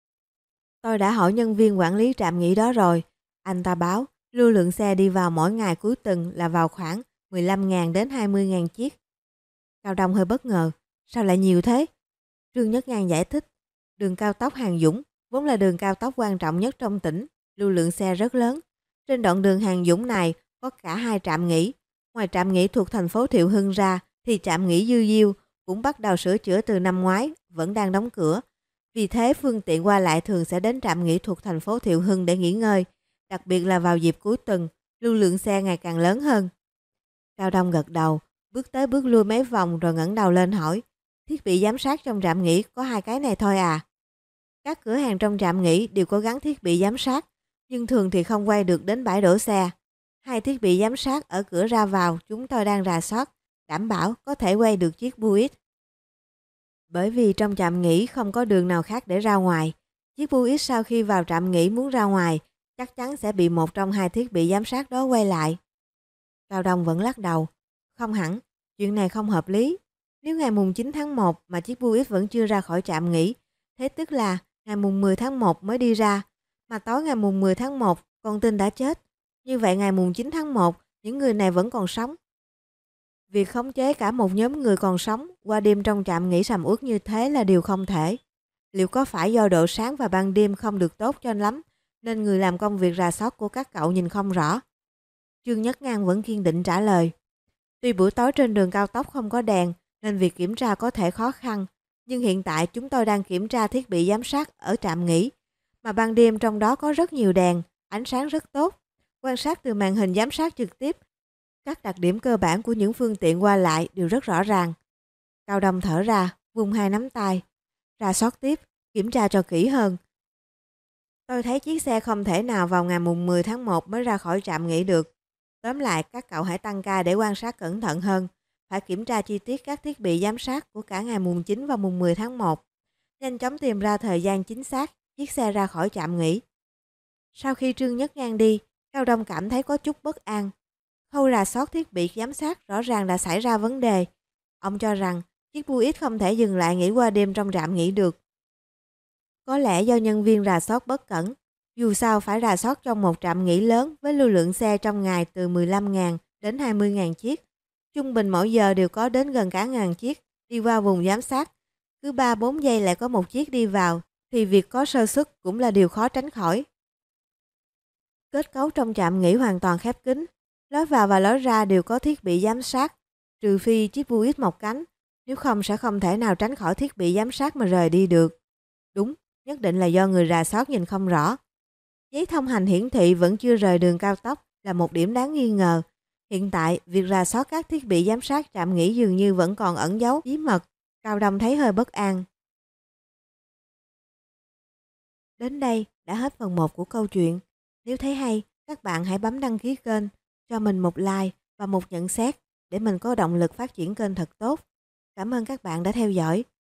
Tôi đã hỏi nhân viên quản lý trạm nghỉ đó rồi. Anh ta báo lưu lượng xe đi vào mỗi ngày cuối tuần là vào khoảng mười lăm nghìn đến hai mươi nghìn chiếc. Cao Đông hơi bất ngờ. Sao lại nhiều thế? Trương Nhất Ngang giải thích. Đường cao tốc Hàng Dũng vốn là đường cao tốc quan trọng nhất trong tỉnh. Lưu lượng xe rất lớn. Trên đoạn đường Hàng Dũng này có cả hai trạm nghỉ. Ngoài trạm nghỉ thuộc thành phố Thiệu Hưng ra thì trạm nghỉ Dư Diêu cũng bắt đầu sửa chữa từ năm ngoái, vẫn đang đóng cửa. Vì thế phương tiện qua lại thường sẽ đến trạm nghỉ thuộc thành phố Thiệu Hưng để nghỉ ngơi, đặc biệt là vào dịp cuối tuần, lưu lượng xe ngày càng lớn hơn. Cao Đông gật đầu, bước tới bước lui mấy vòng rồi ngẩng đầu lên hỏi, thiết bị giám sát trong trạm nghỉ có hai cái này thôi à? Các cửa hàng trong trạm nghỉ đều có gắn thiết bị giám sát, nhưng thường thì không quay được đến bãi đổ xe. Hai thiết bị giám sát ở cửa ra vào chúng tôi đang rà soát, đảm bảo có thể quay được chiếc Buick. Bởi vì trong trạm nghỉ không có đường nào khác để ra ngoài, chiếc Buick sau khi vào trạm nghỉ muốn ra ngoài, chắc chắn sẽ bị một trong hai thiết bị giám sát đó quay lại. Cao Đông vẫn lắc đầu. Không hẳn, chuyện này không hợp lý. Nếu ngày mùng chín tháng một mà chiếc Buick vẫn chưa ra khỏi trạm nghỉ, thế tức là ngày mùng mười tháng một mới đi ra, mà tối ngày mùng mười tháng một con tin đã chết. Như vậy ngày mùng chín tháng một, những người này vẫn còn sống. Việc khống chế cả một nhóm người còn sống qua đêm trong trạm nghỉ sầm uất như thế là điều không thể. Liệu có phải do độ sáng và ban đêm không được tốt cho lắm, nên người làm công việc rà soát của các cậu nhìn không rõ? Trương Nhất Ngang vẫn kiên định trả lời. Tuy buổi tối trên đường cao tốc không có đèn, nên việc kiểm tra có thể khó khăn. Nhưng hiện tại chúng tôi đang kiểm tra thiết bị giám sát ở trạm nghỉ. Mà ban đêm trong đó có rất nhiều đèn, ánh sáng rất tốt. Quan sát từ màn hình giám sát trực tiếp, các đặc điểm cơ bản của những phương tiện qua lại đều rất rõ ràng. Cao Đông thở ra, vung hai nắm tay. Rà soát tiếp, kiểm tra cho kỹ hơn. Tôi thấy chiếc xe không thể nào vào ngày mùng mười tháng một mới ra khỏi trạm nghỉ được. Tóm lại, các cậu hãy tăng ca để quan sát cẩn thận hơn. Phải kiểm tra chi tiết các thiết bị giám sát của cả ngày mùng chín và mùng mười tháng một. Nhanh chóng tìm ra thời gian chính xác chiếc xe ra khỏi trạm nghỉ. Sau khi Trương Nhất Ngang đi, Cao Đông cảm thấy có chút bất an. Khâu rà soát thiết bị giám sát rõ ràng đã xảy ra vấn đề. Ông cho rằng chiếc Buick không thể dừng lại nghỉ qua đêm trong trạm nghỉ được. Có lẽ do nhân viên rà soát bất cẩn. Dù sao phải rà soát trong một trạm nghỉ lớn với lưu lượng xe trong ngày từ mười lăm nghìn đến hai mươi nghìn chiếc. Trung bình mỗi giờ đều có đến gần cả ngàn chiếc đi qua vùng giám sát. Cứ ba bốn giây lại có một chiếc đi vào thì việc có sơ suất cũng là điều khó tránh khỏi. Kết cấu trong trạm nghỉ hoàn toàn khép kín. Lối vào và lối ra đều có thiết bị giám sát, trừ phi chiếc Buick một cánh, nếu không sẽ không thể nào tránh khỏi thiết bị giám sát mà rời đi được. Đúng, nhất định là do người rà soát nhìn không rõ. Giấy thông hành hiển thị vẫn chưa rời đường cao tốc là một điểm đáng nghi ngờ. Hiện tại, việc rà soát các thiết bị giám sát trạm nghỉ dường như vẫn còn ẩn giấu bí mật. Cao Đông thấy hơi bất an. Đến đây đã hết phần một của câu chuyện. Nếu thấy hay, các bạn hãy bấm đăng ký kênh, cho mình một like và một nhận xét để mình có động lực phát triển kênh thật tốt. Cảm ơn các bạn đã theo dõi.